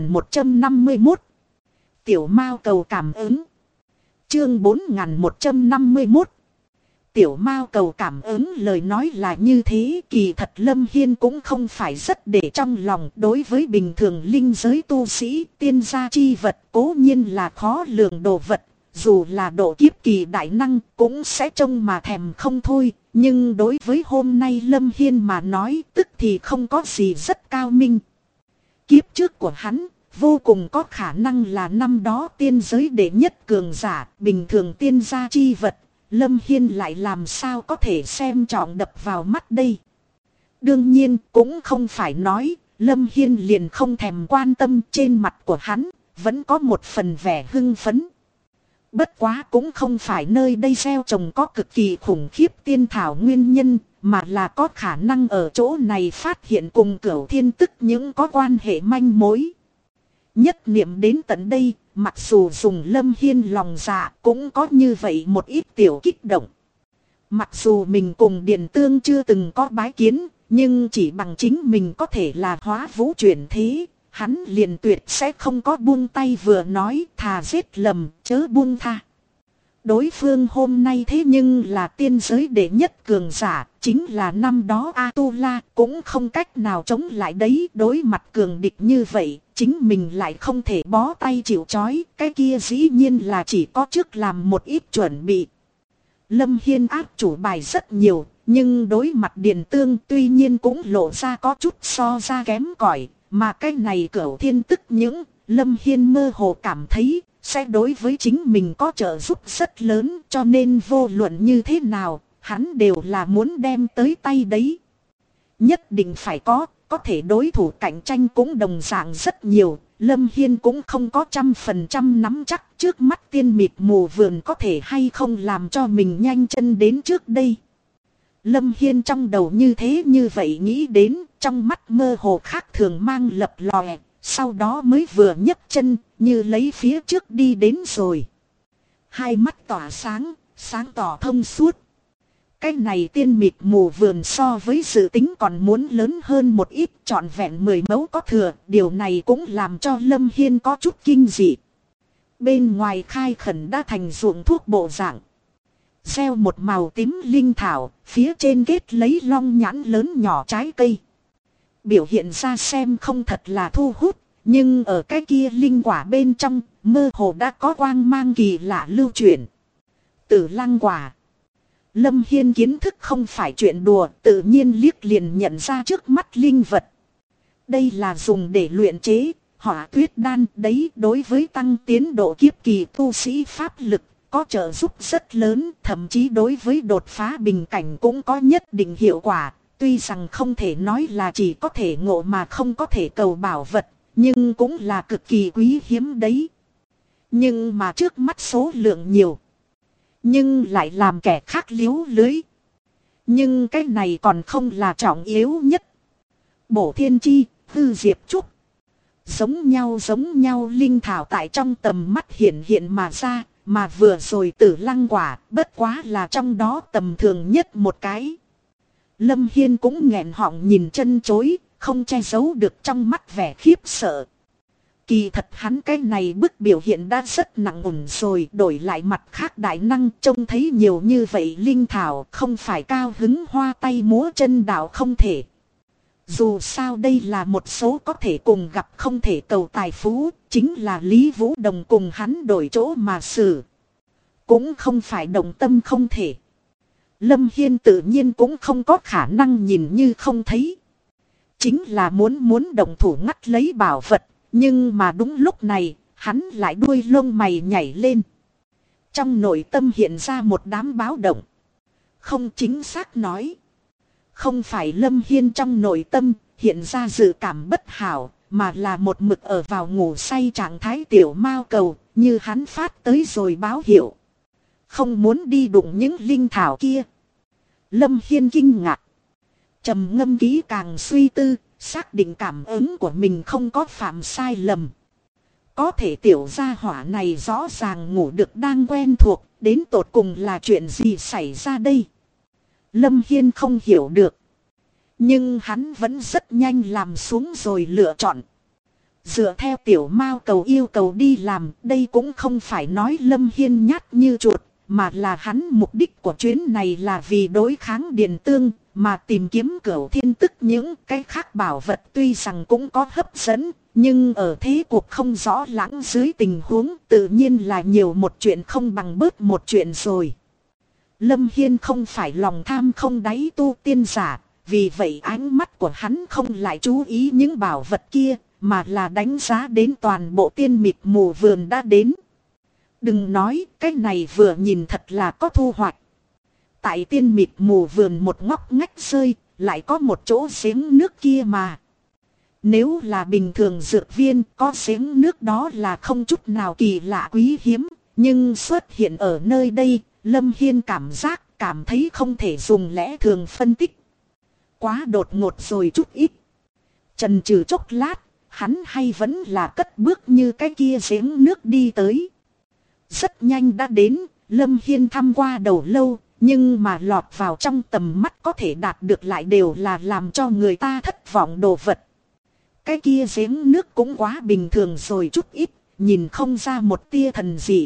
4151. Tiểu Mao cầu cảm ứng. Chương 4151. Tiểu Mao cầu cảm ứng, lời nói là như thế, kỳ thật Lâm Hiên cũng không phải rất để trong lòng. Đối với bình thường linh giới tu sĩ, tiên gia chi vật cố nhiên là khó lường đồ vật, dù là độ kiếp kỳ đại năng cũng sẽ trông mà thèm không thôi. Nhưng đối với hôm nay Lâm Hiên mà nói, tức thì không có gì rất cao minh. Kiếp trước của hắn vô cùng có khả năng là năm đó tiên giới đệ nhất cường giả, bình thường tiên gia chi vật, Lâm Hiên lại làm sao có thể xem trọng đập vào mắt đây. Đương nhiên cũng không phải nói Lâm Hiên liền không thèm quan tâm, trên mặt của hắn vẫn có một phần vẻ hưng phấn. Bất quá cũng không phải nơi đây gieo trồng có cực kỳ khủng khiếp tiên thảo nguyên nhân, mà là có khả năng ở chỗ này phát hiện cùng Cửu Thiên Tức những có quan hệ manh mối. Nhất niệm đến tận đây, mặc dù dùng Lâm Hiên lòng dạ cũng có như vậy một ít tiểu kích động. Mặc dù mình cùng Điền Tương chưa từng có bái kiến, nhưng chỉ bằng chính mình có thể là hóa vũ chuyển thế, hắn liền tuyệt sẽ không có buông tay, vừa nói thà giết lầm chớ buông tha. Đối phương hôm nay thế nhưng là tiên giới đệ nhất cường giả, chính là năm đó A-tu-la cũng không cách nào chống lại đấy. Đối mặt cường địch như vậy, chính mình lại không thể bó tay chịu trói, cái kia dĩ nhiên là chỉ có trước làm một ít chuẩn bị. Lâm Hiên áp chủ bài rất nhiều, Nhưng đối mặt Điền Tương tuy nhiên cũng lộ ra có chút so ra kém cỏi, mà cái này Cửu Thiên tức những, Lâm Hiên mơ hồ cảm thấy sẽ đối với chính mình có trợ giúp rất lớn, cho nên vô luận như thế nào, hắn đều là muốn đem tới tay đấy. Nhất định phải có thể đối thủ cạnh tranh cũng đồng dạng rất nhiều. Lâm Hiên cũng không có 100% nắm chắc trước mắt tiên mịt mù vườn có thể hay không làm cho mình nhanh chân đến trước đây. Lâm Hiên trong đầu như thế như vậy nghĩ đến, trong mắt mơ hồ khác thường mang lập lòe, sau đó mới vừa nhấc chân, như lấy phía trước đi đến rồi. Hai mắt tỏa sáng, sáng tỏ thông suốt. Cái này tiên mịt mù vườn so với dự tính còn muốn lớn hơn một ít, trọn vẹn 10 mẫu có thừa, điều này cũng làm cho Lâm Hiên có chút kinh dị. Bên ngoài khai khẩn đã thành ruộng thuốc bộ dạng. Gieo một màu tím linh thảo, phía trên kết lấy long nhãn lớn nhỏ trái cây. Biểu hiện ra xem không thật là thu hút, nhưng ở cái kia linh quả bên trong, mơ hồ đã có quang mang kỳ lạ lưu chuyển. Tử lăng quả. Lâm Hiên kiến thức không phải chuyện đùa, tự nhiên liếc liền nhận ra trước mắt linh vật. Đây là dùng để luyện chế, hỏa tuyết đan đấy, đối với tăng tiến độ kiếp kỳ tu sĩ pháp lực, có trợ giúp rất lớn, thậm chí đối với đột phá bình cảnh cũng có nhất định hiệu quả. Tuy rằng không thể nói là chỉ có thể ngộ mà không có thể cầu bảo vật, nhưng cũng là cực kỳ quý hiếm đấy. Nhưng mà trước mắt số lượng nhiều, nhưng lại làm kẻ khác liếu lưới. Nhưng cái này còn không là trọng yếu nhất. Bổ thiên chi, hư diệp trúc. Giống nhau linh thảo tại trong tầm mắt hiện hiện mà ra. Mà vừa rồi tử lăng quả bất quá là trong đó tầm thường nhất một cái. Lâm Hiên cũng nghẹn họng nhìn chân chối, không che giấu được trong mắt vẻ khiếp sợ. Kỳ thật hắn cái này bức biểu hiện đã rất nặng ổn rồi, đổi lại mặt khác đại năng trông thấy nhiều như vậy linh thảo không phải cao hứng hoa tay múa chân đạo không thể. Dù sao đây là một số có thể cùng gặp không thể cầu tài phú, chính là Lý Vũ Đồng cùng hắn đổi chỗ mà xử. Cũng không phải đồng tâm không thể. Lâm Hiên tự nhiên cũng không có khả năng nhìn như không thấy. Chính là muốn động thủ ngắt lấy bảo vật, nhưng mà đúng lúc này, hắn lại đuôi lông mày nhảy lên. Trong nội tâm hiện ra một đám báo động. Không chính xác nói. Không phải Lâm Hiên trong nội tâm hiện ra dự cảm bất hảo, mà là một mực ở vào ngủ say trạng thái tiểu mao cầu, như hắn phát tới rồi báo hiệu. Không muốn đi đụng những linh thảo kia. Lâm Hiên kinh ngạc. Trầm ngâm kỹ càng suy tư, xác định cảm ứng của mình không có phạm sai lầm. Có thể tiểu gia hỏa này rõ ràng ngủ được đang quen thuộc, đến tột cùng là chuyện gì xảy ra đây? Lâm Hiên không hiểu được. Nhưng hắn vẫn rất nhanh làm xuống rồi lựa chọn. Dựa theo tiểu mao cầu yêu cầu đi làm, đây cũng không phải nói Lâm Hiên nhát như chuột, mà là hắn mục đích của chuyến này là vì đối kháng Điền Tương, mà tìm kiếm Cửu Thiên tức những cái khác bảo vật tuy rằng cũng có hấp dẫn, nhưng ở thế cuộc không rõ lãng dưới tình huống tự nhiên là nhiều một chuyện không bằng bớt một chuyện rồi. Lâm Hiên không phải lòng tham không đáy tu tiên giả, vì vậy ánh mắt của hắn không lại chú ý những bảo vật kia, mà là đánh giá đến toàn bộ tiên mịt mù vườn đã đến. Đừng nói, cái này vừa nhìn thật là có thu hoạch. Tại tiên mịt mù vườn một ngóc ngách rơi, lại có một chỗ giếng nước kia mà. Nếu là bình thường dược viên, có giếng nước đó là không chút nào kỳ lạ quý hiếm. Nhưng xuất hiện ở nơi đây, Lâm Hiên cảm thấy không thể dùng lẽ thường phân tích. Quá đột ngột rồi chút ít. Chần chừ chốc lát, hắn hay vẫn là cất bước như cái kia giếng nước đi tới. Rất nhanh đã đến, Lâm Hiên thăm qua đầu lâu, nhưng mà lọt vào trong tầm mắt có thể đạt được lại đều là làm cho người ta thất vọng đồ vật. Cái kia giếng nước cũng quá bình thường rồi chút ít, nhìn không ra một tia thần dị.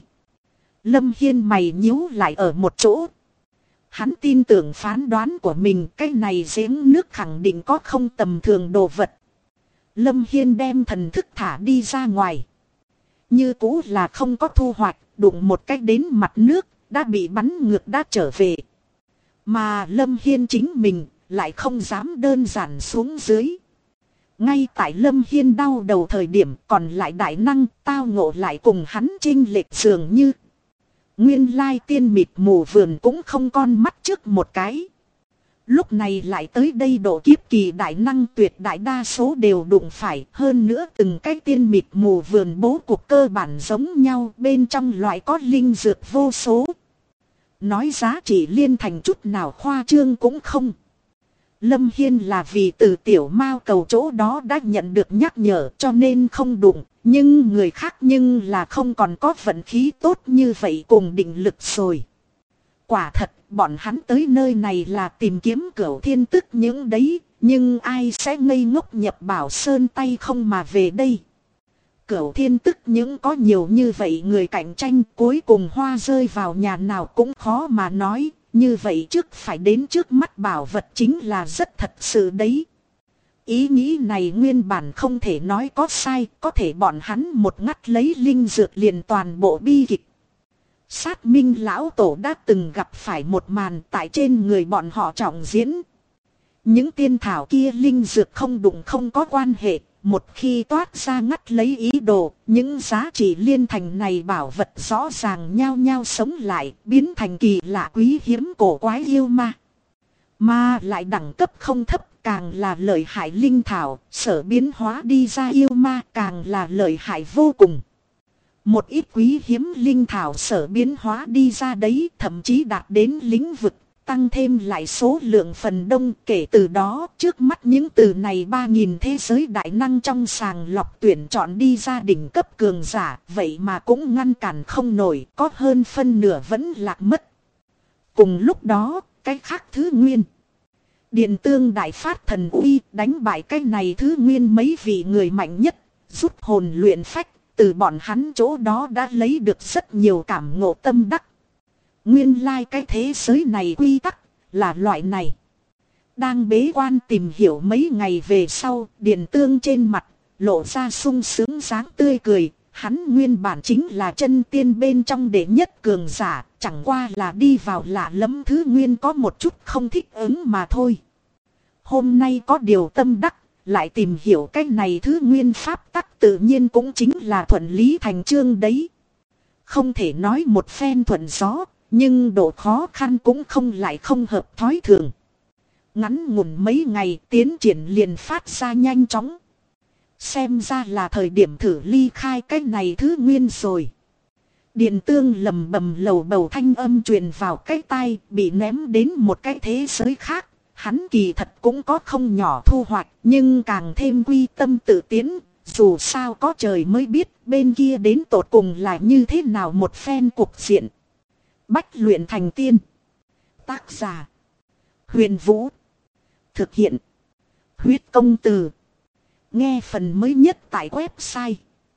Lâm Hiên mày nhíu lại ở một chỗ. Hắn tin tưởng phán đoán của mình, cái này giếng nước khẳng định có không tầm thường đồ vật. Lâm Hiên đem thần thức thả đi ra ngoài. Như cũ là không có thu hoạch, đụng một cách đến mặt nước, đã bị bắn ngược đã trở về. Mà Lâm Hiên chính mình lại không dám đơn giản xuống dưới. Ngay tại Lâm Hiên đau đầu thời điểm còn lại đại năng tao ngộ lại cùng hắn chênh lệch dường như. Nguyên lai tiên mịt mù vườn cũng không con mắt trước một cái. Lúc này lại tới đây độ kiếp kỳ đại năng tuyệt đại đa số đều đụng phải. Hơn nữa từng cái tiên mịt mù vườn bố cục cơ bản giống nhau, bên trong loại có linh dược vô số. Nói giá trị liên thành chút nào khoa trương cũng không. Lâm Hiên là vì từ tiểu mao cầu chỗ đó đã nhận được nhắc nhở cho nên không đụng. Nhưng người khác nhưng là không còn có vận khí tốt như vậy cùng định lực rồi. Quả thật bọn hắn tới nơi này là tìm kiếm Cửu Thiên Tức những đấy. Nhưng ai sẽ ngây ngốc nhập Bảo Sơn tay không mà về đây. Cửu Thiên Tức những có nhiều như vậy người cạnh tranh, cuối cùng hoa rơi vào nhà nào cũng khó mà nói. Như vậy trước phải đến trước mắt bảo vật chính là rất thật sự đấy. Ý nghĩ này nguyên bản không thể nói có sai, có thể bọn hắn một ngắt lấy linh dược liền toàn bộ bi kịch. Sát Minh lão tổ đã từng gặp phải một màn tại trên người bọn họ trọng diễn. Những tiên thảo kia linh dược không đụng không có quan hệ, một khi toát ra ngắt lấy ý đồ, những giá trị liên thành này bảo vật rõ ràng nhao nhao sống lại, biến thành kỳ lạ quý hiếm cổ quái yêu ma. Mà lại đẳng cấp không thấp, càng là lợi hại linh thảo, sở biến hóa đi ra yêu ma càng là lợi hại vô cùng. Một ít quý hiếm linh thảo sở biến hóa đi ra đấy thậm chí đạt đến lĩnh vực, tăng thêm lại số lượng phần đông. Kể từ đó trước mắt những từ này 3.000 thế giới đại năng trong sàng lọc tuyển chọn đi ra đỉnh cấp cường giả, vậy mà cũng ngăn cản không nổi, có hơn phân nửa vẫn lạc mất. Cùng lúc đó, cái khác thứ nguyên. Điện Tương đại phát thần uy đánh bại cái này thứ nguyên mấy vị người mạnh nhất, rút hồn luyện phách, từ bọn hắn chỗ đó đã lấy được rất nhiều cảm ngộ tâm đắc. Nguyên lai cái thế giới này quy tắc là loại này. Đang bế quan tìm hiểu mấy ngày về sau, Điện Tương trên mặt lộ ra sung sướng dáng tươi cười. Hắn nguyên bản chính là chân tiên bên trong đệ nhất cường giả, chẳng qua là đi vào lạ lẫm thứ nguyên có một chút không thích ứng mà thôi. Hôm nay có điều tâm đắc, lại tìm hiểu cái này thứ nguyên pháp tắc tự nhiên cũng chính là thuận lý thành chương đấy. Không thể nói một phen thuận gió, nhưng độ khó khăn cũng không lại không hợp thói thường. Ngắn ngủn mấy ngày tiến triển liền phát ra nhanh chóng. Xem ra là thời điểm thử ly khai cái này thứ nguyên rồi. Điện Tương lầm bầm lầu bầu thanh âm truyền vào cái tai, bị ném đến một cái thế giới khác. Hắn kỳ thật cũng có không nhỏ thu hoạch, nhưng càng thêm quy tâm tự tiến. Dù sao có trời mới biết bên kia đến tột cùng là như thế nào một phen cục diện. Bách luyện thành tiên. Tác giả: Huyền Vũ. Thực hiện: Huyết Công Từ. Nghe phần mới nhất tại website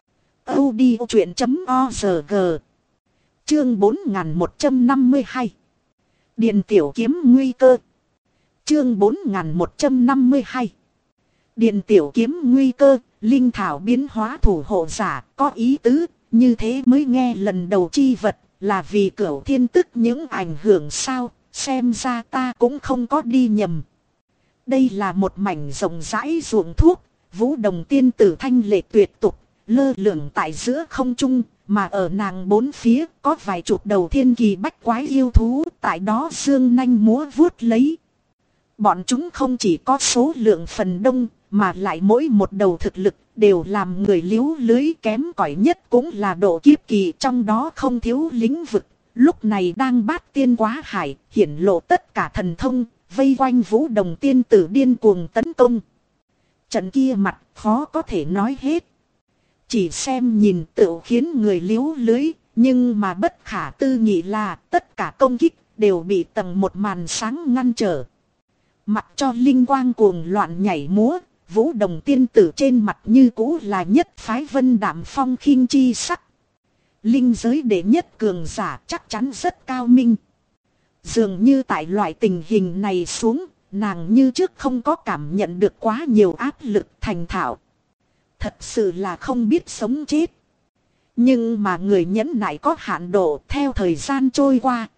audiochuyện.org. Chương 4152. Điện tiểu kiếm nguy cơ. Chương 4152. Điện tiểu kiếm nguy cơ, linh thảo biến hóa thủ hộ giả, có ý tứ, như thế mới nghe lần đầu chi vật, là vì Cửu Thiên Tức những ảnh hưởng sao, xem ra ta cũng không có đi nhầm. Đây là một mảnh rộng rãi ruộng thuốc, Vũ Đồng tiên tử thanh lệ tuyệt tục, lơ lửng tại giữa không trung, mà ở nàng bốn phía có vài chục đầu thiên kỳ bách quái yêu thú, tại đó dương nanh múa vuốt lấy. Bọn chúng không chỉ có số lượng phần đông, mà lại mỗi một đầu thực lực đều làm người liếu lưới, kém cỏi nhất cũng là độ kiếp kỳ, trong đó không thiếu lĩnh vực. Lúc này đang bát tiên quá hải, hiển lộ tất cả thần thông, vây quanh Vũ Đồng tiên tử điên cuồng tấn công. Trận kia mặt khó có thể nói hết. Chỉ xem nhìn tựu khiến người liếu lưới, nhưng mà bất khả tư nghị là tất cả công kích đều bị tầng một màn sáng ngăn trở. Mặc cho linh quang cuồng loạn nhảy múa, Vũ Đồng tiên tử trên mặt như cũ là nhất phái vân đạm phong khinh chi sắc. Linh giới đệ nhất cường giả chắc chắn rất cao minh. Dường như tại loại tình hình này xuống, nàng như trước không có cảm nhận được quá nhiều áp lực thành thạo. Thật sự là không biết sống chết. Nhưng mà người nhẫn nại có hạn độ, theo thời gian trôi qua,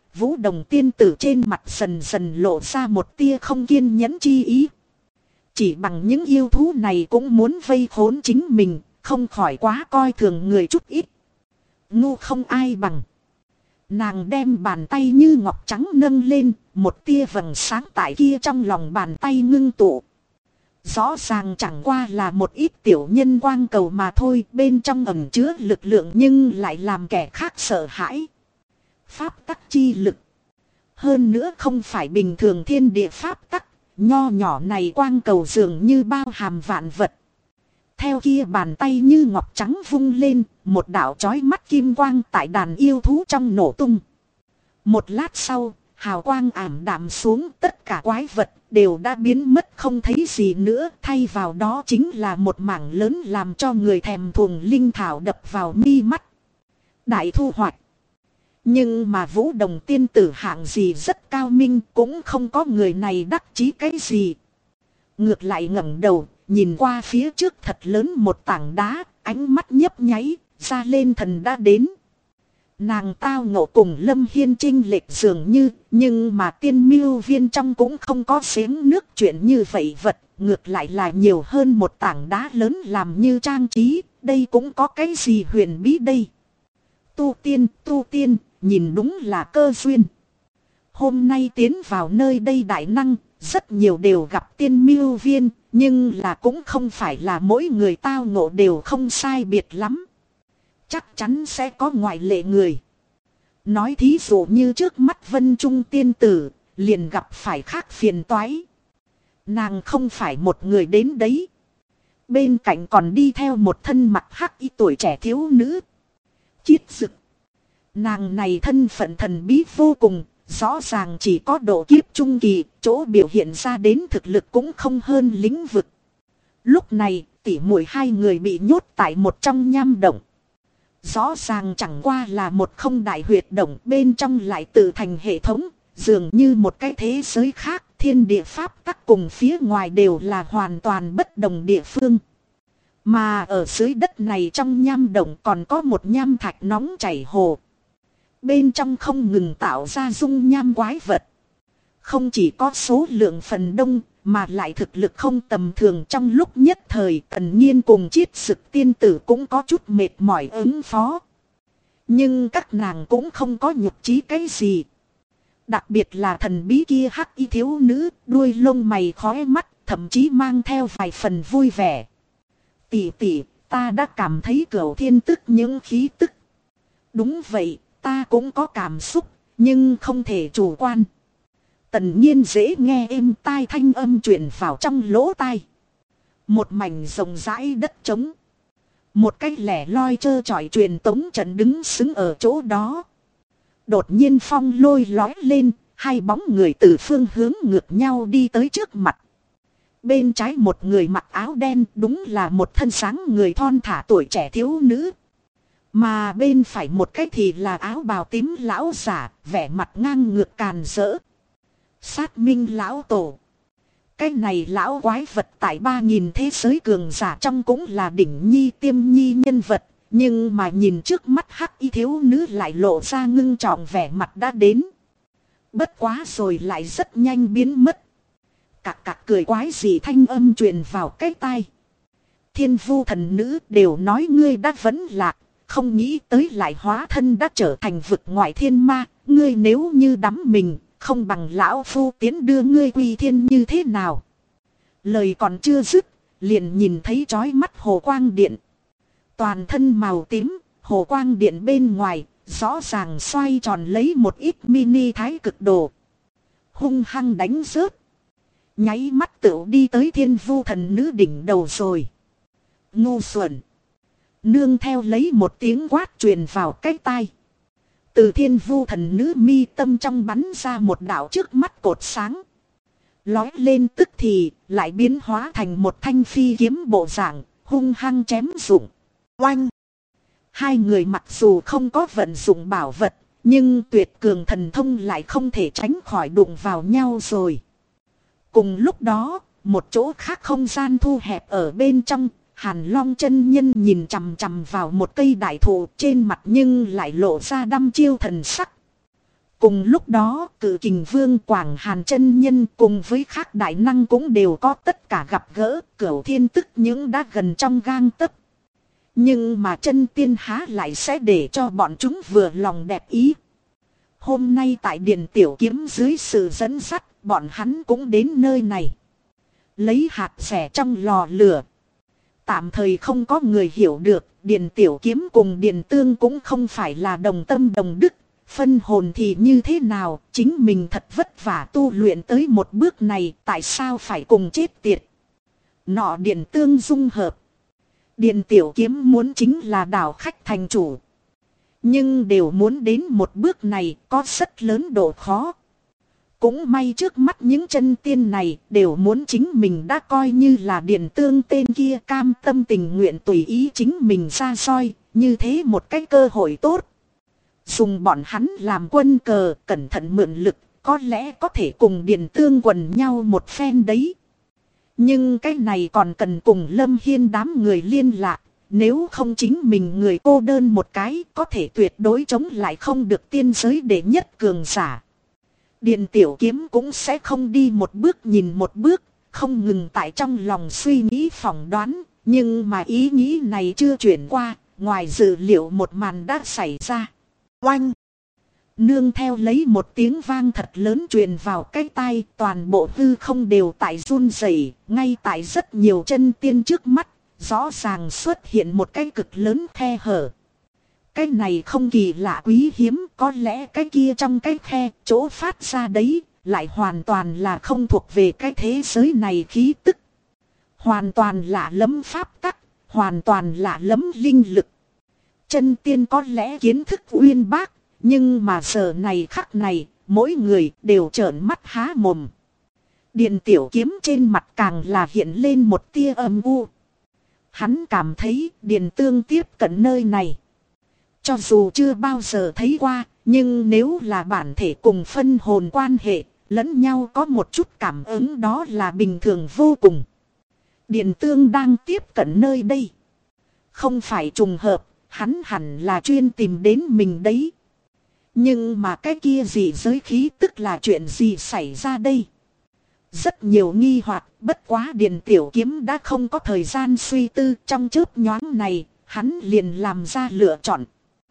Vũ Đồng tiên tử trên mặt dần dần lộ ra một tia không kiên nhẫn chi ý. Chỉ bằng những yêu thú này cũng muốn vây khốn chính mình, không khỏi quá coi thường người chút ít. Ngu không ai bằng. Nàng đem bàn tay như ngọc trắng nâng lên, một tia vầng sáng tại kia trong lòng bàn tay ngưng tụ. Rõ ràng chẳng qua là một ít tiểu nhân quang cầu mà thôi, bên trong ẩn chứa lực lượng nhưng lại làm kẻ khác sợ hãi. Pháp tắc chi lực. Hơn nữa không phải bình thường thiên địa pháp tắc, nho nhỏ này quang cầu dường như bao hàm vạn vật. Theo kia bàn tay như ngọc trắng vung lên, một đạo chói mắt kim quang tại đàn yêu thú trong nổ tung. Một lát sau, hào quang ảm đạm xuống, tất cả quái vật đều đã biến mất không thấy gì nữa. Thay vào đó chính là một mảng lớn làm cho người thèm thuồng linh thảo đập vào mi mắt. Đại thu hoạch. Nhưng mà Vũ Đồng tiên tử hạng gì rất cao minh, cũng không có người này đắc chí cái gì. Ngược lại ngẩng đầu, nhìn qua phía trước thật lớn một tảng đá, ánh mắt nhấp nháy, ra lên thần đã đến. Nàng tao ngộ cùng Lâm Hiên chênh lệch dường như, nhưng mà Tiên Mưu Viên trong cũng không có giếng nước chuyện như vậy vật, ngược lại là nhiều hơn một tảng đá lớn làm như trang trí, đây cũng có cái gì huyền bí đây. Tu tiên, nhìn đúng là cơ duyên. Hôm nay tiến vào nơi đây đại năng, rất nhiều đều gặp Tiên Mưu Viên, nhưng là cũng không phải là mỗi người tao ngộ đều không sai biệt lắm. Chắc chắn sẽ có ngoại lệ người. Nói thí dụ như trước mắt Vân Trung tiên tử, liền gặp phải khác phiền toái. Nàng không phải một người đến đấy. Bên cạnh còn đi theo một thân mặc hắc y tuổi trẻ thiếu nữ. Chiết Dực. Nàng này thân phận thần bí vô cùng, rõ ràng chỉ có độ kiếp trung kỳ, chỗ biểu hiện ra đến thực lực cũng không hơn lĩnh vực. Lúc này, tỉ muội hai người bị nhốt tại một trong nham động. Rõ ràng chẳng qua là một không đại huyệt động, bên trong lại tự thành hệ thống, dường như một cái thế giới khác, thiên địa pháp tắc cùng phía ngoài đều là hoàn toàn bất đồng địa phương. Mà ở dưới đất này trong nham động còn có một nham thạch nóng chảy hồ. Bên trong không ngừng tạo ra dung nham quái vật. Không chỉ có số lượng phần đông, mà lại thực lực không tầm thường. Trong lúc nhất thời Tần Nhiên cùng Chiết Dực tiên tử cũng có chút mệt mỏi ứng phó. Nhưng các nàng cũng không có nhục chí cái gì. Đặc biệt là thần bí kia hắc y thiếu nữ, đuôi lông mày khóe mắt, thậm chí mang theo vài phần vui vẻ. Tỷ tỷ, ta đã cảm thấy Cửu Thiên tức những khí tức. Đúng vậy, ta cũng có cảm xúc, nhưng không thể chủ quan. Tần Nhiên dễ nghe êm tai thanh âm truyền vào trong lỗ tai. Một mảnh rộng rãi đất trống. Một cái lẻ loi trơ trọi truyền tống trận đứng xứng ở chỗ đó. Đột nhiên phong lôi lói lên, hai bóng người từ phương hướng ngược nhau đi tới trước mặt. Bên trái một người mặc áo đen, đúng là một thân sáng người thon thả tuổi trẻ thiếu nữ. Mà bên phải một cái thì là áo bào tím lão giả, vẻ mặt ngang ngược càn rỡ. Sát Minh lão tổ. Cái này lão quái vật tại 3000 thế giới cường giả trong cũng là đỉnh nhi tiêm nhi nhân vật. Nhưng mà nhìn trước mắt hắc y thiếu nữ lại lộ ra ngưng trọng vẻ mặt đã đến. Bất quá rồi lại rất nhanh biến mất. Cạc cười quái gì thanh âm truyền vào cái tai. Thiên vu thần nữ đều nói ngươi đã vẫn lạc. Không nghĩ tới lại hóa thân đã trở thành vực ngoại thiên ma. Ngươi nếu như đắm mình, không bằng lão phu tiến đưa ngươi quy thiên như thế nào. Lời còn chưa dứt, liền nhìn thấy chói mắt hồ quang điện. Toàn thân màu tím, hồ quang điện bên ngoài, rõ ràng xoay tròn lấy một ít mini thái cực đồ. Hung hăng đánh rớt. Nháy mắt tựu đi tới thiên vu thần nữ đỉnh đầu rồi. Ngu xuẩn. Nương theo lấy một tiếng quát truyền vào cái tai. Từ thiên vu thần nữ mi tâm trong bắn ra một đạo trước mắt cột sáng. Lói lên tức thì lại biến hóa thành một thanh phi kiếm bộ dạng, hung hăng chém rụng. Oanh! Hai người mặc dù không có vận dụng bảo vật, nhưng tuyệt cường thần thông lại không thể tránh khỏi đụng vào nhau rồi. Cùng lúc đó, một chỗ khác không gian thu hẹp ở bên trong, Hàn Long chân nhân nhìn chằm chằm vào một cây đại thụ trên mặt nhưng lại lộ ra đăm chiêu thần sắc. Cùng lúc đó, Cự Kình Vương Quảng Hàn chân nhân cùng với các đại năng cũng đều có tất cả gặp gỡ, Cửu Thiên tức những đã gần trong gang tấc. Nhưng mà chân tiên há lại sẽ để cho bọn chúng vừa lòng đẹp ý. Hôm nay tại Điện Tiểu Kiếm dưới sự dẫn dắt, bọn hắn cũng đến nơi này. Lấy hạt rẻ trong lò lửa. Tạm thời không có người hiểu được, Điện Tiểu Kiếm cùng Điện Tương cũng không phải là đồng tâm đồng đức. Phân hồn thì như thế nào, chính mình thật vất vả tu luyện tới một bước này, tại sao phải cùng chết tiệt. Nọ Điện Tương dung hợp. Điện Tiểu Kiếm muốn chính là đảo khách thành chủ. Nhưng đều muốn đến một bước này có rất lớn độ khó. Cũng may trước mắt những chân tiên này đều muốn chính mình đã coi như là Điện Tương tên kia cam tâm tình nguyện tùy ý chính mình ra soi, như thế một cái cơ hội tốt. Dùng bọn hắn làm quân cờ, cẩn thận mượn lực, có lẽ có thể cùng Điện Tương quần nhau một phen đấy. Nhưng cái này còn cần cùng Lâm Hiên đám người liên lạc, nếu không chính mình người cô đơn một cái có thể tuyệt đối chống lại không được tiên giới đệ nhất cường giả. Điện Tiểu Kiếm cũng sẽ không đi một bước nhìn một bước, không ngừng tại trong lòng suy nghĩ phỏng đoán, nhưng mà ý nghĩ này chưa chuyển qua, ngoài dự liệu một màn đã xảy ra. Oanh! Nương theo lấy một tiếng vang thật lớn truyền vào cái tai, toàn bộ hư không đều tại run rẩy, ngay tại rất nhiều chân tiên trước mắt, rõ ràng xuất hiện một cái cực lớn khe hở. Cái này không kỳ lạ quý hiếm, có lẽ cái kia trong cái khe, chỗ phát ra đấy, lại hoàn toàn là không thuộc về cái thế giới này khí tức. Hoàn toàn lạ lẫm pháp tắc, hoàn toàn lạ lẫm linh lực. Chân tiên có lẽ kiến thức uyên bác, nhưng mà giờ này khắc này, mỗi người đều trợn mắt há mồm. Điện Tiểu Kiếm trên mặt càng là hiện lên một tia âm u. Hắn cảm thấy Điện Tương tiếp cận nơi này. Cho dù chưa bao giờ thấy qua, nhưng nếu là bản thể cùng phân hồn quan hệ, lẫn nhau có một chút cảm ứng đó là bình thường vô cùng. Điện Tương đang tiếp cận nơi đây. Không phải trùng hợp, hắn hẳn là chuyên tìm đến mình đấy. Nhưng mà cái kia gì giới khí tức là chuyện gì xảy ra đây? Rất nhiều nghi hoặc, bất quá Điện Tiểu Kiếm đã không có thời gian suy tư, trong chớp nhoáng này, hắn liền làm ra lựa chọn.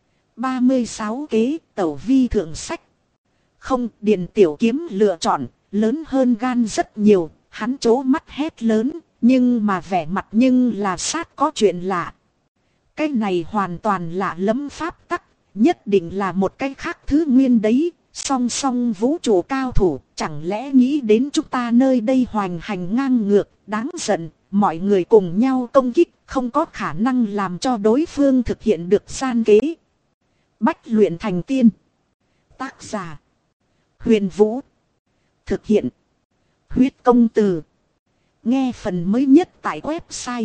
36 kế tẩu vi thượng sách. Không, Điện Tiểu Kiếm lựa chọn, lớn hơn gan rất nhiều, hắn trố mắt hét lớn, nhưng mà vẻ mặt nhưng là sát có chuyện lạ. Cái này hoàn toàn lạ lẫm pháp tắc, nhất định là một cái khác thứ nguyên đấy, song song vũ trụ cao thủ, chẳng lẽ nghĩ đến chúng ta nơi đây hoành hành ngang ngược, đáng giận, mọi người cùng nhau công kích, không có khả năng làm cho đối phương thực hiện được gian kế. Bách luyện thành tiên. Tác giả: Huyền Vũ. Thực hiện: Huyết Công Từ. Nghe phần mới nhất tại website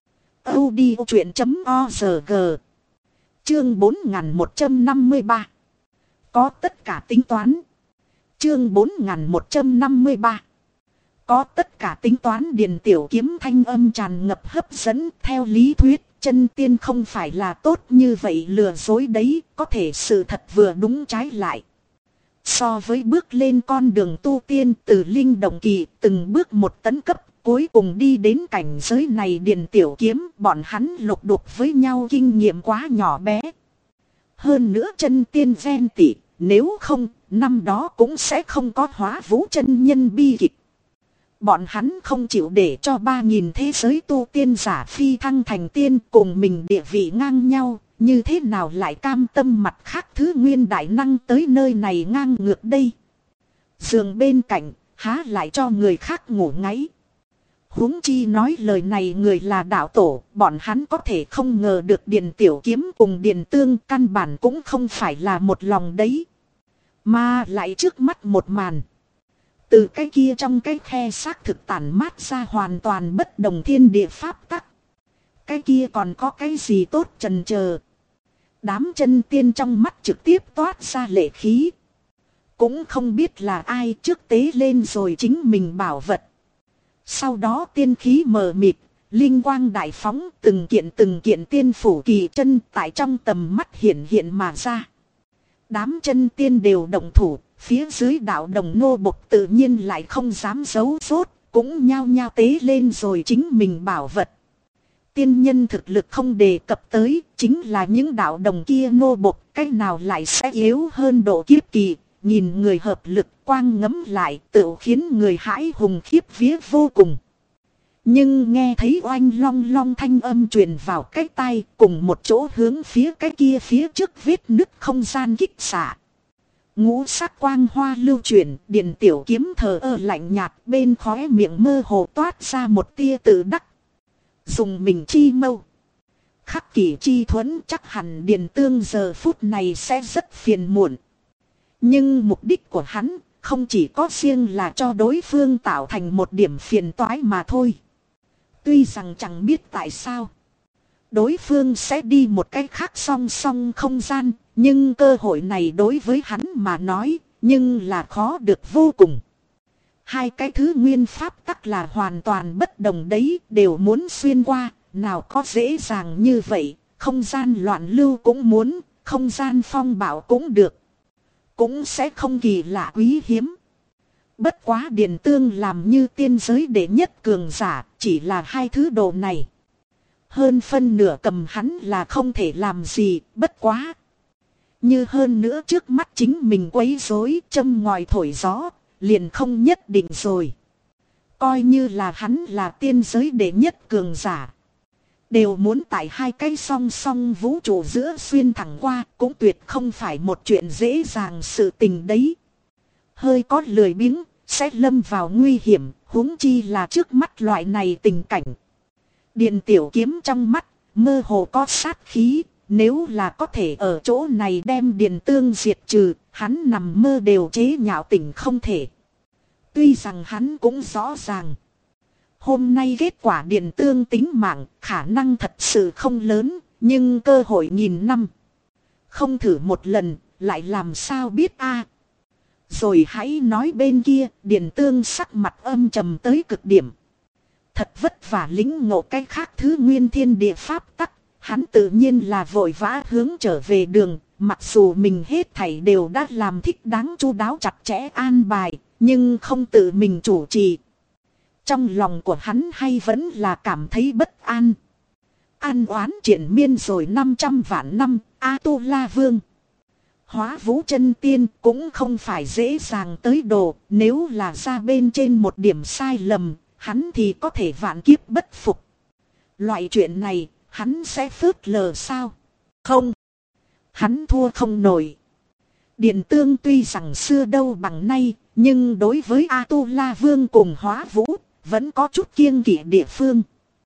audiochuyện.org. Chương 4153. Có tất cả tính toán. Chương 4153. Có tất cả tính toán. Điện Tiểu Kiếm thanh âm tràn ngập hấp dẫn. Theo lý thuyết, chân tiên không phải là tốt như vậy lừa dối đấy, có thể sự thật vừa đúng trái lại. So với bước lên con đường tu tiên từ linh động kỳ từng bước một tấn cấp, cuối cùng đi đến cảnh giới này, Điện Tiểu Kiếm bọn hắn lục đục với nhau kinh nghiệm quá nhỏ bé. Hơn nữa chân tiên ven tỉ, nếu không, năm đó cũng sẽ không có Hóa Vũ chân nhân bi kịch. Bọn hắn không chịu để cho 3.000 thế giới tu tiên giả phi thăng thành tiên cùng mình địa vị ngang nhau, như thế nào lại cam tâm mặt khác thứ nguyên đại năng tới nơi này ngang ngược đây. Giường bên cạnh, há lại cho người khác ngủ ngáy. Huống chi nói lời này người là đạo tổ, bọn hắn có thể không ngờ được Điện Tiểu Kiếm cùng Điện Tương căn bản cũng không phải là một lòng đấy. Mà lại trước mắt một màn. Từ cái kia trong cái khe xác thực tản mát ra hoàn toàn bất đồng thiên địa pháp tắc. Cái kia còn có cái gì tốt chần chờ. Đám chân tiên trong mắt trực tiếp toát ra lệ khí. Cũng không biết là ai trước tế lên rồi chính mình bảo vật. Sau đó tiên khí mờ mịt, linh quang đại phóng, từng kiện tiên phủ kỳ chân tại trong tầm mắt hiện hiện mà ra. Đám chân tiên đều động thủ, phía dưới đạo đồng nô bộc tự nhiên lại không dám giấu rốt, cũng nhao nhao tế lên rồi chính mình bảo vật. Tiên nhân thực lực không đề cập tới, chính là những đạo đồng kia nô bộc, cách nào lại sẽ yếu hơn độ kiếp kỳ, nhìn người hợp lực quang ngấm lại tự khiến người hãi hùng khiếp vía vô cùng. Nhưng nghe thấy oanh long long thanh âm truyền vào cái tai, cùng một chỗ hướng phía cái kia phía trước vết nứt không gian kích xạ. Ngũ sắc quang hoa lưu chuyển, Điền Tiểu Kiếm thờ ơ lạnh nhạt, bên khóe miệng mơ hồ toát ra một tia tự đắc. Dùng mình chi mâu, khắc kỷ chi thuẫn, chắc hẳn Điền Tương giờ phút này sẽ rất phiền muộn. Nhưng mục đích của hắn không chỉ có riêng là cho đối phương tạo thành một điểm phiền toái mà thôi. Tuy rằng chẳng biết tại sao đối phương sẽ đi một cách khác song song không gian, nhưng cơ hội này đối với hắn mà nói, nhưng là khó được vô cùng. Hai cái thứ nguyên pháp tắc là hoàn toàn bất đồng đấy, đều muốn xuyên qua, nào có dễ dàng như vậy, không gian loạn lưu cũng muốn, không gian phong bạo cũng được. Cũng sẽ không kỳ lạ quý hiếm. Bất quá Điền Tương làm như tiên giới đệ nhất cường giả, chỉ là hai thứ đồ này. Hơn phân nửa cầm hắn là không thể làm gì, bất quá. Như hơn nữa trước mắt chính mình quấy rối, châm ngòi thổi gió, liền không nhất định rồi. Coi như là hắn là tiên giới đệ nhất cường giả. Đều muốn tại hai cái song song vũ trụ giữa xuyên thẳng qua, cũng tuyệt không phải một chuyện dễ dàng sự tình đấy. Hơi có lười biếng, sẽ lâm vào nguy hiểm, huống chi là trước mắt loại này tình cảnh. Điền Tiểu Kiếm trong mắt, mơ hồ có sát khí, nếu là có thể ở chỗ này đem Điền Tương diệt trừ, hắn nằm mơ đều chế nhạo tỉnh không thể. Tuy rằng hắn cũng rõ ràng, hôm nay kết quả Điền Tương tính mạng khả năng thật sự không lớn, nhưng cơ hội nghìn năm. Không thử một lần, lại làm sao biết a? Rồi hãy nói bên kia, Điền Tương sắc mặt âm trầm tới cực điểm. Thật vất vả lĩnh ngộ cái khác thứ nguyên thiên địa pháp tắc, hắn tự nhiên là vội vã hướng trở về đường, mặc dù mình hết thảy đều đã làm thích đáng chu đáo chặt chẽ an bài, nhưng không tự mình chủ trì. Trong lòng của hắn hay vẫn là cảm thấy bất an. An oán triển miên rồi 500 vạn năm, A-tu-la vương. Hóa vũ chân tiên cũng không phải dễ dàng tới độ, nếu là ra bên trên một điểm sai lầm, hắn thì có thể vạn kiếp bất phục. Loại chuyện này, hắn sẽ phớt lờ sao? Không. Hắn thua không nổi. Điền Tương tuy rằng xưa đâu bằng nay, nhưng đối với A-tu-la vương cùng hóa vũ, vẫn có chút kiêng kỵ địa phương.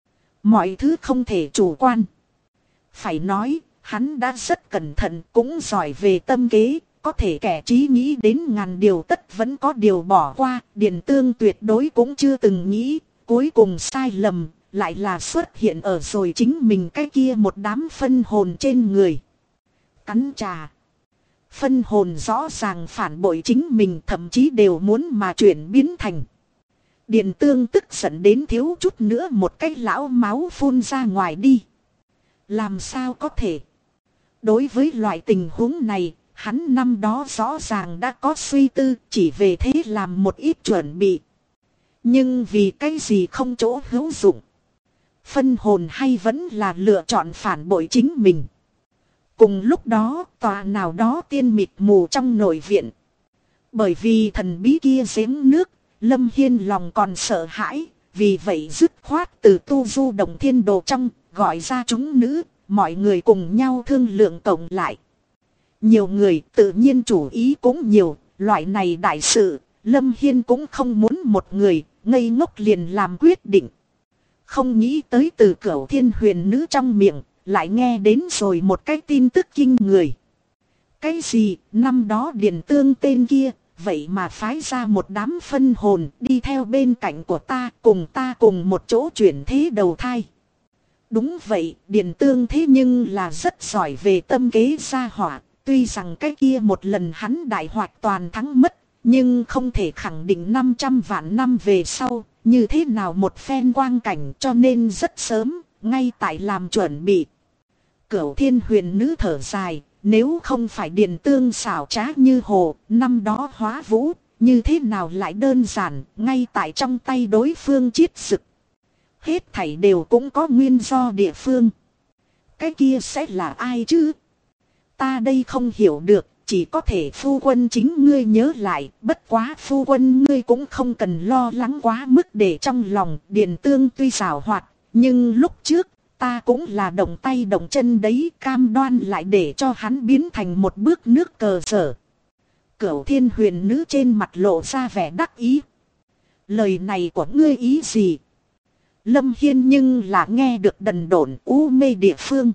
Mọi thứ không thể chủ quan. Phải nói, hắn đã rất cẩn thận, cũng giỏi về tâm kế, có thể kẻ trí nghĩ đến ngàn điều tất vẫn có điều bỏ qua. Điền Tương tuyệt đối cũng chưa từng nghĩ, cuối cùng sai lầm, lại là xuất hiện ở rồi chính mình cái kia một đám phân hồn trên người. Cắn trà. Phân hồn rõ ràng phản bội chính mình, thậm chí đều muốn mà chuyển biến thành. Điền Tương tức giận đến thiếu chút nữa một cái lão máu phun ra ngoài đi. Làm sao có thể? Đối với loại tình huống này, hắn năm đó rõ ràng đã có suy tư, chỉ về thế làm một ít chuẩn bị. Nhưng vì cái gì không chỗ hữu dụng? Phân hồn hay vẫn là lựa chọn phản bội chính mình? Cùng lúc đó, tòa nào đó tiên mịt mù trong nội viện. Bởi vì thần bí kia giếng nước, Lâm Hiên lòng còn sợ hãi, vì vậy dứt khoát từ tu du đồng thiên đồ trong, gọi ra chúng nữ, mọi người cùng nhau thương lượng cộng lại. Nhiều người tự nhiên chủ ý cũng nhiều, loại này đại sự, Lâm Hiên cũng không muốn một người, ngây ngốc liền làm quyết định. Không nghĩ tới từ Cửu Thiên Huyền Nữ trong miệng, lại nghe đến rồi một cái tin tức kinh người. Cái gì, năm đó Điền Tương tên kia, vậy mà phái ra một đám phân hồn đi theo bên cạnh của ta cùng một chỗ chuyển thế đầu thai. Đúng vậy, Điền Tương thế nhưng là rất giỏi về tâm kế gia hỏa, tuy rằng cái kia một lần hắn đại hoạt toàn thắng mất, nhưng không thể khẳng định 500 vạn năm về sau, như thế nào một phen quang cảnh, cho nên rất sớm, ngay tại làm chuẩn bị. Cửu Thiên Huyền Nữ thở dài, Nếu không phải Điền Tương xảo trá như hồ, năm đó Hóa Vũ, như thế nào lại đơn giản, ngay tại trong tay đối phương chiết sực. Hết thảy đều cũng có nguyên do địa phương. Cái kia sẽ là ai chứ? Ta đây không hiểu được, chỉ có thể phu quân chính ngươi nhớ lại, bất quá phu quân ngươi cũng không cần lo lắng quá mức để trong lòng. Điền Tương tuy xảo hoạt, nhưng lúc trước ta cũng là động tay động chân đấy, cam đoan lại để cho hắn biến thành một bước nước cờ sở. Cửu Thiên Huyền Nữ trên mặt lộ ra vẻ đắc ý. Lời này của ngươi ý gì? Lâm Hiên nhưng là nghe được đần độn u mê địa phương.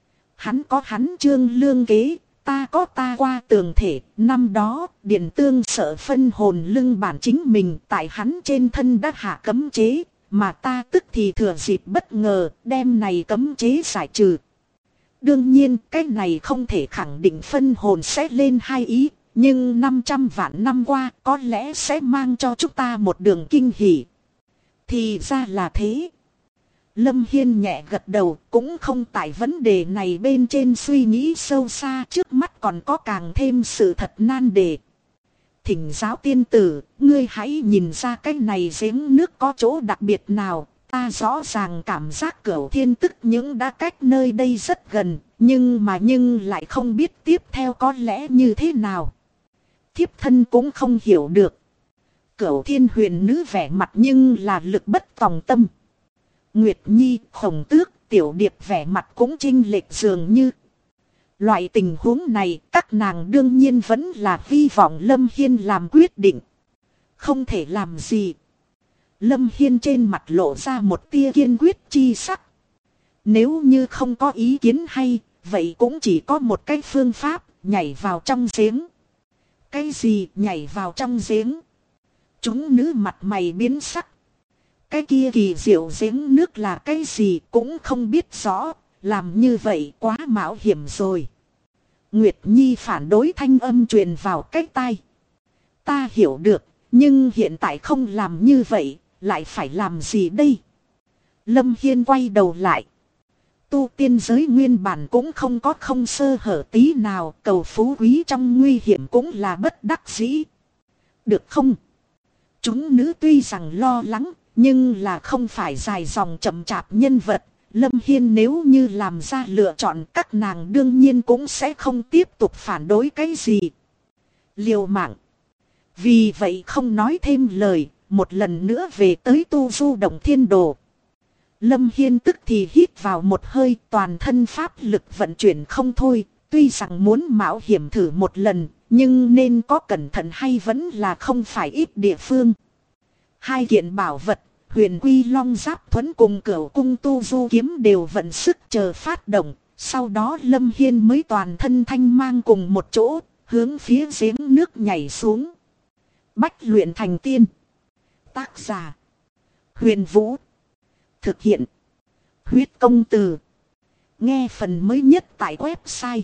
Hắn có hắn trương lương kế, ta có ta qua tường thể. Năm đó Điền Tương sợ phân hồn lưng bản chính mình, tại hắn trên thân đã hạ cấm chế, mà ta tức thì thừa dịp bất ngờ đem này cấm chế giải trừ. Đương nhiên cái này không thể khẳng định phân hồn sẽ lên hai ý, nhưng 500 vạn năm qua có lẽ sẽ mang cho chúng ta một đường kinh hỉ. Thì ra là thế. Lâm Hiên nhẹ gật đầu, cũng không tại vấn đề này bên trên suy nghĩ sâu xa, trước mắt còn có càng thêm sự thật nan đề. Thỉnh giáo tiên tử, ngươi hãy nhìn ra cái này giếng nước có chỗ đặc biệt nào. Ta rõ ràng cảm giác Cửu Thiên tức những đã cách nơi đây rất gần, nhưng lại không biết tiếp theo có lẽ như thế nào. Thiếp thân cũng không hiểu được. Cửu Thiên Huyền Nữ vẻ mặt nhưng là lực bất tòng tâm. Nguyệt Nhi, Khổng Tước, Tiểu Điệp vẻ mặt cũng chênh lệch dường như. Loại tình huống này các nàng đương nhiên vẫn là hy vọng Lâm Hiên làm quyết định. Không thể làm gì. Lâm Hiên trên mặt lộ ra một tia kiên quyết chi sắc. Nếu như không có ý kiến hay, vậy cũng chỉ có một cái phương pháp, nhảy vào trong giếng. Cái gì nhảy vào trong giếng? Chúng nữ mặt mày biến sắc. Cái kia kỳ diệu giếng nước là cái gì cũng không biết rõ, làm như vậy quá mạo hiểm rồi. Nguyệt Nhi phản đối thanh âm truyền vào cái tai. Ta hiểu được, nhưng hiện tại không làm như vậy, lại phải làm gì đây? Lâm Hiên quay đầu lại. Tu tiên giới nguyên bản cũng không có không sơ hở tí nào, cầu phú quý trong nguy hiểm cũng là bất đắc dĩ. Được không? Chúng nữ tuy rằng lo lắng, nhưng là không phải dài dòng chậm chạp nhân vật. Lâm Hiên nếu như làm ra lựa chọn, các nàng đương nhiên cũng sẽ không tiếp tục phản đối cái gì. Liều mạng. Vì vậy không nói thêm lời, một lần nữa về tới tu du động thiên đồ. Lâm Hiên tức thì hít vào một hơi, toàn thân pháp lực vận chuyển không thôi. Tuy rằng muốn mạo hiểm thử một lần, nhưng nên có cẩn thận hay vẫn là không phải ít địa phương. Hai kiện bảo vật, Huyền Quy Long Giáp Thuẫn cùng Cửu Cung Tu Du Kiếm đều vận sức chờ phát động. Sau đó Lâm Hiên mới toàn thân thanh mang cùng một chỗ, hướng phía giếng nước nhảy xuống. Bách luyện thành tiên. Tác giả: Huyền Vũ. Thực hiện: Huyết Công Từ. Nghe phần mới nhất tại website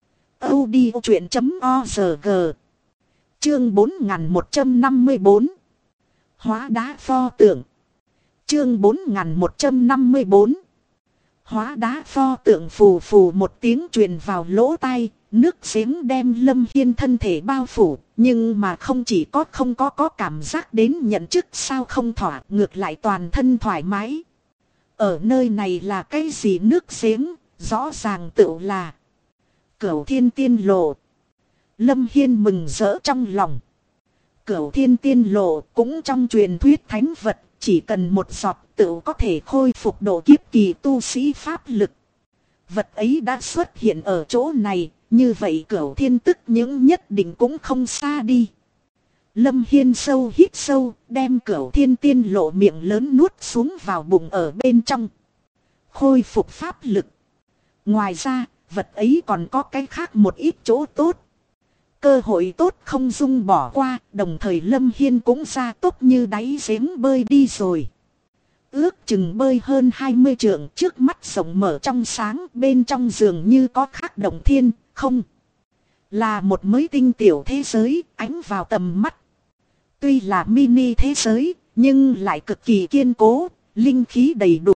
audiochuyện.org. Chương 4154. Hóa đá pho tượng. Chương 4154. Hóa đá pho tượng. Phù phù một tiếng truyền vào lỗ tai, nước giếng đem Lâm Hiên thân thể bao phủ, nhưng mà không chỉ không có cảm giác đến nhận chức sao không thỏa, ngược lại toàn thân thoải mái. Ở nơi này là cái gì nước giếng, rõ ràng tựu là Cửu Thiên Tiên Lộ. Lâm Hiên mừng rỡ trong lòng. Cửu Thiên Tiên Lộ cũng trong truyền thuyết thánh vật, chỉ cần một giọt tựu có thể khôi phục độ kiếp kỳ tu sĩ pháp lực. Vật ấy đã xuất hiện ở chỗ này, như vậy Cửu Thiên tức những nhất định cũng không xa đi. Lâm Hiên sâu hít sâu, đem Cửu Thiên Tiên Lộ miệng lớn nuốt xuống vào bụng ở bên trong. Khôi phục pháp lực. Ngoài ra, vật ấy còn có cái khác một ít chỗ tốt. Cơ hội tốt không dung bỏ qua, đồng thời Lâm Hiên cũng ra tốc như đáy giếng bơi đi rồi. Ước chừng bơi hơn 20 trượng, trước mắt rộng mở trong sáng, bên trong dường như có khác động thiên, không. Là một mới tinh tiểu thế giới, ánh vào tầm mắt. Tuy là mini thế giới, nhưng lại cực kỳ kiên cố, linh khí đầy đủ.